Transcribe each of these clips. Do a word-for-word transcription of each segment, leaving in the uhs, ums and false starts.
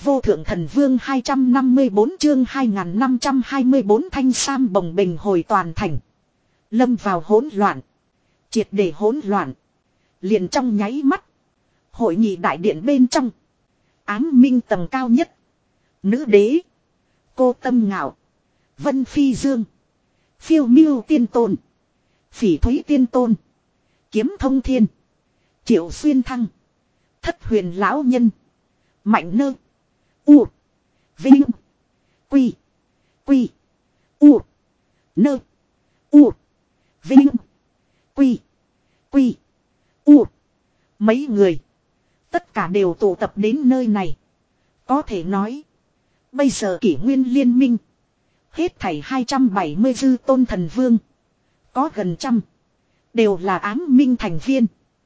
vô thượng thần vương hai trăm năm mươi bốn chương hai nghìn năm trăm hai mươi bốn thanh sam bồng bềnh hồi toàn thành. Lâm vào hỗn loạn. Triệt để hỗn loạn. Liền trong nháy mắt. Hội nghị đại điện bên trong. Ám minh tầng cao nhất. Nữ đế. Cô Tâm Ngạo. Vân Phi Dương. Phiêu Miêu Tiên Tôn. Phỉ Thúy Tiên Tôn. Kiếm Thông Thiên. Triệu Xuyên Thăng. Thất Huyền Lão Nhân. Mạnh Nơ. U. Vinh. Quy. Quy. U. Nơ. U. Vinh. Quy. Quy. U. Mấy người. Tất cả đều tụ tập đến nơi này. Có thể nói. Bây giờ kỷ nguyên liên minh. Hết thảy hai trăm bảy mươi dư tôn thần vương. Có gần trăm. Đều là ám minh thành viên.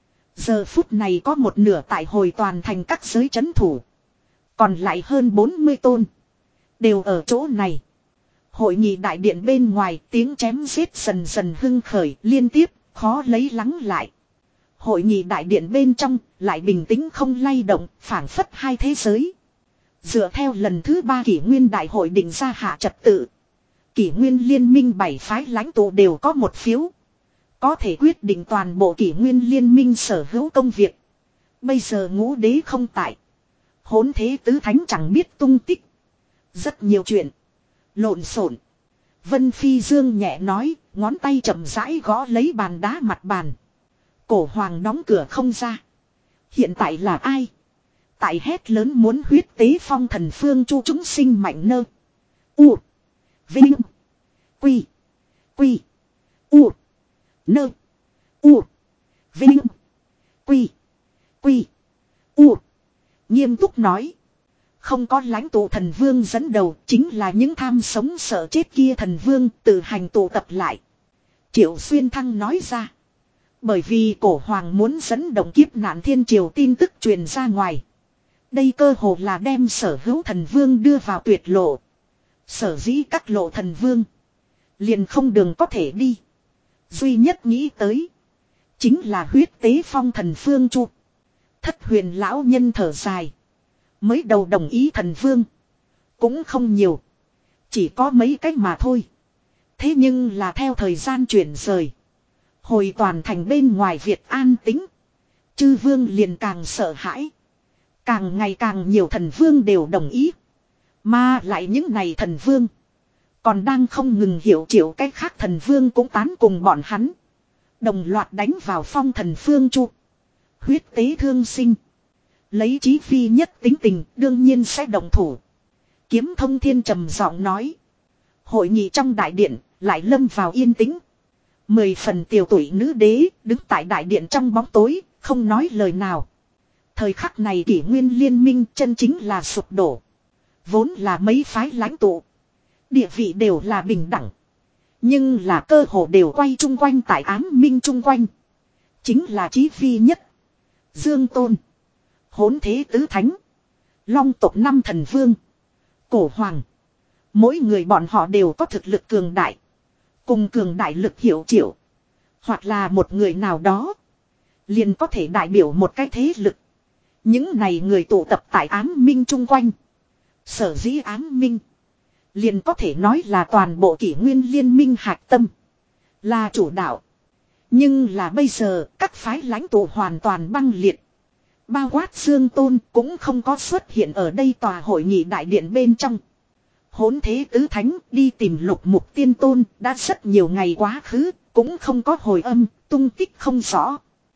Giờ phút này có một nửa tại hồi toàn thành các giới chấn thủ. Còn lại hơn bốn mươi tôn. Đều ở chỗ này. Hội nghị đại điện bên ngoài tiếng chém giết dần dần hưng khởi liên tiếp, khó lấy lắng lại. Hội nghị đại điện bên trong lại bình tĩnh không lay động, phảng phất hai thế giới. Dựa theo lần thứ ba kỷ nguyên đại hội định ra hạ trật tự. Kỷ nguyên liên minh bảy phái lãnh tụ đều có một phiếu. Có thể quyết định toàn bộ kỷ nguyên liên minh sở hữu công việc. Bây giờ ngũ đế không tại. Hỗn thế tứ thánh chẳng biết tung tích. Rất nhiều chuyện. Lộn xộn. Vân Phi Dương nhẹ nói, ngón tay chậm rãi gõ lấy bàn đá mặt bàn. Cổ hoàng đóng cửa không ra. Hiện tại là ai? Tại hét lớn muốn huyết tế phong thần phương chu chúng sinh Mạnh Nơ. U. Vinh. Quy. Quy. U. Nơ. U. Vinh. Quy. Quy. U. Nghiêm túc nói. Không có lãnh tụ thần vương dẫn đầu, chính là những tham sống sợ chết kia thần vương tự hành tụ tập lại. Triệu Xuyên Thăng nói ra. Bởi vì cổ hoàng muốn dẫn động kiếp nạn thiên triều tin tức truyền ra ngoài. Đây cơ hồ là đem sở hữu thần vương đưa vào tuyệt lộ. Sở dĩ các lộ thần vương. Liền không đường có thể đi. Duy nhất nghĩ tới. Chính là huyết tế phong thần phương chu. Thất Huyền Lão Nhân thở dài. Mới đầu đồng ý thần vương. Cũng không nhiều. Chỉ có mấy cách mà thôi. Thế nhưng là theo thời gian chuyển rời. Hồi toàn thành bên ngoài Việt an tĩnh. Chư vương liền càng sợ hãi. Càng ngày càng nhiều thần vương đều đồng ý. Mà lại những này thần vương. Còn đang không ngừng hiểu triệu cách khác thần vương cũng tán cùng bọn hắn. Đồng loạt đánh vào phong thần phương chu. Huyết tế thương sinh. Lấy chí phi nhất tính tình đương nhiên sẽ đồng thủ. Kiếm Thông Thiên trầm giọng nói. Hội nghị trong đại điện lại lâm vào yên tĩnh. Mười phần tiểu tuổi nữ đế đứng tại đại điện trong bóng tối, không nói lời nào. Thời khắc này kỷ nguyên liên minh chân chính là sụp đổ. Vốn là mấy phái lãnh tụ. Địa vị đều là bình đẳng. Nhưng là cơ hồ đều quay chung quanh tại ám minh chung quanh. Chính là chí phi nhất. Dương Tôn. Hỗn thế tứ thánh. Long tộc năm thần vương. Cổ hoàng. Mỗi người bọn họ đều có thực lực cường đại. Cùng cường đại lực hiệu triệu. Hoặc là một người nào đó. Liền có thể đại biểu một cái thế lực. Những này người tụ tập tại ám minh chung quanh. Sở dĩ ám minh. Liền có thể nói là toàn bộ kỷ nguyên liên minh hạch tâm. Là chủ đạo. Nhưng là bây giờ các phái lãnh tụ hoàn toàn băng liệt. Bao quát Dương Tôn cũng không có xuất hiện ở đây tòa hội nghị đại điện bên trong. Hỗn thế tứ thánh đi tìm Lục Mục Tiên Tôn đã rất nhiều ngày quá khứ, cũng không có hồi âm, tung tích không rõ.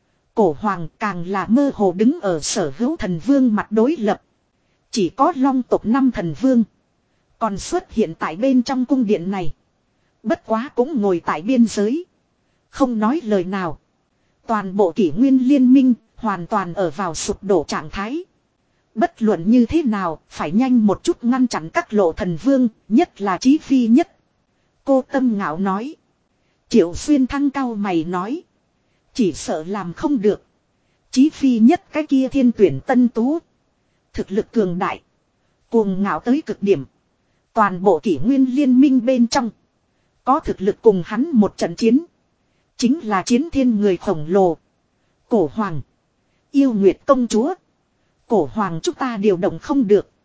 Cổ hoàng càng là mơ hồ đứng ở sở hữu thần vương mặt đối lập. Chỉ có Long tộc năm thần vương. Còn xuất hiện tại bên trong cung điện này. Bất quá cũng ngồi tại biên giới. Không nói lời nào. Toàn bộ kỷ nguyên liên minh hoàn toàn ở vào sụp đổ trạng thái. Bất luận như thế nào, phải nhanh một chút ngăn chặn các lộ thần vương, nhất là chí phi nhất. Cô Tâm Ngạo nói. Triệu Xuyên Thăng cao mày nói. Chỉ sợ làm không được. Chí phi nhất cái kia thiên tuyển tân tú. Thực lực cường đại. Cuồng ngạo tới cực điểm. Toàn bộ kỷ nguyên liên minh bên trong. Có thực lực cùng hắn một trận chiến. Chính là chiến thiên người khổng lồ. Cổ hoàng. Yêu Nguyệt công chúa. Cổ hoàng chúng ta điều động không được.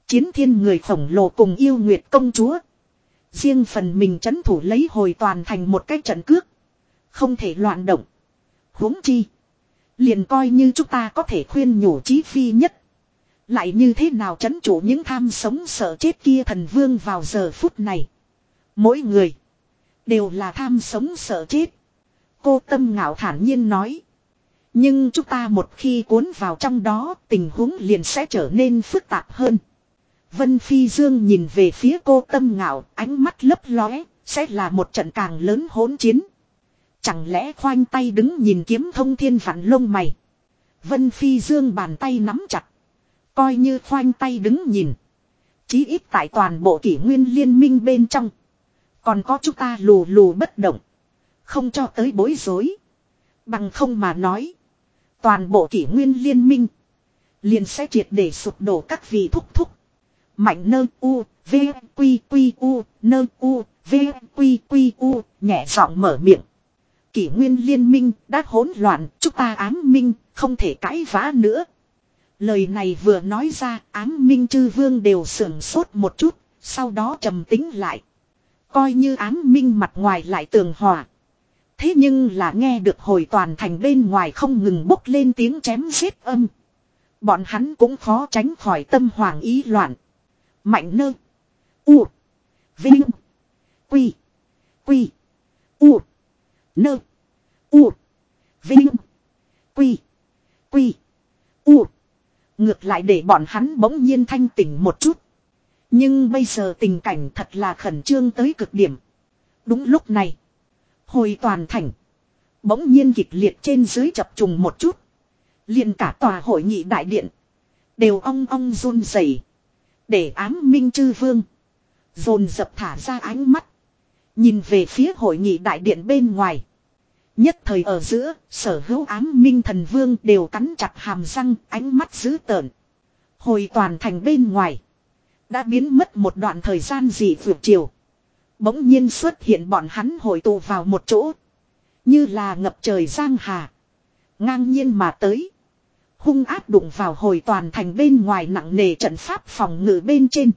Chiến thiên người khổng lồ cùng yêu nguyệt công chúa. Riêng phần mình trấn thủ lấy hồi toàn thành một cái trận cước. Không thể loạn động. Huống chi. Liền coi như chúng ta có thể khuyên nhủ Chí Phi nhất. Lại như thế nào trấn chủ những tham sống sợ chết kia thần vương vào giờ phút này. Mỗi người. Đều là tham sống sợ chết. Cô Tâm Ngạo thản nhiên nói. Nhưng chúng ta một khi cuốn vào trong đó, tình huống liền sẽ trở nên phức tạp hơn. Vân Phi Dương nhìn về phía cô Tâm Ngạo, ánh mắt lấp lóe, sẽ là một trận càng lớn hỗn chiến. Chẳng lẽ khoanh tay đứng nhìn Kiếm Thông Thiên vặn lông mày. Vân Phi Dương bàn tay nắm chặt. Coi như khoanh tay đứng nhìn. Chí ít tại toàn bộ kỷ nguyên liên minh bên trong. Còn có chúng ta lù lù bất động. Không cho tới bối rối. Bằng không mà nói. Toàn bộ kỷ nguyên liên minh. Liền sẽ triệt để sụp đổ các vị thúc thúc. Mạnh nơ u, v, quy quy u, nơ u, v, quy quy u, nhẹ giọng mở miệng. Kỷ nguyên liên minh đã hỗn loạn, chúng ta ám minh, không thể cãi vã nữa. Lời này vừa nói ra, ám minh chư vương đều sưởng sốt một chút, sau đó trầm tính lại. Coi như ám minh mặt ngoài lại tường hòa. Thế nhưng là nghe được hồi toàn thành bên ngoài không ngừng bốc lên tiếng chém giết âm. Bọn hắn cũng khó tránh khỏi tâm hoàng ý loạn. Mạnh nơ. U. Vinh. Quy. Quy. U. Nơ. U. Vinh. Quy. Quy. U. Ngược lại để bọn hắn bỗng nhiên thanh tỉnh một chút. Nhưng bây giờ tình cảnh thật là khẩn trương tới cực điểm. Đúng lúc này. Hồi toàn thành. Bỗng nhiên kịch liệt trên dưới chập trùng một chút. Liền cả tòa hội nghị đại điện. Đều ong ong run rẩy. Để ám minh chư vương. Dồn dập thả ra ánh mắt. Nhìn về phía hội nghị đại điện bên ngoài. Nhất thời ở giữa, sở hữu ám minh thần vương đều cắn chặt hàm răng, ánh mắt dữ tợn. Hồi toàn thành bên ngoài. Đã biến mất một đoạn thời gian dị vượt chiều. Bỗng nhiên xuất hiện bọn hắn hội tụ vào một chỗ. Như là ngập trời giang hà. Ngang nhiên mà tới. Hung áp đụng vào hồi toàn thành bên ngoài nặng nề trận pháp phòng ngự bên trên.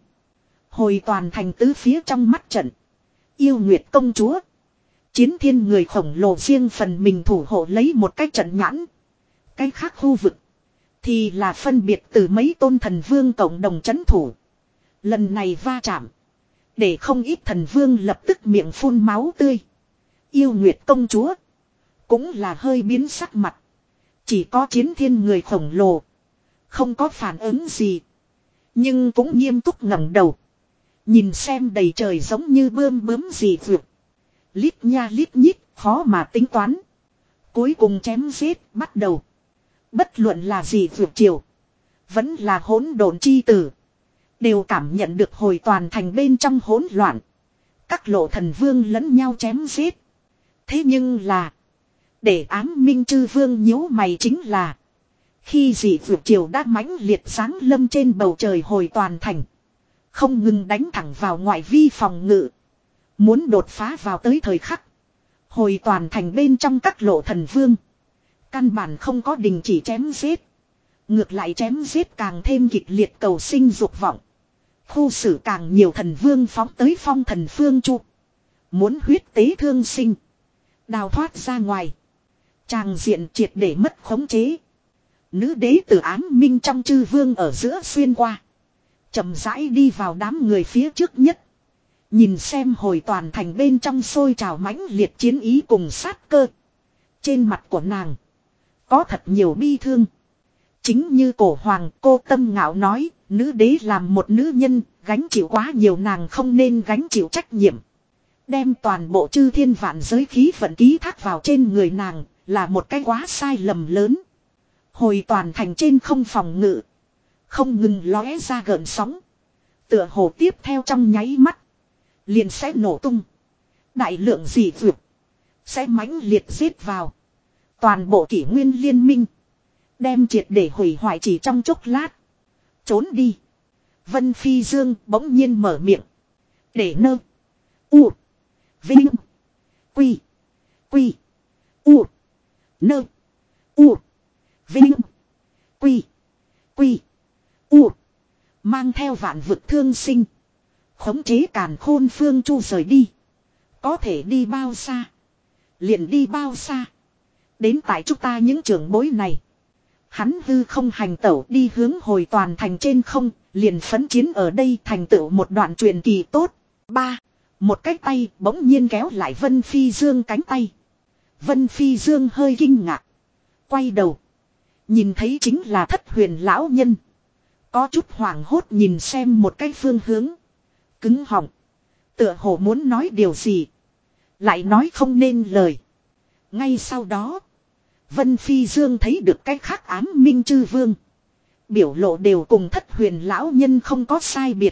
Hồi toàn thành tứ phía trong mắt trận. Yêu Nguyệt công chúa. Chiến thiên người khổng lồ riêng phần mình thủ hộ lấy một cái trận nhãn. Cái khác khu vực. Thì là phân biệt từ mấy tôn thần vương cộng đồng chấn thủ. Lần này va chạm. Để không ít thần vương lập tức miệng phun máu tươi. Yêu Nguyệt công chúa. Cũng là hơi biến sắc mặt. Chỉ có chiến thiên người khổng lồ. Không có phản ứng gì. Nhưng cũng nghiêm túc ngẩng đầu. Nhìn xem đầy trời giống như bươm bướm gì vượt. Lít nha lít nhít, khó mà tính toán. Cuối cùng chém giết, bắt đầu. Bất luận là gì vượt chiều. Vẫn là hỗn độn chi tử. Đều cảm nhận được hồi toàn thành bên trong hỗn loạn. Các lộ thần vương lẫn nhau chém giết. Thế nhưng là. Để ám minh chư vương nhíu mày chính là. Khi dị vượt chiều đã mãnh liệt sáng lâm trên bầu trời hồi toàn thành. Không ngừng đánh thẳng vào ngoại vi phòng ngự. Muốn đột phá vào tới thời khắc. Hồi toàn thành bên trong các lộ thần vương. Căn bản không có đình chỉ chém giết. Ngược lại chém giết càng thêm kịch liệt cầu sinh dục vọng. Khu xử càng nhiều thần vương phóng tới phong thần phương chu. Muốn huyết tế thương sinh. Đào thoát ra ngoài. Tràng diện triệt để mất khống chế. Nữ đế từ ám minh trong chư vương ở giữa xuyên qua. Chậm rãi đi vào đám người phía trước nhất. Nhìn xem hồi toàn thành bên trong sôi trào mãnh liệt chiến ý cùng sát cơ. Trên mặt của nàng. Có thật nhiều bi thương. Chính như cổ hoàng cô Tâm Ngạo nói. Nữ đế làm một nữ nhân. Gánh chịu quá nhiều nàng không nên gánh chịu trách nhiệm. Đem toàn bộ chư thiên vạn giới khí vận ký thác vào trên người nàng. Là một cái quá sai lầm lớn. Hồi toàn thành trên không phòng ngự. Không ngừng lóe ra gợn sóng. Tựa hồ tiếp theo trong nháy mắt. Liền sẽ nổ tung. Đại lượng dị vượt. Sẽ mãnh liệt giết vào. Toàn bộ kỷ nguyên liên minh. Đem triệt để hủy hoại chỉ trong chốc lát. Trốn đi. Vân Phi Dương bỗng nhiên mở miệng. Để nơ. U. Vinh. Quy. Quy. U. Nơ. U. Vinh. Quy. Quy. U. Mang theo vạn vực thương sinh. Khống chế càn khôn phương chu rời đi. Có thể đi bao xa. Liền đi bao xa. Đến tại chúng ta những trưởng bối này. Hắn hư không hành tẩu đi hướng hồi toàn thành trên không. Liền phấn chiến ở đây thành tựu một đoạn truyền kỳ tốt. Ba. Một cái tay bỗng nhiên kéo lại Vân Phi Dương cánh tay. Vân Phi Dương hơi kinh ngạc. Quay đầu. Nhìn thấy chính là Thất Huyền lão nhân. Có chút hoảng hốt nhìn xem một cái phương hướng. Cứng họng. Tựa hồ muốn nói điều gì. Lại nói không nên lời. Ngay sau đó. Vân Phi Dương thấy được cái khác ám minh chư vương. Biểu lộ đều cùng Thất Huyền lão nhân không có sai biệt.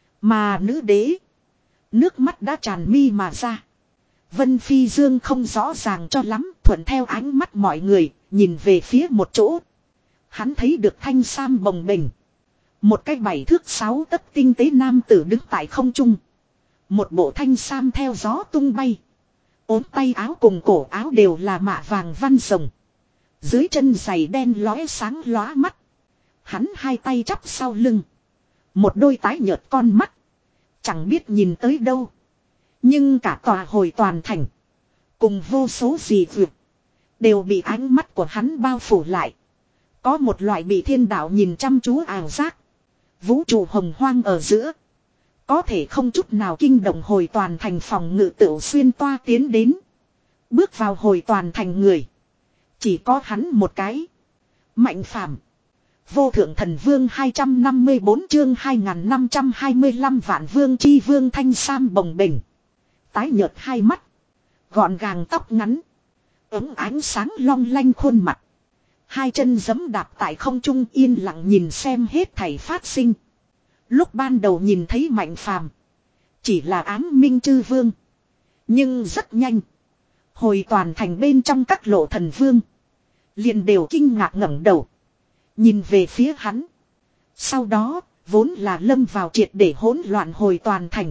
Mà nữ đế. Nước mắt đã tràn mi mà ra. Vân Phi Dương không rõ ràng cho lắm. Thuận theo ánh mắt mọi người. Nhìn về phía một chỗ. Hắn thấy được thanh sam bồng bềnh. Một cái bảy thước sáu tấc tinh tế nam tử đứng tại không trung. Một bộ thanh sam theo gió tung bay. Ốm tay áo cùng cổ áo đều là mạ vàng văn rồng. Dưới chân giày đen lóe sáng lóa mắt. Hắn hai tay chắp sau lưng. Một đôi tái nhợt con mắt. Chẳng biết nhìn tới đâu. Nhưng cả tòa hồi toàn thành. Cùng vô số gì vượt. Đều bị ánh mắt của hắn bao phủ lại. Có một loại bị thiên đạo nhìn chăm chú ảo giác. Vũ trụ hồng hoang ở giữa. Có thể không chút nào kinh động hồi toàn thành phòng ngự tựu xuyên toa tiến đến. Bước vào hồi toàn thành người. Chỉ có hắn một cái. Mạnh Phàm. Vô thượng thần vương hai trăm năm mươi bốn chương hai nghìn năm trăm hai mươi lăm vạn vương chi vương thanh sam bồng bềnh. Tái nhợt hai mắt. Gọn gàng tóc ngắn. Ấm ánh sáng long lanh khuôn mặt. Hai chân giẫm đạp tại không trung yên lặng nhìn xem hết thảy phát sinh. Lúc ban đầu nhìn thấy Mạnh Phàm, chỉ là ám minh chư vương. Nhưng rất nhanh. Hồi toàn thành bên trong các lộ thần vương. Liền đều kinh ngạc ngẩng đầu. Nhìn về phía hắn. Sau đó, vốn là lâm vào triệt để hỗn loạn hồi toàn thành.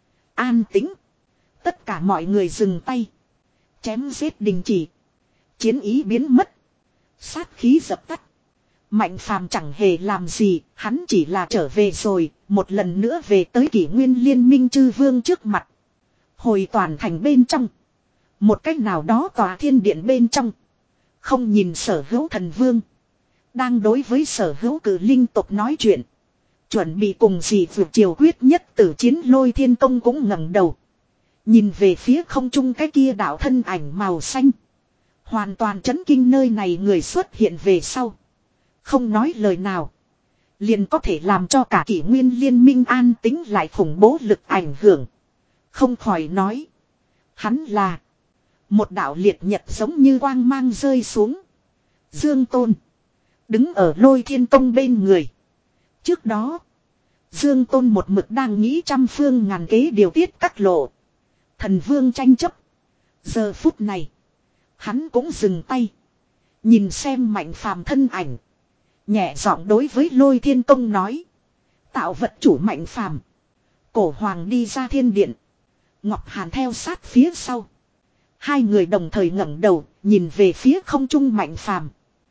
An tĩnh. Tất cả mọi người dừng tay. Chém giết đình chỉ. Chiến ý biến mất. Sát khí dập tắt. Mạnh Phàm chẳng hề làm gì, hắn chỉ là trở về rồi, một lần nữa về tới kỷ nguyên liên minh chư vương trước mặt. Hồi toàn thành bên trong. Một cách nào đó tòa thiên điện bên trong. Không nhìn sở hữu thần vương. Đang đối với sở hữu cử linh tộc nói chuyện. Chuẩn bị cùng gì vượt triều quyết nhất tử chiến Lôi Thiên Công cũng ngẩng đầu. Nhìn về phía không trung cái kia đạo thân ảnh màu xanh. Hoàn toàn chấn kinh nơi này người xuất hiện về sau. Không nói lời nào. Liền có thể làm cho cả kỷ nguyên liên minh an tính lại khủng bố lực ảnh hưởng. Không khỏi nói. Hắn là. Một đạo liệt nhật giống như quang mang rơi xuống. Dương Tôn. Đứng ở Lôi Thiên Công bên người. Trước đó. Dương Tôn một mực đang nghĩ trăm phương ngàn kế điều tiết các lộ. Thần vương tranh chấp. Giờ phút này. Hắn cũng dừng tay. Nhìn xem Mạnh Phàm thân ảnh. Nhẹ giọng đối với Lôi Thiên Công nói. Tạo vật chủ Mạnh Phàm. Cổ Hoàng đi ra thiên điện. Ngọc Hàn theo sát phía sau. Hai người đồng thời ngẩng đầu. Nhìn về phía không trung Mạnh Phàm.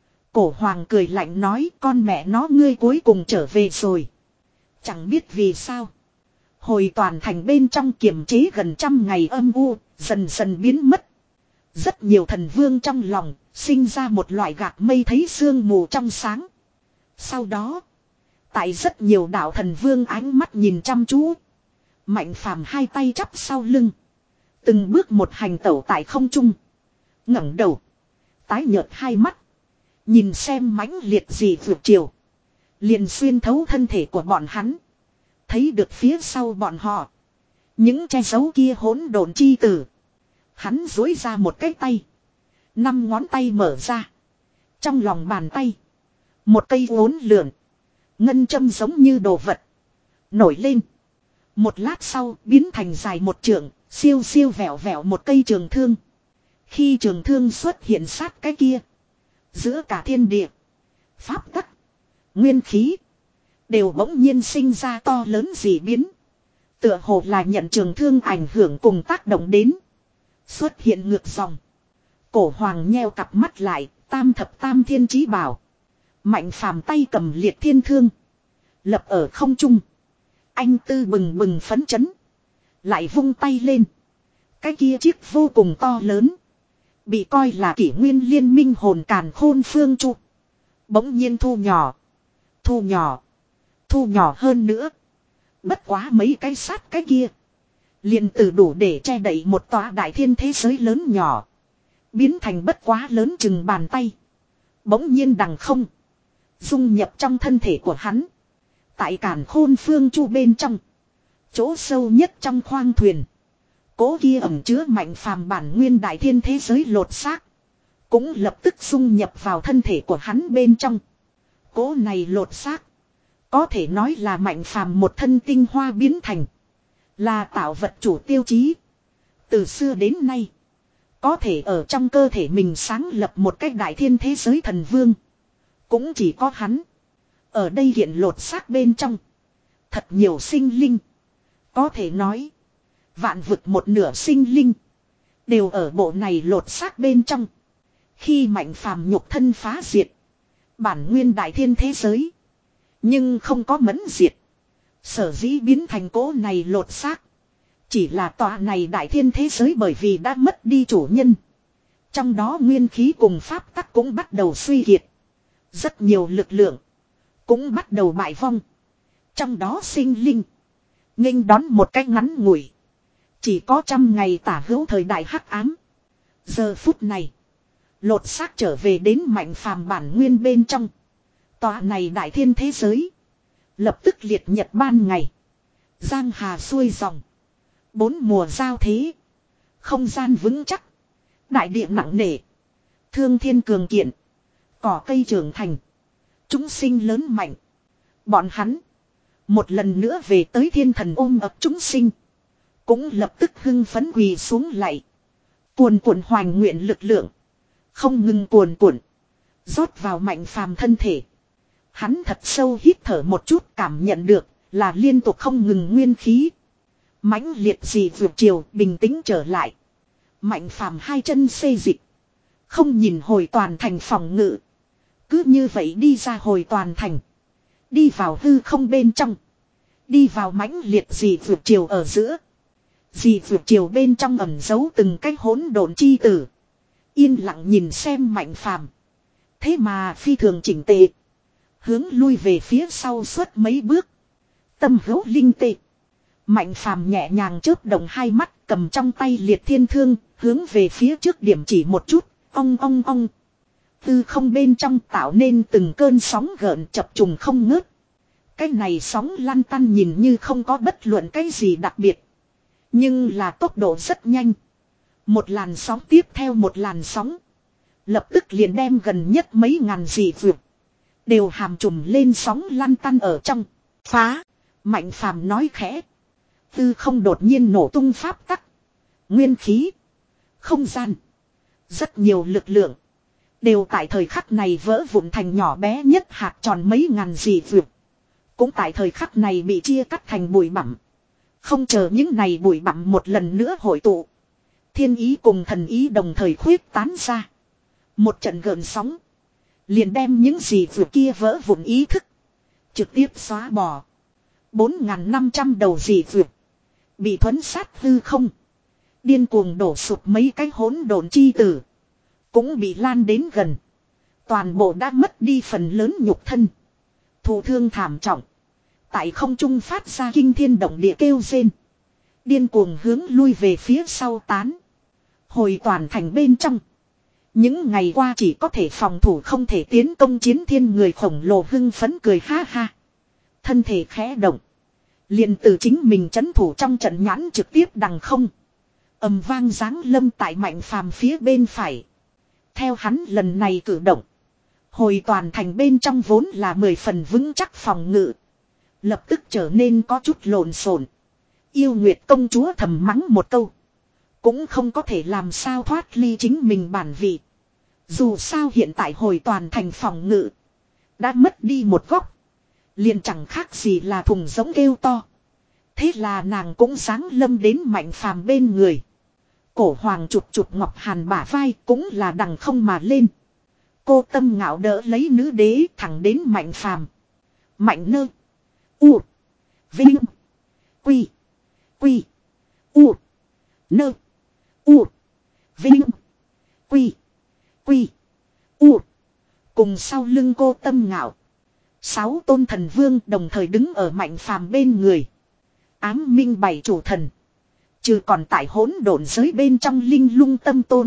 Cổ Hoàng cười lạnh nói. Con mẹ nó ngươi cuối cùng trở về rồi. Chẳng biết vì sao. Hồi toàn thành bên trong kiềm chế gần trăm ngày âm u. Dần dần biến mất. Rất nhiều thần vương trong lòng. Sinh ra một loại gạt mây thấy sương mù trong sáng. Sau đó. Tại rất nhiều đạo thần vương ánh mắt nhìn chăm chú. Mạnh Phàm hai tay chắp sau lưng. Từng bước một hành tẩu tại không trung. ngẩng đầu. Tái nhợt hai mắt. Nhìn xem mãnh liệt gì vượt chiều. Liền xuyên thấu thân thể của bọn hắn. Thấy được phía sau bọn họ. Những che giấu kia hỗn độn chi tử. Hắn duỗi ra một cái tay. Năm ngón tay mở ra. Trong lòng bàn tay. Một cây uốn lượn. Ngân châm giống như đồ vật. Nổi lên. Một lát sau biến thành dài một trượng. Siêu siêu vẹo vẹo một cây trường thương. Khi trường thương xuất hiện sát cái kia. Giữa cả thiên địa. Pháp tắc. Nguyên khí. Đều bỗng nhiên sinh ra to lớn dị biến. Tựa hồ là nhận trường thương ảnh hưởng cùng tác động đến. Xuất hiện ngược dòng. Cổ Hoàng nheo cặp mắt lại. Tam thập tam thiên chí bảo. Mạnh Phàm tay cầm liệt thiên thương. Lập ở không trung. Anh tư bừng bừng phấn chấn. Lại vung tay lên. Cái kia chiếc vô cùng to lớn. Bị coi là kỷ nguyên liên minh hồn càn khôn phương chu. Bỗng nhiên thu nhỏ. Thu nhỏ. Thu nhỏ hơn nữa. Bất quá mấy cái sát cái kia. Liền từ đủ để che đậy một tòa đại thiên thế giới lớn nhỏ. Biến thành bất quá lớn chừng bàn tay. Bỗng nhiên đằng không. Dung nhập trong thân thể của hắn. Tại càn khôn phương chu bên trong. Chỗ sâu nhất trong khoang thuyền. Cố kia ẩm chứa mạnh phàm bản nguyên đại thiên thế giới lột xác. Cũng lập tức dung nhập vào thân thể của hắn bên trong. Cố này lột xác. Có thể nói là mạnh phàm một thân tinh hoa biến thành. Là tạo vật chủ tiêu chí. Từ xưa đến nay. Có thể ở trong cơ thể mình sáng lập một cách đại thiên thế giới thần vương. Cũng chỉ có hắn. Ở đây hiện lột xác bên trong. Thật nhiều sinh linh. Có thể nói. Vạn vực một nửa sinh linh. Đều ở bộ này lột xác bên trong. Khi mạnh phàm nhục thân phá diệt. Bản nguyên đại thiên thế giới. Nhưng không có mẫn diệt. Sở dĩ biến thành cố này lột xác. Chỉ là tòa này đại thiên thế giới bởi vì đã mất đi chủ nhân. Trong đó nguyên khí cùng pháp tắc cũng bắt đầu suy kiệt. Rất nhiều lực lượng. Cũng bắt đầu bại vong. Trong đó sinh linh. Nghênh đón một cách ngắn ngủi. Chỉ có trăm ngày tả hữu thời đại hắc ám. Giờ phút này. Lột xác trở về đến mạnh phàm bản nguyên bên trong. Tòa này đại thiên thế giới. Lập tức liệt nhật ban ngày. Giang hà xuôi dòng. Bốn mùa giao thế. Không gian vững chắc. Đại địa nặng nề. Thương thiên cường kiện. Cỏ cây trưởng thành. Chúng sinh lớn mạnh. Bọn hắn. Một lần nữa về tới thiên thần ôm ập chúng sinh. Cũng lập tức hưng phấn quỳ xuống lạy. Cuồn cuộn hoành nguyện lực lượng. Không ngừng cuồn cuộn. Rót vào mạnh phàm thân thể. Hắn thật sâu hít thở một chút cảm nhận được là liên tục không ngừng nguyên khí. Mãnh liệt gì vượt chiều bình tĩnh trở lại. Mạnh phàm hai chân xê dịch. Không nhìn hồi toàn thành phòng ngự. Cứ như vậy đi ra hồi toàn thành. Đi vào hư không bên trong. Đi vào mãnh liệt gì vượt chiều ở giữa. Dì vượt chiều bên trong ẩn giấu từng cái hỗn độn chi tử. Yên lặng nhìn xem mạnh phàm. Thế mà phi thường chỉnh tề. Hướng lui về phía sau suốt mấy bước. Tâm hữu linh tê. Mạnh phàm nhẹ nhàng chớp động hai mắt cầm trong tay liệt thiên thương. Hướng về phía trước điểm chỉ một chút. Ong ong ong. Tư không bên trong tạo nên từng cơn sóng gợn chập trùng không ngớt. Cái này sóng lăn tăn nhìn như không có bất luận cái gì đặc biệt. Nhưng là tốc độ rất nhanh. Một làn sóng tiếp theo một làn sóng. Lập tức liền đem gần nhất mấy ngàn dị vượt. Đều hàm trùm lên sóng lăn tăn ở trong. Phá. Mạnh phàm nói khẽ. Tư không đột nhiên nổ tung pháp tắc. Nguyên khí. Không gian. Rất nhiều lực lượng. Đều tại thời khắc này vỡ vụn thành nhỏ bé nhất hạt tròn mấy ngàn dị vượt. Cũng tại thời khắc này bị chia cắt thành bụi bặm. Không chờ những này bụi bặm một lần nữa hội tụ. Thiên ý cùng thần ý đồng thời khuyết tán ra. Một trận gợn sóng. Liền đem những gì vừa kia vỡ vụn ý thức. Trực tiếp xóa bỏ. bốn nghìn năm trăm đầu gì vượt. Bị thuấn sát hư không. Điên cuồng đổ sụp mấy cái hỗn độn chi tử. Cũng bị lan đến gần. Toàn bộ đã mất đi phần lớn nhục thân. Thụ thương thảm trọng. Tại không trung phát ra kinh thiên động địa kêu rên. Điên cuồng hướng lui về phía sau tán. Hồi toàn thành bên trong. Những ngày qua chỉ có thể phòng thủ không thể tiến công chiến thiên người khổng lồ hưng phấn cười ha ha. Thân thể khẽ động. Liền từ chính mình chấn thủ trong trận nhãn trực tiếp đằng không. Ầm vang giáng lâm tại mạnh phàm phía bên phải. Theo hắn lần này cử động. Hồi toàn thành bên trong vốn là mười phần vững chắc phòng ngự. Lập tức trở nên có chút lộn xộn. Yêu Nguyệt công chúa thầm mắng một câu. Cũng không có thể làm sao thoát ly chính mình bản vị. Dù sao hiện tại hồi toàn thành phòng ngự. Đã mất đi một góc. Liền chẳng khác gì là thùng giống kêu to. Thế là nàng cũng sáng lâm đến mạnh phàm bên người. Cổ hoàng chụp chụp Ngọc Hàn bả vai cũng là đằng không mà lên. Cô tâm ngạo đỡ lấy nữ đế thẳng đến mạnh phàm. Mạnh nơ. U. Vinh. Quy. Quy. U. Nơ. U. Vinh. Quy. Quy. U. Cùng sau lưng cô Tâm Ngạo. Sáu tôn thần vương đồng thời đứng ở Mạnh Phàm bên người. Ám minh bảy chủ thần. Trừ còn tại hỗn độn giới bên trong linh lung tâm tôn.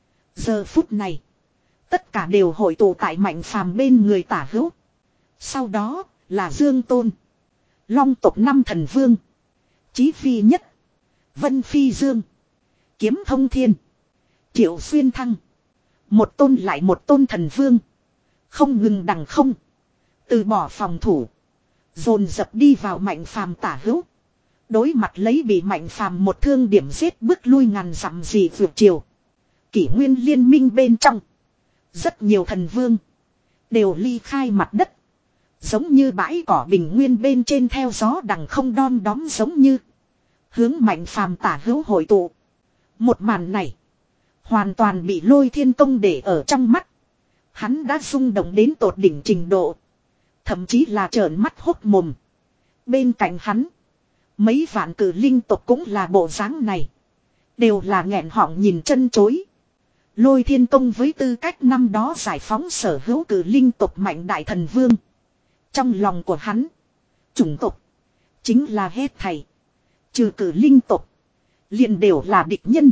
Giờ phút này. Tất cả đều hội tụ tại Mạnh Phàm bên người tả hữu. Sau đó là Dương Tôn. Long tộc năm thần vương. Chí Phi Nhất. Vân Phi Dương. Kiếm Thông Thiên. Triệu Xuyên Thăng. Một tôn lại một tôn thần vương. Không ngừng đằng không. Từ bỏ phòng thủ. Dồn dập đi vào Mạnh Phàm tả hữu. Đối mặt lấy bị Mạnh Phàm một thương điểm giết bước lui ngàn dặm gì vượt chiều. Kỷ nguyên liên minh bên trong. Rất nhiều thần vương. Đều ly khai mặt đất. Giống như bãi cỏ bình nguyên bên trên theo gió đằng không đom đóm giống như. Hướng Mạnh Phàm tả hữu hội tụ. Một màn này. Hoàn toàn bị Lôi Thiên Công để ở trong mắt. Hắn đã rung động đến tột đỉnh trình độ. Thậm chí là trợn mắt hốc mồm. Bên cạnh hắn. Mấy vạn cử linh tộc cũng là bộ dáng này. Đều là nghẹn họng nhìn chân chối. Lôi Thiên Công với tư cách năm đó giải phóng sở hữu cử linh tộc mạnh đại thần vương. Trong lòng của hắn. Chủng tộc. Chính là hết thảy. Trừ cử linh tộc. Liền đều là địch nhân.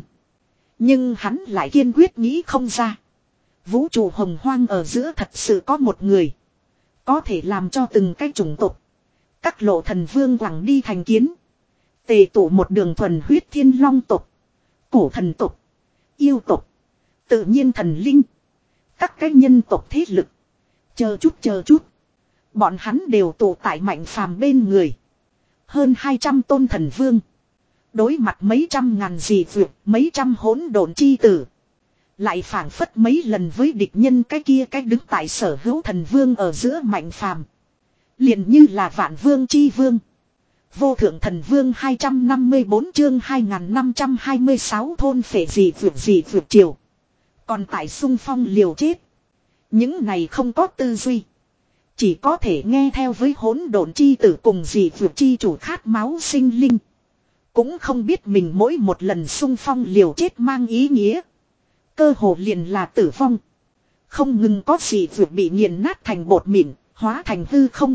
Nhưng hắn lại kiên quyết nghĩ không ra. Vũ trụ hồng hoang ở giữa thật sự có một người. Có thể làm cho từng cái chủng tộc. Các lộ thần vương quẳng đi thành kiến. Tề tụ một đường thuần huyết thiên long tộc. Cổ thần tộc. Yêu tộc. Tự nhiên thần linh. Các cái nhân tộc thế lực. Chờ chút chờ chút. Bọn hắn đều tụ tại Mạnh Phàm bên người. Hơn hai trăm tôn thần vương. Đối mặt mấy trăm ngàn dị vượt, mấy trăm hỗn độn chi tử. Lại phảng phất mấy lần với địch nhân cái kia cách đứng tại sở hữu thần vương ở giữa Mạnh Phàm. Liền như là vạn vương chi vương. Vô thượng thần vương hai trăm năm mươi bốn chương hai nghìn năm trăm hai mươi sáu thôn phệ dị vượt dị vượt triều. Còn tại xung phong liều chết. Những này không có tư duy. Chỉ có thể nghe theo với hỗn độn chi tử cùng dị vượt chi chủ khát máu sinh linh. Cũng không biết mình mỗi một lần xung phong liều chết mang ý nghĩa. Cơ hồ liền là tử vong. Không ngừng có dị vượt bị nghiền nát thành bột mịn, hóa thành hư không.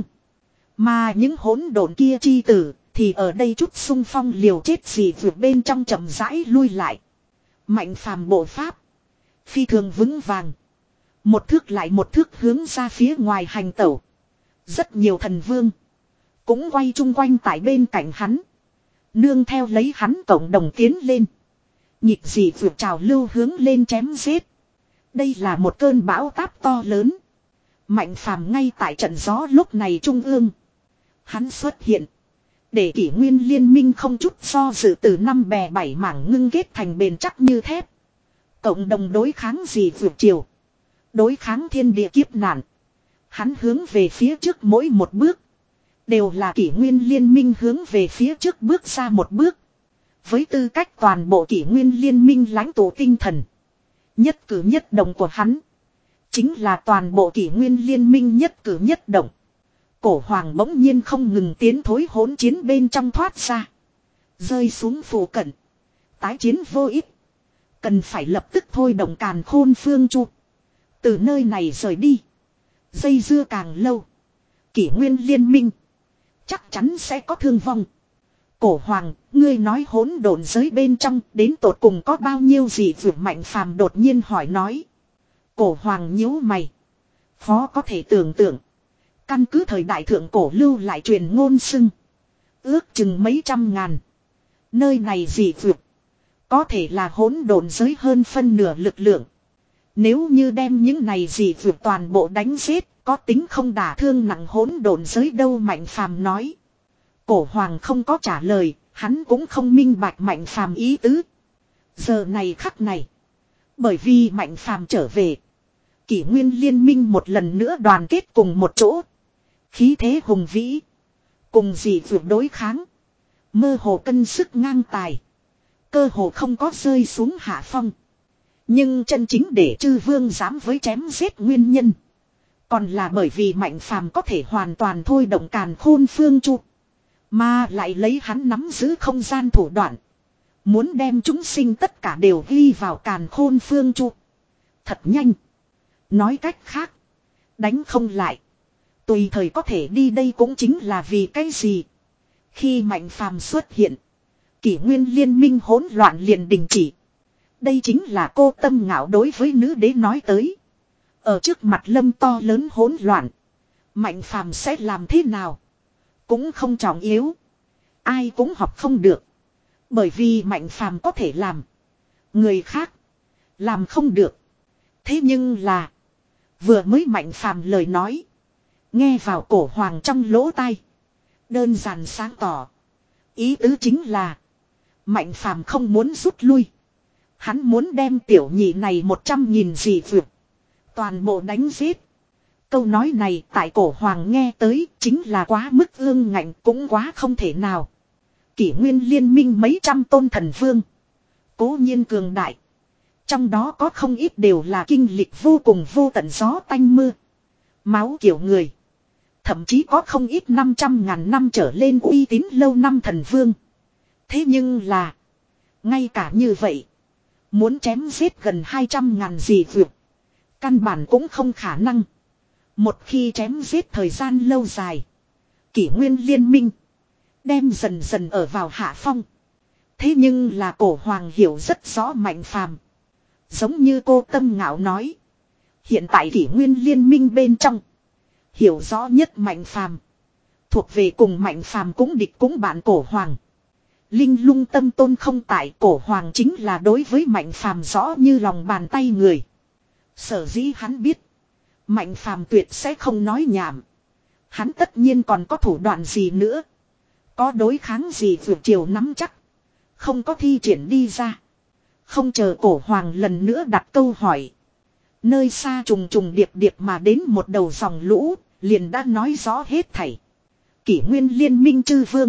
Mà những hỗn độn kia chi tử thì ở đây chút xung phong liều chết dị vượt bên trong chậm rãi lui lại. Mạnh Phàm bộ pháp. Phi thường vững vàng. Một thước lại một thước hướng ra phía ngoài hành tẩu. Rất nhiều thần vương. Cũng quay chung quanh tại bên cạnh hắn. Nương theo lấy hắn cộng đồng tiến lên. Nhịp dị vượt trào lưu hướng lên chém giết. Đây là một cơn bão táp to lớn. Mạnh Phàm ngay tại trận gió lúc này trung ương. Hắn xuất hiện. Để kỷ nguyên liên minh không chút do dự từ năm bè bảy mảng ngưng kết thành bền chắc như thép. Cộng đồng đối kháng dị vượt chiều. Đối kháng thiên địa kiếp nạn. Hắn hướng về phía trước mỗi một bước. Đều là kỷ nguyên liên minh hướng về phía trước bước ra một bước. Với tư cách toàn bộ kỷ nguyên liên minh lãnh tụ tinh thần. Nhất cử nhất động của hắn. Chính là toàn bộ kỷ nguyên liên minh nhất cử nhất động. Cổ hoàng bỗng nhiên không ngừng tiến thối hỗn chiến bên trong thoát ra. Rơi xuống phủ cận. Tái chiến vô ích. Cần phải lập tức thôi động càn khôn phương chu. Từ nơi này rời đi. Dây dưa càng lâu. Kỷ nguyên liên minh. Chắc chắn sẽ có thương vong. Cổ hoàng, ngươi nói hỗn độn giới bên trong đến tột cùng có bao nhiêu gì vượt Mạnh Phàm đột nhiên hỏi nói. Cổ hoàng nhíu mày. Khó có thể tưởng tượng. Căn cứ thời đại thượng cổ lưu lại truyền ngôn xưng. Ước chừng mấy trăm ngàn. Nơi này gì vượt. Có thể là hỗn độn giới hơn phân nửa lực lượng. Nếu như đem những này gì vượt toàn bộ đánh giết. Có tính không đả thương nặng hỗn độn giới đâu Mạnh Phàm nói. Cổ hoàng không có trả lời. Hắn cũng không minh bạch Mạnh Phàm ý tứ. Giờ này khắc này. Bởi vì Mạnh Phàm trở về. Kỷ nguyên liên minh một lần nữa đoàn kết cùng một chỗ. Khí thế hùng vĩ. Cùng dị vượt đối kháng. Mơ hồ cân sức ngang tài. Cơ hồ không có rơi xuống hạ phong. Nhưng chân chính để chư vương dám với chém giết nguyên nhân. Còn là bởi vì Mạnh Phàm có thể hoàn toàn thôi động càn khôn phương chu. Mà lại lấy hắn nắm giữ không gian thủ đoạn. Muốn đem chúng sinh tất cả đều ghi vào càn khôn phương chu. Thật nhanh. Nói cách khác. Đánh không lại. Tùy thời có thể đi đây cũng chính là vì cái gì. Khi Mạnh Phàm xuất hiện. Kỷ nguyên liên minh hỗn loạn liền đình chỉ. Đây chính là cô Tâm Ngạo đối với nữ đế nói tới. Ở trước mặt Lâm to lớn hỗn loạn. Mạnh Phàm sẽ làm thế nào? Cũng không trọng yếu. Ai cũng học không được. Bởi vì Mạnh Phàm có thể làm. Người khác. Làm không được. Thế nhưng là. Vừa mới Mạnh Phàm lời nói. Nghe vào cổ hoàng trong lỗ tai. Đơn giản sáng tỏ. Ý tứ chính là. Mạnh Phàm không muốn rút lui. Hắn muốn đem tiểu nhị này một trăm nghìn dị vượt. Toàn bộ đánh giết. Câu nói này tại cổ hoàng nghe tới chính là quá mức ương ngạnh cũng quá không thể nào. Kỷ nguyên liên minh mấy trăm tôn thần vương. Cố nhiên cường đại. Trong đó có không ít đều là kinh lịch vô cùng vô tận gió tanh mưa. Máu kiểu người. Thậm chí có không ít năm trăm ngàn năm trở lên uy tín lâu năm thần vương. Thế nhưng là. Ngay cả như vậy. Muốn chém giết gần hai trăm ngàn dị vượt. Căn bản cũng không khả năng. Một khi chém giết thời gian lâu dài. Kỷ nguyên liên minh. Đem dần dần ở vào hạ phong. Thế nhưng là cổ hoàng hiểu rất rõ Mạnh Phàm. Giống như cô Tâm Ngạo nói. Hiện tại kỷ nguyên liên minh bên trong. Hiểu rõ nhất Mạnh Phàm. Thuộc về cùng Mạnh Phàm cũng địch cũng bạn cổ hoàng. Linh lung tâm tôn không tại cổ hoàng chính là đối với Mạnh Phàm rõ như lòng bàn tay người. Sở dĩ hắn biết. Mạnh Phàm tuyệt sẽ không nói nhảm. Hắn tất nhiên còn có thủ đoạn gì nữa. Có đối kháng gì vượt chiều nắm chắc. Không có thi triển đi ra. Không chờ cổ hoàng lần nữa đặt câu hỏi. Nơi xa trùng trùng điệp điệp mà đến một đầu dòng lũ. Liền đã nói rõ hết thảy. Kỷ nguyên liên minh chư vương.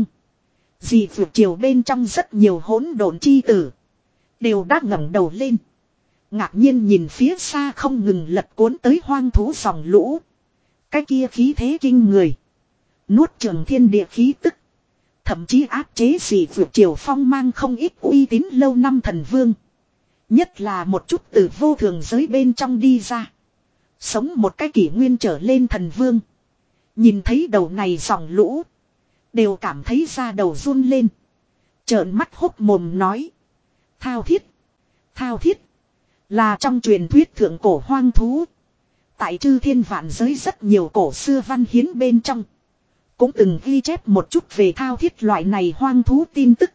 Dì vượt chiều bên trong rất nhiều hỗn độn chi tử. Đều đã ngẩng đầu lên. Ngạc nhiên nhìn phía xa không ngừng lật cuốn tới hoang thú dòng lũ. Cái kia khí thế kinh người. Nuốt trường thiên địa khí tức. Thậm chí áp chế dì vượt chiều phong mang không ít uy tín lâu năm thần vương. Nhất là một chút từ vô thường giới bên trong đi ra. Sống một cái kỷ nguyên trở lên thần vương. Nhìn thấy đầu này dòng lũ. Đều cảm thấy da đầu run lên. Trợn mắt hốc mồm nói. Thao thiết. Thao thiết. Là trong truyền thuyết thượng cổ hoang thú. Tại chư thiên vạn giới rất nhiều cổ xưa văn hiến bên trong. Cũng từng ghi chép một chút về thao thiết loại này hoang thú tin tức.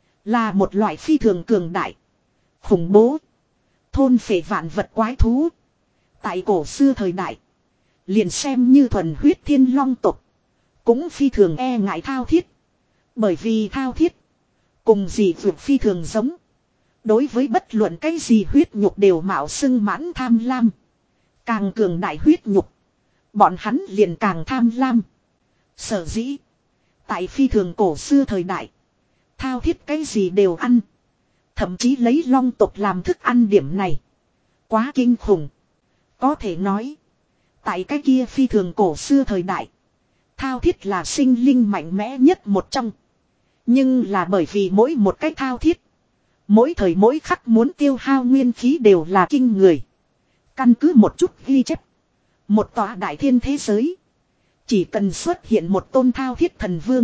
Là một loại phi thường cường đại. Khủng bố. Thôn phệ vạn vật quái thú. Tại cổ xưa thời đại. Liền xem như thuần huyết thiên long tộc. Cũng phi thường e ngại thao thiết. Bởi vì thao thiết. Cùng gì vượt phi thường giống. Đối với bất luận cái gì huyết nhục đều mạo xưng mãn tham lam. Càng cường đại huyết nhục. Bọn hắn liền càng tham lam. Sở dĩ. Tại phi thường cổ xưa thời đại. Thao thiết cái gì đều ăn. Thậm chí lấy long tộc làm thức ăn điểm này. Quá kinh khủng. Có thể nói. Tại cái kia phi thường cổ xưa thời đại. Thao thiết là sinh linh mạnh mẽ nhất một trong. Nhưng là bởi vì mỗi một cái thao thiết. Mỗi thời mỗi khắc muốn tiêu hao nguyên khí đều là kinh người. Căn cứ một chút ghi chép. Một tòa đại thiên thế giới. Chỉ cần xuất hiện một tôn thao thiết thần vương.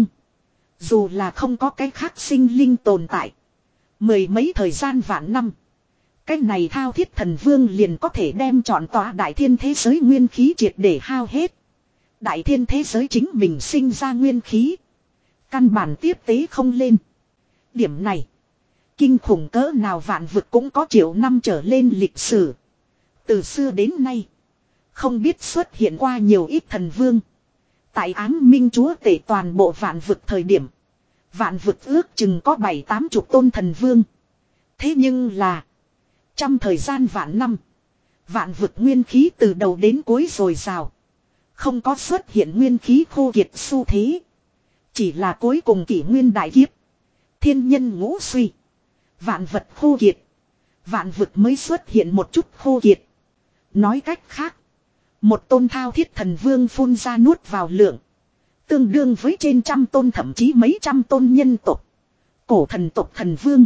Dù là không có cái khác sinh linh tồn tại. Mười mấy thời gian vạn năm. Cái này thao thiết thần vương liền có thể đem trọn tòa đại thiên thế giới nguyên khí triệt để hao hết. Đại thiên thế giới chính mình sinh ra nguyên khí. Căn bản tiếp tế không lên. Điểm này. Kinh khủng cỡ nào vạn vực cũng có triệu năm trở lên lịch sử. Từ xưa đến nay. Không biết xuất hiện qua nhiều ít thần vương. Tại ám minh chúa tể toàn bộ vạn vực thời điểm. Vạn vực ước chừng có bảy tám chục tôn thần vương. Thế nhưng là. Trong thời gian vạn năm. Vạn vực nguyên khí từ đầu đến cuối dồi dào. Không có xuất hiện nguyên khí khô kiệt xu thế. Chỉ là cuối cùng kỷ nguyên đại kiếp. Thiên nhân ngũ suy. Vạn vật khô kiệt. Vạn vực mới xuất hiện một chút khô kiệt. Nói cách khác. Một tôn thao thiết thần vương phun ra nuốt vào lượng. Tương đương với trên trăm tôn thậm chí mấy trăm tôn nhân tộc. Cổ thần tộc thần vương.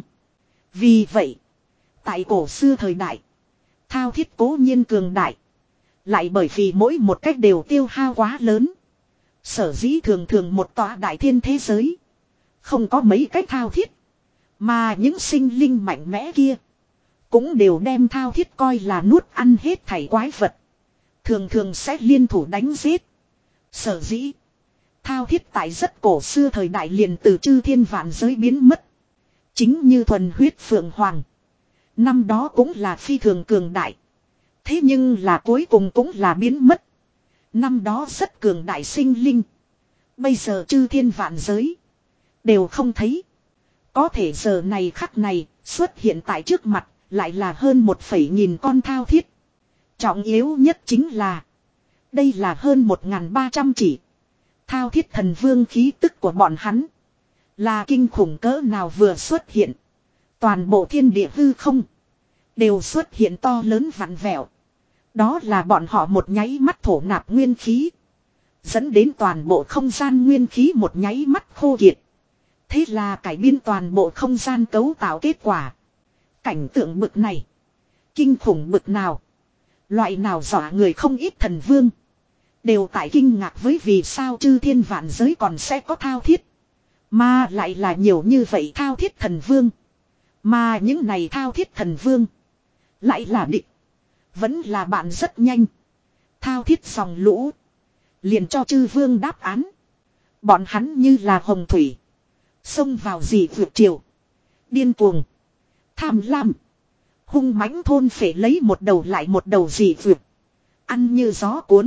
Vì vậy, tại cổ xưa thời đại, thao thiết cố nhiên cường đại. Lại bởi vì mỗi một cách đều tiêu hao quá lớn. Sở dĩ thường thường một tòa đại thiên thế giới. Không có mấy cách thao thiết. Mà những sinh linh mạnh mẽ kia. Cũng đều đem thao thiết coi là nuốt ăn hết thảy quái vật. Thường thường sẽ liên thủ đánh giết. Sở dĩ. Thao thiết tại rất cổ xưa thời đại liền từ chư thiên vạn giới biến mất. Chính như thuần huyết phượng hoàng. Năm đó cũng là phi thường cường đại. Thế nhưng là cuối cùng cũng là biến mất. Năm đó rất cường đại sinh linh. Bây giờ chư thiên vạn giới. Đều không thấy. Có thể giờ này khắc này xuất hiện tại trước mặt. Lại là hơn một phẩy nghìn con thao thiết. Trọng yếu nhất chính là. Đây là hơn một nghìn ba trăm chỉ. Thao thiết thần vương khí tức của bọn hắn. Là kinh khủng cỡ nào vừa xuất hiện. Toàn bộ thiên địa hư không. Đều xuất hiện to lớn vặn vẹo. Đó là bọn họ một nháy mắt thổ nạp nguyên khí. Dẫn đến toàn bộ không gian nguyên khí một nháy mắt khô kiệt. Thế là cải biên toàn bộ không gian cấu tạo kết quả. Cảnh tượng bực này. Kinh khủng bực nào. Loại nào dọa người không ít thần vương. Đều tại kinh ngạc với vì sao chư thiên vạn giới còn sẽ có thao thiết. Mà lại là nhiều như vậy thao thiết thần vương. Mà những này thao thiết thần vương. Lại là địch. Vẫn là bạn rất nhanh. Thao thiết dòng lũ. Liền cho chư vương đáp án. Bọn hắn như là hồng thủy. Xông vào dị vượt triều. Điên cuồng. Tham lam. Hung mãnh thôn phệ lấy một đầu lại một đầu dị vượt. Ăn như gió cuốn.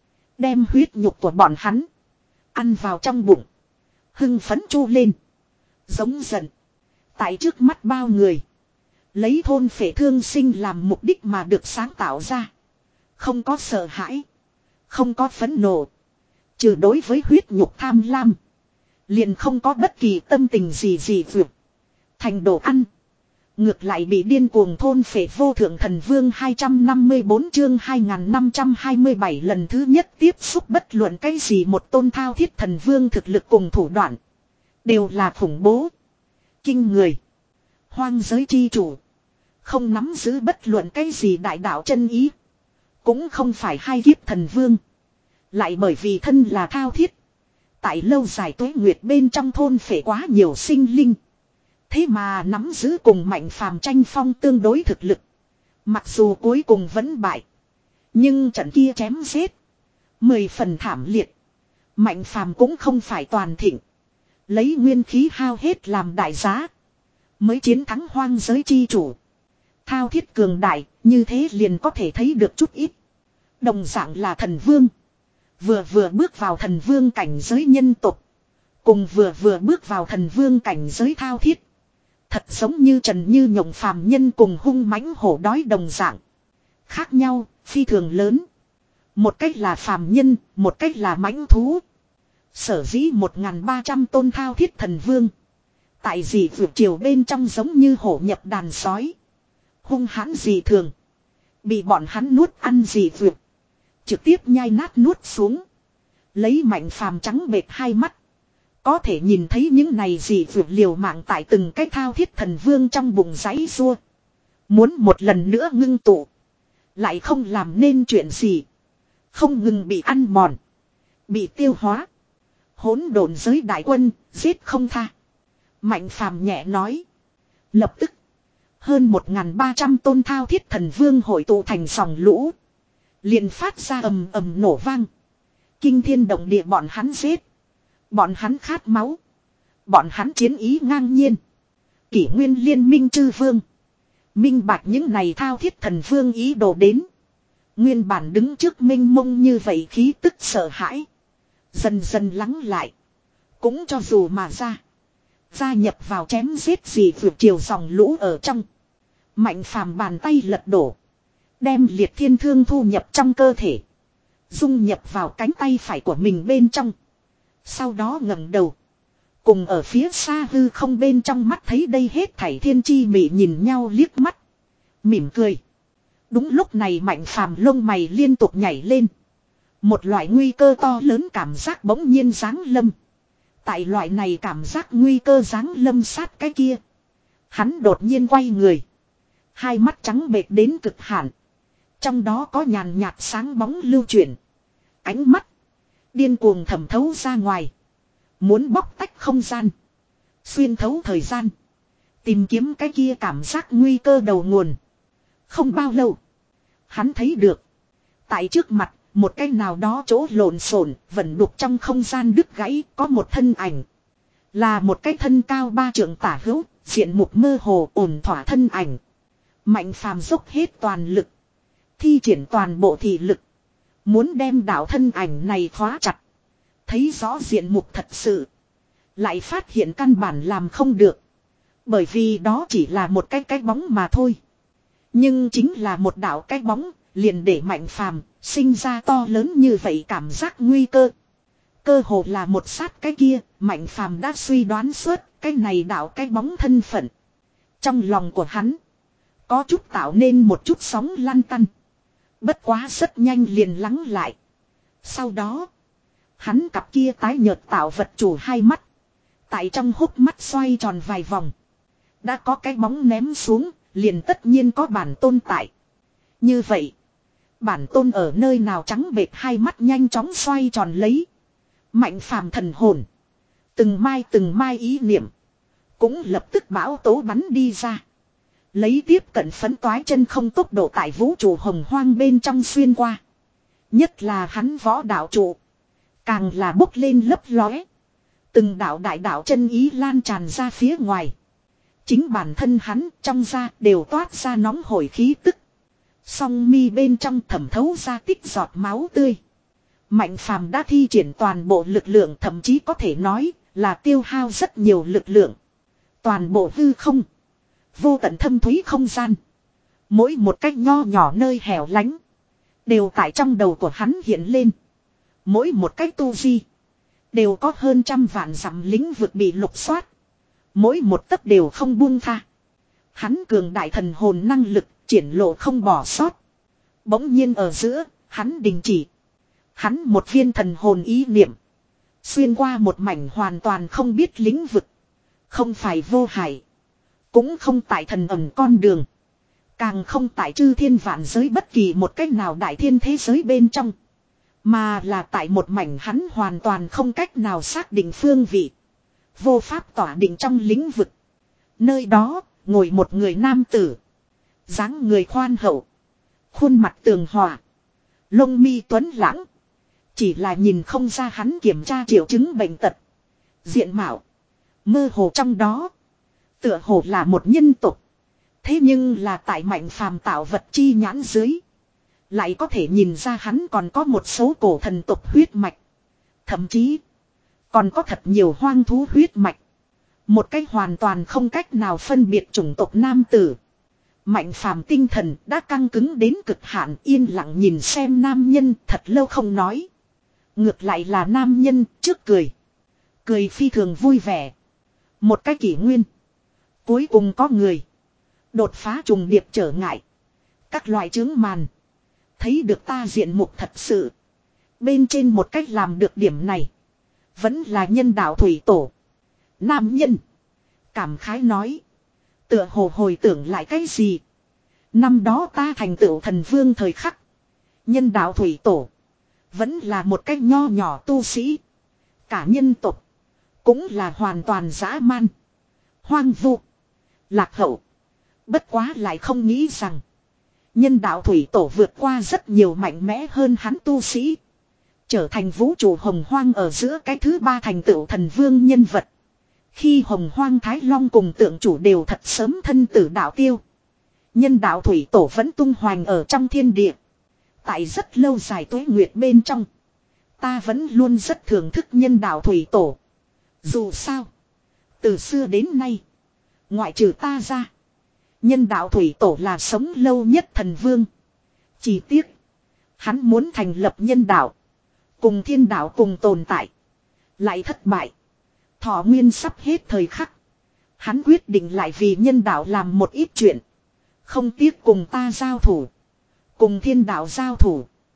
Đem huyết nhục của bọn hắn. Ăn vào trong bụng. Hưng phấn chu lên. Giống giận. Tại trước mắt bao người. Lấy thôn phệ thương sinh làm mục đích mà được sáng tạo ra. Không có sợ hãi. Không có phẫn nộ. Trừ đối với huyết nhục tham lam. Liền không có bất kỳ tâm tình gì gì vượt. Thành đồ ăn. Ngược lại bị điên cuồng thôn phệ vô thượng thần vương hai trăm năm mươi bốn chương hai nghìn năm trăm hai mươi bảy lần thứ nhất tiếp xúc bất luận cái gì một tôn thao thiết thần vương thực lực cùng thủ đoạn. Đều là khủng bố. Kinh người. Hoang giới chi chủ. Không nắm giữ bất luận cái gì đại đạo chân ý. Cũng không phải hai kiếp thần vương. Lại bởi vì thân là thao thiết. Tại lâu dài tuế nguyệt bên trong thôn phệ quá nhiều sinh linh. Thế mà nắm giữ cùng mạnh phàm tranh phong tương đối thực lực. Mặc dù cuối cùng vẫn bại. Nhưng trận kia chém giết. Mười phần thảm liệt. Mạnh phàm cũng không phải toàn thịnh. Lấy nguyên khí hao hết làm đại giá. Mới chiến thắng hoang giới chi chủ. Thao thiết cường đại, như thế liền có thể thấy được chút ít. Đồng dạng là thần vương. Vừa vừa bước vào thần vương cảnh giới nhân tục. Cùng vừa vừa bước vào thần vương cảnh giới thao thiết. Thật giống như trần như nhộng phàm nhân cùng hung mãnh hổ đói đồng dạng. Khác nhau, phi thường lớn. Một cách là phàm nhân, một cách là mãnh thú. Sở dĩ một nghìn ba trăm tôn thao thiết thần vương. Tại dị vượt triều bên trong giống như hổ nhập đàn sói. Hung hãn dị thường. Bị bọn hắn nuốt ăn dị vượt. Trực tiếp nhai nát nuốt xuống. Lấy mạnh phàm trắng bệt hai mắt. Có thể nhìn thấy những này dị vượt liều mạng tại từng cái thao thiết thần vương trong bụng giấy rua. Muốn một lần nữa ngưng tụ. Lại không làm nên chuyện gì. Không ngừng bị ăn mòn. Bị tiêu hóa. Hỗn độn giới đại quân, giết không tha. Mạnh phàm nhẹ nói. Lập tức. Hơn một nghìn ba trăm tôn thao thiết thần vương hội tụ thành dòng lũ. Liền phát ra ầm ầm nổ vang. Kinh thiên động địa bọn hắn giết. Bọn hắn khát máu. Bọn hắn chiến ý ngang nhiên. Kỷ nguyên liên minh chư vương. Minh bạch những này thao thiết thần vương ý đồ đến. Nguyên bản đứng trước minh mông như vậy khí tức sợ hãi. Dần dần lắng lại. Cũng cho dù mà ra. Gia nhập vào chém giết gì vượt chiều dòng lũ ở trong. Mạnh phàm bàn tay lật đổ. Đem liệt thiên thương thu nhập trong cơ thể. Dung nhập vào cánh tay phải của mình bên trong. Sau đó ngẩng đầu. Cùng ở phía xa hư không bên trong mắt thấy đây hết thảy thiên chi mị nhìn nhau liếc mắt. Mỉm cười. Đúng lúc này mạnh phàm lông mày liên tục nhảy lên. Một loại nguy cơ to lớn cảm giác bỗng nhiên giáng lâm. Tại loại này cảm giác nguy cơ giáng lâm sát cái kia. Hắn đột nhiên quay người. Hai mắt trắng bệch đến cực hạn. Trong đó có nhàn nhạt sáng bóng lưu chuyển. Ánh mắt. Điên cuồng thẩm thấu ra ngoài. Muốn bóc tách không gian. Xuyên thấu thời gian. Tìm kiếm cái kia cảm giác nguy cơ đầu nguồn. Không bao lâu. Hắn thấy được. Tại trước mặt. Một cái nào đó chỗ lộn xộn, vẫn đục trong không gian đứt gãy, có một thân ảnh. Là một cái thân cao ba trượng tả hữu, diện mục mơ hồ ổn thỏa thân ảnh. Mạnh phàm dốc hết toàn lực. Thi triển toàn bộ thị lực. Muốn đem đạo thân ảnh này khóa chặt. Thấy rõ diện mục thật sự. Lại phát hiện căn bản làm không được. Bởi vì đó chỉ là một cái cái bóng mà thôi. Nhưng chính là một đạo cái bóng, liền để mạnh phàm sinh ra to lớn như vậy cảm giác nguy cơ. Cơ hồ là một sát cái kia, mạnh phàm đã suy đoán suốt cái này đạo cái bóng thân phận. Trong lòng của hắn, có chút tạo nên một chút sóng lăn tăn. Bất quá rất nhanh liền lắng lại. Sau đó, hắn cặp kia tái nhợt tạo vật chủ hai mắt. Tại trong hốc mắt xoay tròn vài vòng. Đã có cái bóng ném xuống, liền tất nhiên có bản tôn tại. Như vậy, bản tôn ở nơi nào trắng bệch hai mắt nhanh chóng xoay tròn lấy. Mạnh phàm thần hồn. Từng mai từng mai ý niệm. Cũng lập tức bão tố bắn đi ra. Lấy tiếp cận phấn toái chân không tốc độ tại vũ trụ hồng hoang bên trong xuyên qua. Nhất là hắn võ đạo trụ. Càng là bốc lên lấp lóe. Từng đạo đại đạo chân ý lan tràn ra phía ngoài. Chính bản thân hắn trong da đều toát ra nóng hổi khí tức. Song mi bên trong thẩm thấu ra tích giọt máu tươi. Mạnh phàm đã thi triển toàn bộ lực lượng, thậm chí có thể nói là tiêu hao rất nhiều lực lượng. Toàn bộ hư không. Vô tận thâm thúy không gian. Mỗi một cách nho nhỏ nơi hẻo lánh. Đều tại trong đầu của hắn hiện lên. Mỗi một cách tu vi. Đều có hơn trăm vạn dặm lĩnh vực bị lục soát. Mỗi một tấc đều không buông tha. Hắn cường đại thần hồn năng lực triển lộ không bỏ sót. Bỗng nhiên ở giữa, hắn đình chỉ. Hắn một viên thần hồn ý niệm. Xuyên qua một mảnh hoàn toàn không biết lĩnh vực. Không phải vô hại. Cũng không tại thần ẩn con đường. Càng không tại chư thiên vạn giới bất kỳ một cách nào đại thiên thế giới bên trong. Mà là tại một mảnh hắn hoàn toàn không cách nào xác định phương vị. Vô pháp tỏa định trong lĩnh vực. Nơi đó, ngồi một người nam tử. Dáng người khoan hậu. Khuôn mặt tường hòa. Lông mi tuấn lãng. Chỉ là nhìn không ra hắn kiểm tra triệu chứng bệnh tật. Diện mạo. Mơ hồ trong đó. Tựa hồ là một nhân tục. Thế nhưng là tại mạnh phàm tạo vật chi nhãn dưới. Lại có thể nhìn ra hắn còn có một số cổ thần tục huyết mạch. Thậm chí. Còn có thật nhiều hoang thú huyết mạch. Một cách hoàn toàn không cách nào phân biệt chủng tộc nam tử. Mạnh phàm tinh thần đã căng cứng đến cực hạn, yên lặng nhìn xem nam nhân thật lâu không nói. Ngược lại là nam nhân trước cười. Cười phi thường vui vẻ. Một cái kỷ nguyên. Cuối cùng có người. Đột phá trùng điệp trở ngại. Các loại chướng màn. Thấy được ta diện mục thật sự. Bên trên một cách làm được điểm này. Vẫn là nhân đạo thủy tổ. Nam nhân. Cảm khái nói. Tựa hồ hồi tưởng lại cái gì. Năm đó ta thành tựu thần vương thời khắc. Nhân đạo thủy tổ. Vẫn là một cách nho nhỏ tu sĩ. Cả nhân tộc. Cũng là hoàn toàn dã man. Hoang vu. Lạc hậu. Bất quá lại không nghĩ rằng. Nhân đạo thủy tổ vượt qua rất nhiều mạnh mẽ hơn hắn tu sĩ. Trở thành vũ trụ hồng hoang ở giữa cái thứ ba thành tựu thần vương nhân vật. Khi hồng hoang Thái Long cùng tượng chủ đều thật sớm thân tử đạo tiêu. Nhân đạo thủy tổ vẫn tung hoành ở trong thiên địa. Tại rất lâu dài tuế nguyệt bên trong. Ta vẫn luôn rất thưởng thức nhân đạo thủy tổ. Dù sao. Từ xưa đến nay. Ngoại trừ ta ra. Nhân đạo thủy tổ là sống lâu nhất thần vương. Chỉ tiếc. Hắn muốn thành lập nhân đạo. Cùng thiên đạo cùng tồn tại. Lại thất bại. Thọ nguyên sắp hết thời khắc. Hắn quyết định lại vì nhân đạo làm một ít chuyện. Không tiếc cùng ta giao thủ. Cùng thiên đạo giao thủ.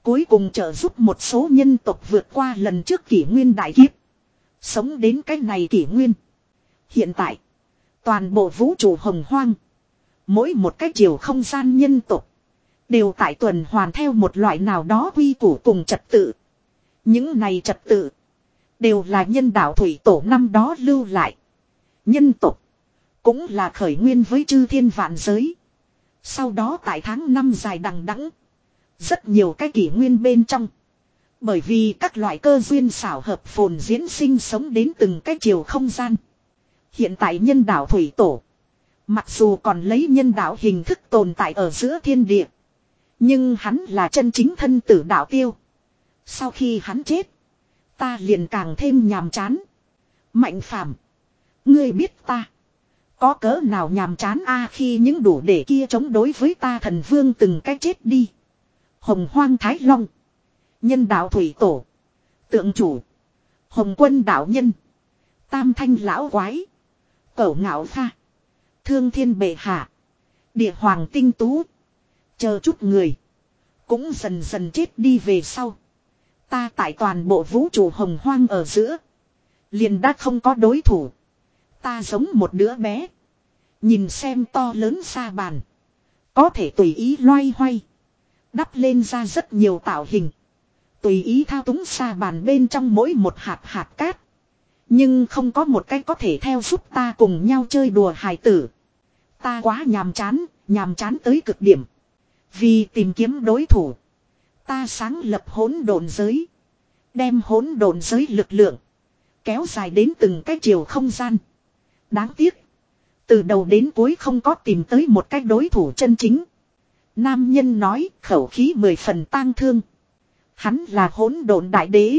Cuối cùng trợ giúp một số nhân tộc vượt qua lần trước kỷ nguyên đại kiếp. Sống đến cái này kỷ nguyên. Hiện tại. Toàn bộ vũ trụ hồng hoang. Mỗi một cái chiều không gian nhân tộc. Đều tại tuần hoàn theo một loại nào đó quy củ cùng trật tự. Những này trật tự. Đều là nhân đạo thủy tổ năm đó lưu lại. Nhân tộc. Cũng là khởi nguyên với chư thiên vạn giới. Sau đó tại tháng năm dài đằng đẵng. Rất nhiều cái kỷ nguyên bên trong. Bởi vì các loại cơ duyên xảo hợp phồn diễn sinh sống đến từng cái chiều không gian. Hiện tại nhân đạo thủy tổ. Mặc dù còn lấy nhân đạo hình thức tồn tại ở giữa thiên địa. Nhưng hắn là chân chính thân tử đạo tiêu. Sau khi hắn chết. Ta liền càng thêm nhàm chán. Mạnh phàm. Ngươi biết ta. Có cỡ nào nhàm chán a khi những đủ để kia chống đối với ta thần vương từng cái chết đi. Hồng hoang thái long. Nhân đạo thủy tổ. Tượng chủ. Hồng quân đạo nhân. Tam thanh lão quái. Cẩu ngạo pha. Thương thiên bệ hạ. Địa hoàng tinh tú. Chờ chút người. Cũng dần dần chết đi về sau. Ta tại toàn bộ vũ trụ hồng hoang ở giữa. Liền đã không có đối thủ. Ta giống một đứa bé. Nhìn xem to lớn xa bàn. Có thể tùy ý loay hoay. Đắp lên ra rất nhiều tạo hình. Tùy ý thao túng xa bàn bên trong mỗi một hạt hạt cát. Nhưng không có một cái có thể theo giúp ta cùng nhau chơi đùa hài tử. Ta quá nhàm chán, nhàm chán tới cực điểm. Vì tìm kiếm đối thủ. Ta sáng lập hỗn độn giới. Đem hỗn độn giới lực lượng. Kéo dài đến từng cái chiều không gian. Đáng tiếc. Từ đầu đến cuối không có tìm tới một cái đối thủ chân chính. Nam nhân nói khẩu khí mười phần tang thương. Hắn là hỗn độn đại đế.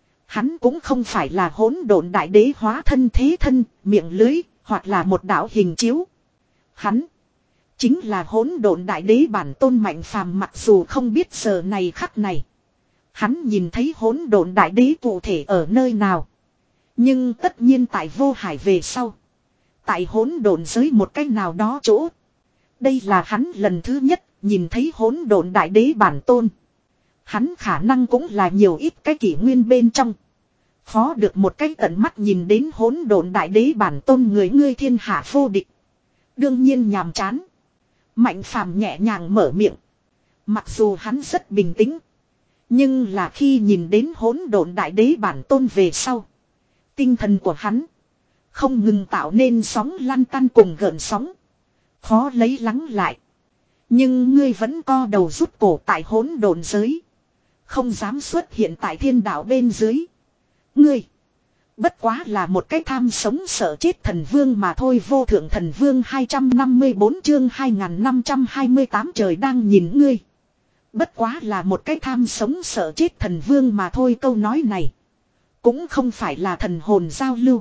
Hắn cũng không phải là hỗn độn đại đế hóa thân thế thân, miệng lưới, hoặc là một đạo hình chiếu. Hắn chính là hỗn độn đại đế bản tôn Mạnh Phàm, mặc dù không biết giờ này khắc này. Hắn nhìn thấy hỗn độn đại đế cụ thể ở nơi nào. Nhưng tất nhiên tại vô hải về sau. Tại hỗn độn giới một cách nào đó chỗ. Đây là hắn lần thứ nhất nhìn thấy hỗn độn đại đế bản tôn. Hắn khả năng cũng là nhiều ít cái kỷ nguyên bên trong. Khó được một cái tận mắt nhìn đến hỗn độn đại đế bản tôn người ngươi thiên hạ vô địch. Đương nhiên nhàm chán. Mạnh Phàm nhẹ nhàng mở miệng. Mặc dù hắn rất bình tĩnh. Nhưng là khi nhìn đến hỗn độn đại đế bản tôn về sau. Tinh thần của hắn. Không ngừng tạo nên sóng lăn tăn cùng gợn sóng. Khó lấy lắng lại. Nhưng ngươi vẫn co đầu rút cổ tại hỗn độn giới. Không dám xuất hiện tại thiên đạo bên dưới. Ngươi. Bất quá là một cái tham sống sợ chết thần vương mà thôi. Vô thượng thần vương hai trăm năm mươi bốn chương hai nghìn năm trăm hai mươi tám trời đang nhìn ngươi. Bất quá là một cái tham sống sợ chết thần vương mà thôi. Câu nói này. Cũng không phải là thần hồn giao lưu.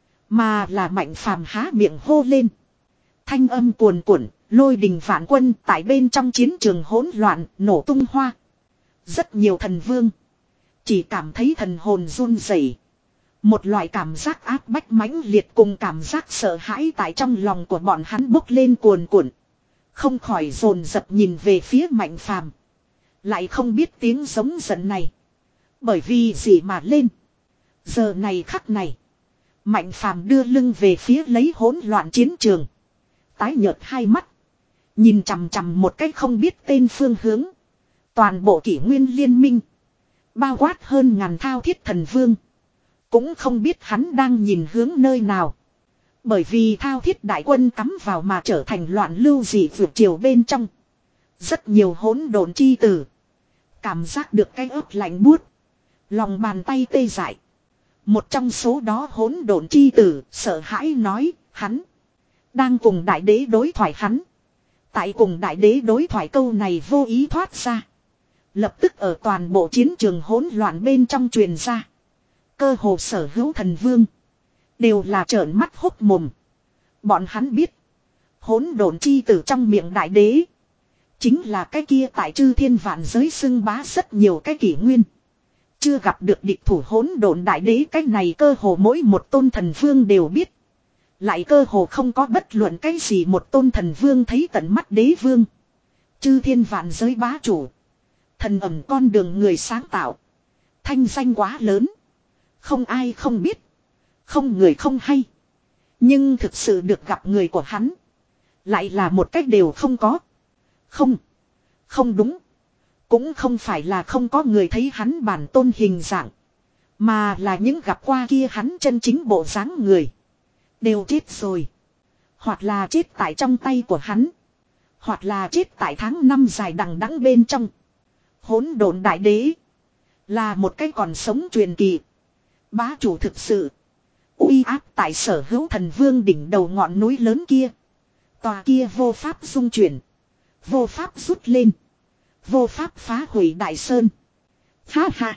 Mà là Mạnh Phàm há miệng hô lên. Thanh âm cuồn cuộn, lôi đình vạn quân tại bên trong chiến trường hỗn loạn, nổ tung hoa. Rất nhiều thần vương. Chỉ cảm thấy thần hồn run rẩy. Một loại cảm giác áp bách mãnh liệt cùng cảm giác sợ hãi tại trong lòng của bọn hắn bốc lên cuồn cuộn. Không khỏi dồn dập nhìn về phía Mạnh Phàm. Lại không biết tiếng giống giận này. Bởi vì gì mà lên. Giờ này khắc này. Mạnh Phàm đưa lưng về phía lấy hỗn loạn chiến trường. Tái nhợt hai mắt. Nhìn chằm chằm một cách không biết tên phương hướng. Toàn bộ kỷ nguyên liên minh. Bao quát hơn ngàn thao thiết thần vương. Cũng không biết hắn đang nhìn hướng nơi nào. Bởi vì thao thiết đại quân cắm vào mà trở thành loạn lưu dị vượt chiều bên trong. Rất nhiều hỗn độn chi tử. Cảm giác được cái ớt lạnh buốt. Lòng bàn tay tê dại. Một trong số đó hỗn độn chi tử sợ hãi nói hắn. Đang cùng đại đế đối thoại hắn. Tại cùng đại đế đối thoại câu này vô ý thoát ra. Lập tức ở toàn bộ chiến trường hỗn loạn bên trong truyền ra. Cơ hồ sở hữu thần vương. Đều là trợn mắt hốc mồm. Bọn hắn biết. Hỗn độn chi tử trong miệng đại đế. Chính là cái kia tại chư thiên vạn giới xưng bá rất nhiều cái kỷ nguyên. Chưa gặp được địch thủ hỗn độn đại đế, cái này cơ hồ mỗi một tôn thần vương đều biết. Lại cơ hồ không có bất luận cái gì một tôn thần vương thấy tận mắt đế vương. Chư thiên vạn giới bá chủ. Thần ẩm con đường người sáng tạo. Thanh danh quá lớn. Không ai không biết. Không người không hay. Nhưng thực sự được gặp người của hắn. Lại là một cách đều không có. Không. Không đúng. Cũng không phải là không có người thấy hắn bản tôn hình dạng. Mà là những gặp qua kia hắn chân chính bộ dáng người. Đều chết rồi. Hoặc là chết tại trong tay của hắn. Hoặc là chết tại tháng năm dài đằng đẵng bên trong. Hỗn độn đại đế. Là một cái còn sống truyền kỳ. Bá chủ thực sự. Uy áp tại sở hữu thần vương đỉnh đầu ngọn núi lớn kia. Tòa kia vô pháp dung chuyển. Vô pháp rút lên. Vô pháp phá hủy đại sơn. Ha ha.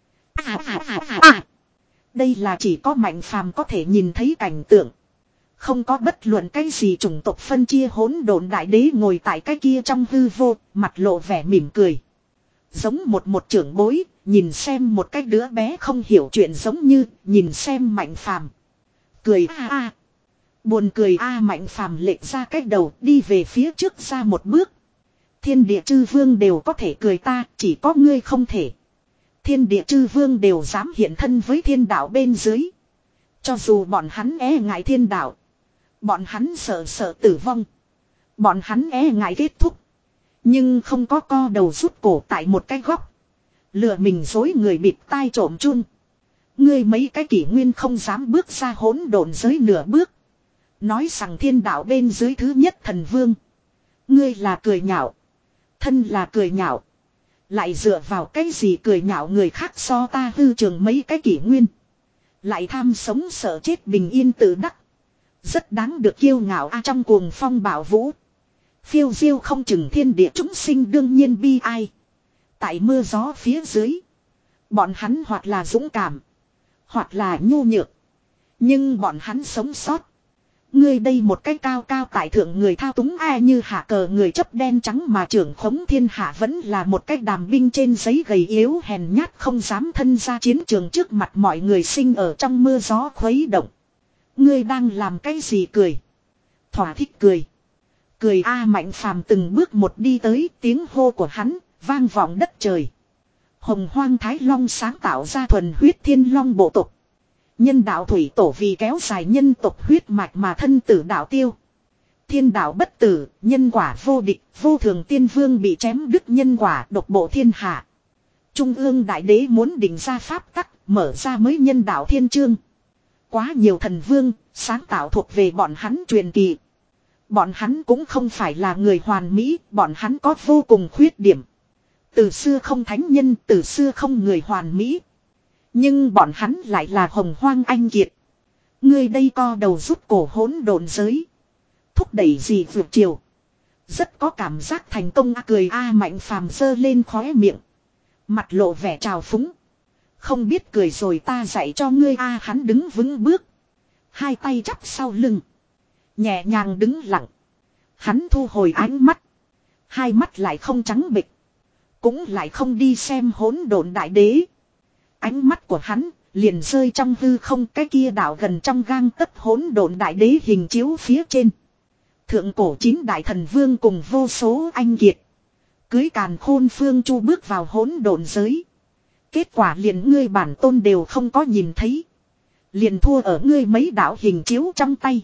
À, à, à, à, à. Đây là chỉ có mạnh phàm có thể nhìn thấy cảnh tượng. Không có bất luận cái gì chủng tộc phân chia hỗn độn đại đế ngồi tại cái kia trong hư vô, mặt lộ vẻ mỉm cười. Giống một một trưởng bối, nhìn xem một cái đứa bé không hiểu chuyện giống như, nhìn xem mạnh phàm. Cười a a. Buồn cười a mạnh phàm lệch ra cái đầu đi về phía trước ra một bước. Thiên địa chư vương đều có thể cười ta, chỉ có ngươi không thể. Thiên địa chư vương đều dám hiện thân với thiên đạo bên dưới. Cho dù bọn hắn e ngại thiên đạo. Bọn hắn sợ sợ tử vong. Bọn hắn e ngại kết thúc. Nhưng không có co đầu rút cổ tại một cái góc. Lừa mình dối người bịt tai trộm chun. Ngươi mấy cái kỷ nguyên không dám bước ra hỗn độn giới nửa bước. Nói rằng thiên đạo bên dưới thứ nhất thần vương. Ngươi là cười nhạo. Thân là cười nhạo. Lại dựa vào cái gì cười nhạo người khác so ta hư trường mấy cái kỷ nguyên. Lại tham sống sợ chết bình yên tự đắc. Rất đáng được kiêu ngạo a trong cuồng phong bảo vũ. Phiêu diêu không chừng thiên địa chúng sinh đương nhiên bi ai. Tại mưa gió phía dưới. Bọn hắn hoặc là dũng cảm. Hoặc là nhu nhược. Nhưng bọn hắn sống sót. Ngươi đây một cái cao cao tại thượng người thao túng ai như hạ cờ người chấp đen trắng mà trưởng khống thiên hạ vẫn là một cái đàm binh trên giấy gầy yếu hèn nhát không dám thân ra chiến trường trước mặt mọi người sinh ở trong mưa gió khuấy động. Ngươi đang làm cái gì cười? Thỏa thích cười. Cười a mạnh phàm từng bước một đi tới tiếng hô của hắn vang vọng đất trời. Hồng Hoang Thái Long sáng tạo ra thuần huyết thiên long bộ tộc. Nhân đạo thủy tổ vì kéo dài nhân tộc huyết mạch mà thân tử đạo tiêu. Thiên đạo bất tử, nhân quả vô địch, vô thường tiên vương bị chém đứt nhân quả độc bộ thiên hạ. Trung ương đại đế muốn định ra pháp tắc, mở ra mới nhân đạo thiên chương. Quá nhiều thần vương, sáng tạo thuộc về bọn hắn truyền kỳ. Bọn hắn cũng không phải là người hoàn mỹ, bọn hắn có vô cùng khuyết điểm. Từ xưa không thánh nhân, từ xưa không người hoàn mỹ. Nhưng bọn hắn lại là hồng hoang anh kiệt. Ngươi đây co đầu rút cổ hỗn độn giới. Thúc đẩy gì vượt chiều. Rất có cảm giác thành công a cười a mạnh phàm giơ lên khóe miệng. Mặt lộ vẻ trào phúng. Không biết cười rồi ta dạy cho ngươi a hắn đứng vững bước. Hai tay chắp sau lưng. Nhẹ nhàng đứng lặng. Hắn thu hồi ánh mắt. Hai mắt lại không trắng bệch. Cũng lại không đi xem hỗn độn đại đế. Ánh mắt của hắn liền rơi trong hư không cái kia đảo gần trong gang tấc hỗn độn đại đế hình chiếu phía trên. Thượng cổ chín đại thần vương cùng vô số anh kiệt. Cưới càn khôn phương chu bước vào hỗn độn giới. Kết quả liền ngươi bản tôn đều không có nhìn thấy. Liền thua ở ngươi mấy đạo hình chiếu trong tay.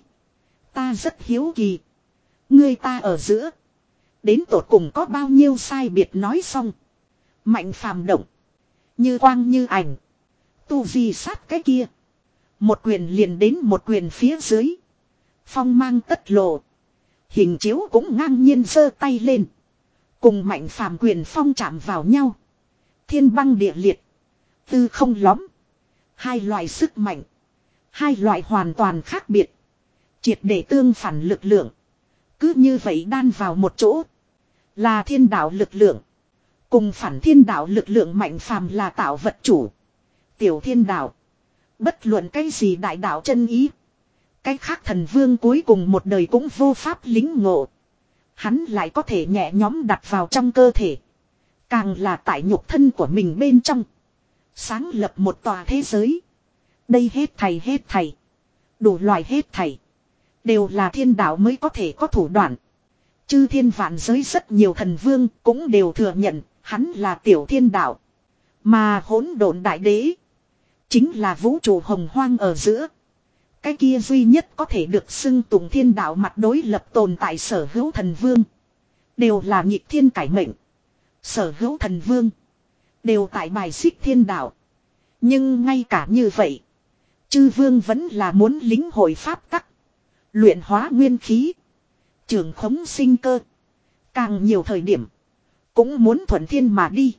Ta rất hiếu kỳ. Ngươi ta ở giữa. Đến tột cùng có bao nhiêu sai biệt nói xong. Mạnh phàm động. Như quang như ảnh. Tu vi sát cái kia. Một quyền liền đến một quyền phía dưới. Phong mang tất lộ. Hình chiếu cũng ngang nhiên giơ tay lên. Cùng mạnh phàm quyền phong chạm vào nhau. Thiên băng địa liệt. Tư không lõm. Hai loại sức mạnh. Hai loại hoàn toàn khác biệt. Triệt để tương phản lực lượng. Cứ như vậy đan vào một chỗ. Là thiên đạo lực lượng. Cùng phản thiên đạo lực lượng mạnh phàm là tạo vật chủ. Tiểu thiên đạo. Bất luận cái gì đại đạo chân ý. Cái khác thần vương cuối cùng một đời cũng vô pháp lính ngộ. Hắn lại có thể nhẹ nhóm đặt vào trong cơ thể. Càng là tại nhục thân của mình bên trong. Sáng lập một tòa thế giới. Đây hết thầy hết thầy. Đủ loại hết thầy. Đều là thiên đạo mới có thể có thủ đoạn. Chư thiên vạn giới rất nhiều thần vương cũng đều thừa nhận. Hắn là tiểu thiên đạo. Mà hỗn độn đại đế. Chính là vũ trụ hồng hoang ở giữa. Cái kia duy nhất có thể được xưng tụng thiên đạo mặt đối lập tồn tại sở hữu thần vương. Đều là nhịp thiên cải mệnh. Sở hữu thần vương. Đều tại bài xích thiên đạo. Nhưng ngay cả như vậy. Chư vương vẫn là muốn lính hội pháp tắc. Luyện hóa nguyên khí. Trường khống sinh cơ. Càng nhiều thời điểm. Cũng muốn thuận thiên mà đi.